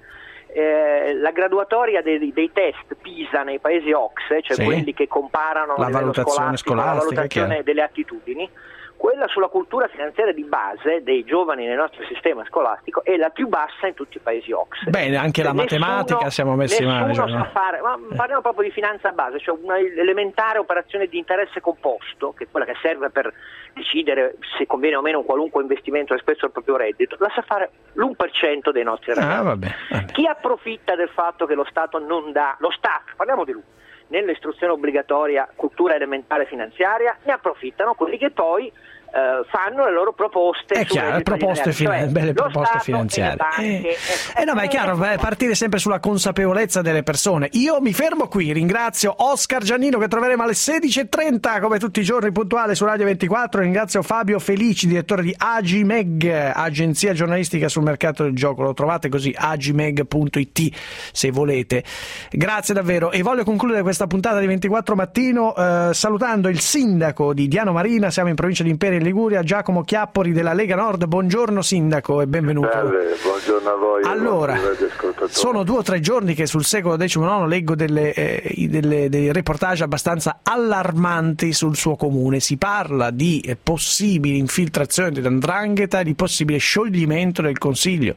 eh, la graduatoria dei, dei test PISA nei paesi O C S E, cioè sì. quelli che comparano la a livello valutazione scolastico, scolastica, la valutazione delle attitudini. Quella sulla cultura finanziaria di base dei giovani nel nostro sistema scolastico è la più bassa in tutti i paesi O C S E. Bene, anche la nessuno, matematica siamo messi male. Nessuno Cioè, sa fare, ma parliamo proprio di finanza base, cioè una elementare operazione di interesse composto, che è quella che serve per decidere se conviene o meno un qualunque investimento rispetto al proprio reddito, la sa fare l'uno per cento dei nostri ragazzi. Ah, vabbè, vabbè. Chi approfitta del fatto che lo Stato non dà, lo Stato, parliamo di lui, nell'istruzione obbligatoria cultura elementare finanziaria, ne approfittano quelli che poi Uh, fanno le loro proposte, è chiaro, proposte, fina- cioè, belle proposte finanziarie. Banche, eh, eh no, ma è chiaro, beh, partire sempre sulla consapevolezza delle persone. Io mi fermo qui, ringrazio Oscar Giannino che troveremo alle sedici e trenta come tutti i giorni puntuale su Radio ventiquattro, ringrazio Fabio Felici, direttore di Agimeg, agenzia giornalistica sul mercato del gioco, lo trovate così agimeg punto it se volete. Grazie davvero e voglio concludere questa puntata di ventiquattro Mattino eh, salutando il sindaco di Diano Marina, siamo in provincia di Imperia Liguria, Giacomo Chiappori della Lega Nord. Buongiorno sindaco e benvenuto. Salve, buongiorno a voi. Allora, sono due o tre giorni che sul secolo diciannove leggo delle, eh, delle, dei reportage abbastanza allarmanti sul suo comune. Si parla di eh, possibili infiltrazioni dell'Ndrangheta, di possibile scioglimento del Consiglio.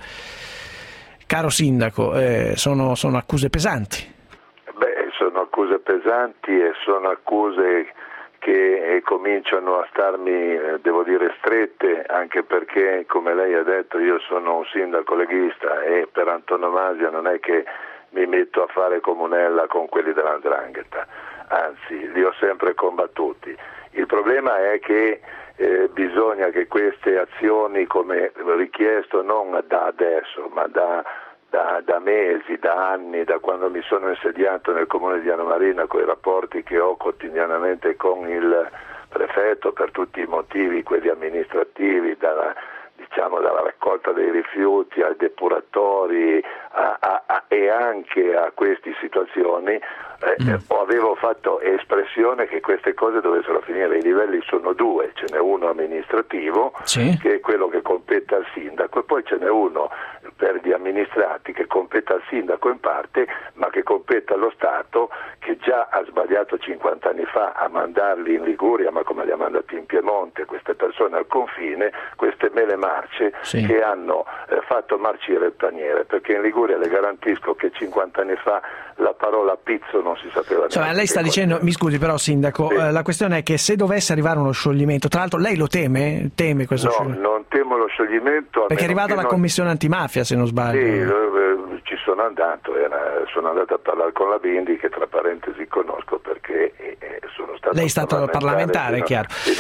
Caro sindaco, eh, sono, sono accuse pesanti. Beh, sono accuse pesanti e sono accuse che cominciano a starmi, eh, devo dire, strette, anche perché, come lei ha detto, io sono un sindaco leghista e per antonomasia non è che mi metto a fare comunella con quelli dell'Ndrangheta, anzi, li ho sempre combattuti. Il problema è che eh, bisogna che queste azioni, come richiesto non da adesso, ma da Da, da mesi, da anni, da quando mi sono insediato nel comune di Diano Marina, con i rapporti che ho quotidianamente con il prefetto per tutti i motivi, quelli amministrativi, dalla, diciamo, dalla raccolta dei rifiuti ai depuratori a, a, a, e anche a queste situazioni, eh, mm. avevo fatto espressione che queste cose dovessero finire. I livelli sono due, ce n'è uno amministrativo, sì. che è quello che compete al sindaco, e poi ce n'è uno per gli amministrati che compete al sindaco in parte, ma che compete allo Stato, che già ha sbagliato cinquanta anni fa a mandarli in Liguria, ma come li ha mandati in Piemonte, queste persone al confine, queste mele marce, sì. che hanno eh, fatto marcire il paniere, perché in Liguria le garantisco che cinquanta anni fa la parola pizzo non si sapeva cioè, neanche. Lei sta dicendo, mi scusi però sindaco, sì. eh, la questione è che se dovesse arrivare uno scioglimento, tra l'altro lei lo teme? Teme questo no, scioglimento? Non temo lo scioglimento. Perché è arrivata la non... commissione antimafia, se non sbaglio. Sì, ci sono andato, era, sono andato a parlare con la Bindi, che tra parentesi conosco perché eh, sono stato Lei è stato parlamentare, fino, chiaro. Fino al duemilanove.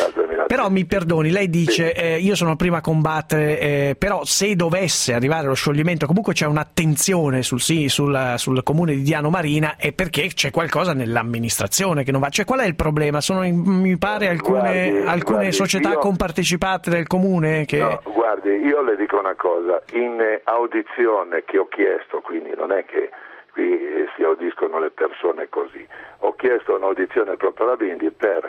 Però mi perdoni, lei dice sì. eh, io sono il primo a combattere, eh, però se dovesse arrivare lo scioglimento comunque c'è un'attenzione sul, sì, sul, sul comune di Diano Marina, è perché c'è qualcosa nell'amministrazione che non va. Cioè, qual è il problema? Sono, mi pare, alcune, guardi, alcune guardi, società io, compartecipate del comune che... No, guardi, io le dico una cosa, in audizione che ho chiesto, quindi non è che qui si audiscono le persone così, ho chiesto un'audizione proprio alla Bindi per,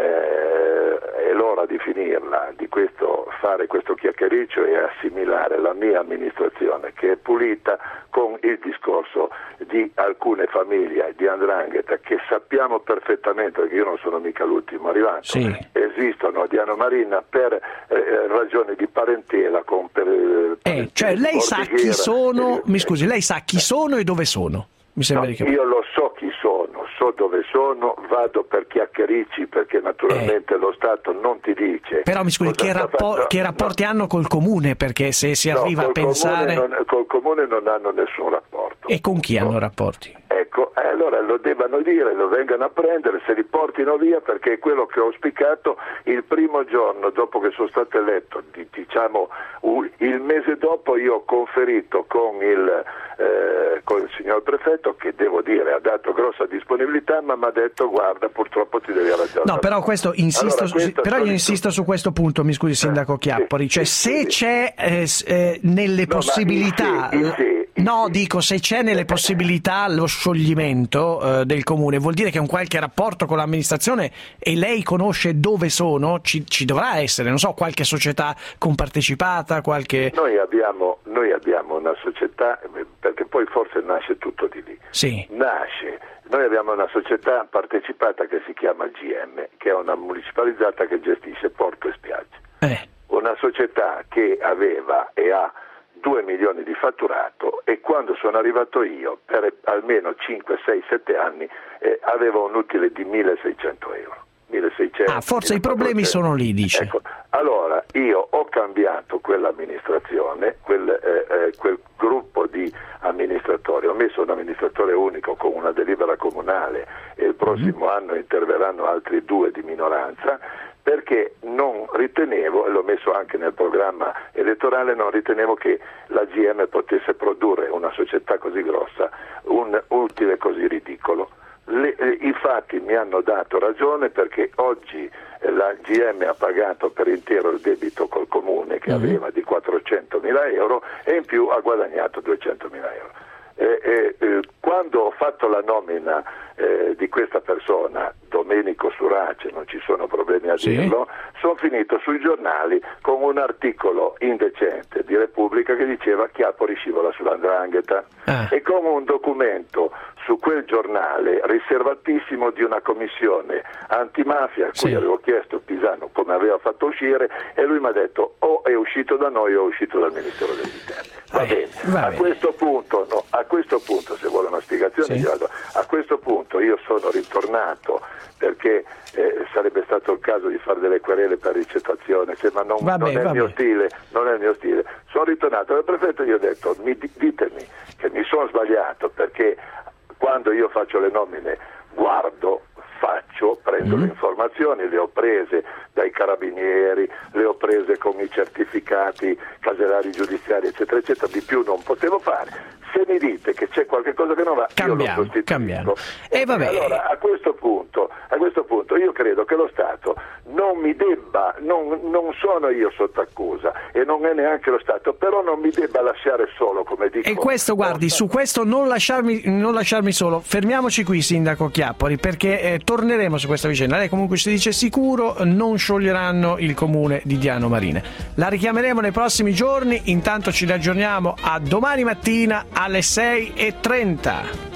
eh, è l'ora di finirla, di questo, fare questo chiacchiericcio e assimilare la mia amministrazione che è pulita con il discorso di alcune famiglie di 'ndrangheta che sappiamo perfettamente, perché io non sono mica l'ultimo arrivato, sì. esistono a Diano Marina per eh, ragioni di parentela con per, eh, cioè lei sa chi sono, eh, mi scusi, lei sa chi sono e dove sono? Mi sembra no, di io lo so chi sono, so dove sono, vado per chiacchiericci perché naturalmente eh. lo Stato non ti dice. Però mi scusi, che, rapport- che rapporti no. hanno col comune? Perché se si no, arriva a pensare... Comune non, col comune non hanno nessun rapporto. E con chi hanno rapporti? Ecco, eh, allora lo debbano dire, lo vengano a prendere, se li portino via, perché è quello che ho auspicato il primo giorno dopo che sono stato eletto, diciamo il mese dopo io ho conferito con il, eh, con il signor prefetto, che devo dire ha dato grossa disponibilità, ma mi ha detto guarda purtroppo ti devi arrangiare. No, però questo insisto, allora, su, però io insisto su questo punto, mi scusi sindaco Chiappori, cioè sì, se sì, c'è eh, eh, nelle no, possibilità... In sé, in sé, in no, sé. dico, se c'è nelle possibilità lo scioglimento eh, del comune, vuol dire che un qualche rapporto con l'amministrazione e lei conosce dove sono, ci, ci dovrà essere, non so, qualche società compartecipata, qualche... Noi abbiamo, noi abbiamo una società, perché poi forse nasce tutto di lì. Sì. Nasce, noi abbiamo una società partecipata che si chiama G M, che è una municipalizzata che gestisce porto e spiagge. Eh. Una società che aveva e ha due milioni di fatturato e quando sono arrivato io per almeno cinque, sei, sette anni eh, aveva un utile di milleseicento euro. milleseicento, ah, forse i problemi sono lì, dice. Ecco, allora io ho cambiato quell'amministrazione, quel, eh, eh, quel gruppo di amministratori, ho messo un amministratore unico con una delibera comunale e il prossimo mm. anno interverranno altri due di minoranza, perché non ritenevo, e l'ho messo anche nel programma elettorale, non ritenevo che la G M potesse produrre una società così grossa un utile così ridicolo. Le, eh, I fatti mi hanno dato ragione, perché oggi eh, la G M ha pagato per intero il debito col comune che mm-hmm. aveva di quattrocentomila euro e in più ha guadagnato duecentomila euro. Eh, eh, eh, quando ho fatto la nomina eh, di questa persona, Domenico Surace, non ci sono problemi a sì. dirlo, sono finito sui giornali con un articolo indecente di Repubblica che diceva Chiappori scivola sulla 'ndrangheta ah. e con un documento su quel giornale riservatissimo di una commissione antimafia a cui sì. avevo chiesto Pisano come aveva fatto uscire, e lui mi ha detto o è uscito da noi o è uscito dal Ministero degli Interni. Va bene, va a bene. questo punto no, a questo punto se vuole una spiegazione sì. a questo punto io sono ritornato perché eh, sarebbe stato il caso di fare delle querele per ricettazione, cioè, ma non, va non, bene, è il mio stile, non è il mio stile. Sono ritornato dal prefetto e gli ho detto mi, ditemi che mi sono sbagliato, perché quando io faccio le nomine guardo, faccio, prendo mm. le informazioni, le ho prese dai carabinieri, le ho prese con i certificati caseari giudiziari eccetera eccetera, di più non potevo fare. Se mi dite che c'è qualche cosa che non va, cambiamo, io lo sostituisco. Cambiamo. E vabbè. Allora a questo punto, a questo punto io credo che lo Stato non mi debba, non, non sono io sotto accusa e non è neanche lo Stato, però non mi debba lasciare solo, come dico. E questo, guardi, su questo non lasciarmi, non lasciarmi solo. Fermiamoci qui, sindaco Chiappori, perché eh, torneremo su questa vicenda. Lei comunque ci dice sicuro non scioglieranno il comune di Diano Marina. La richiameremo nei prossimi giorni, intanto ci aggiorniamo a domani mattina alle sei e trenta.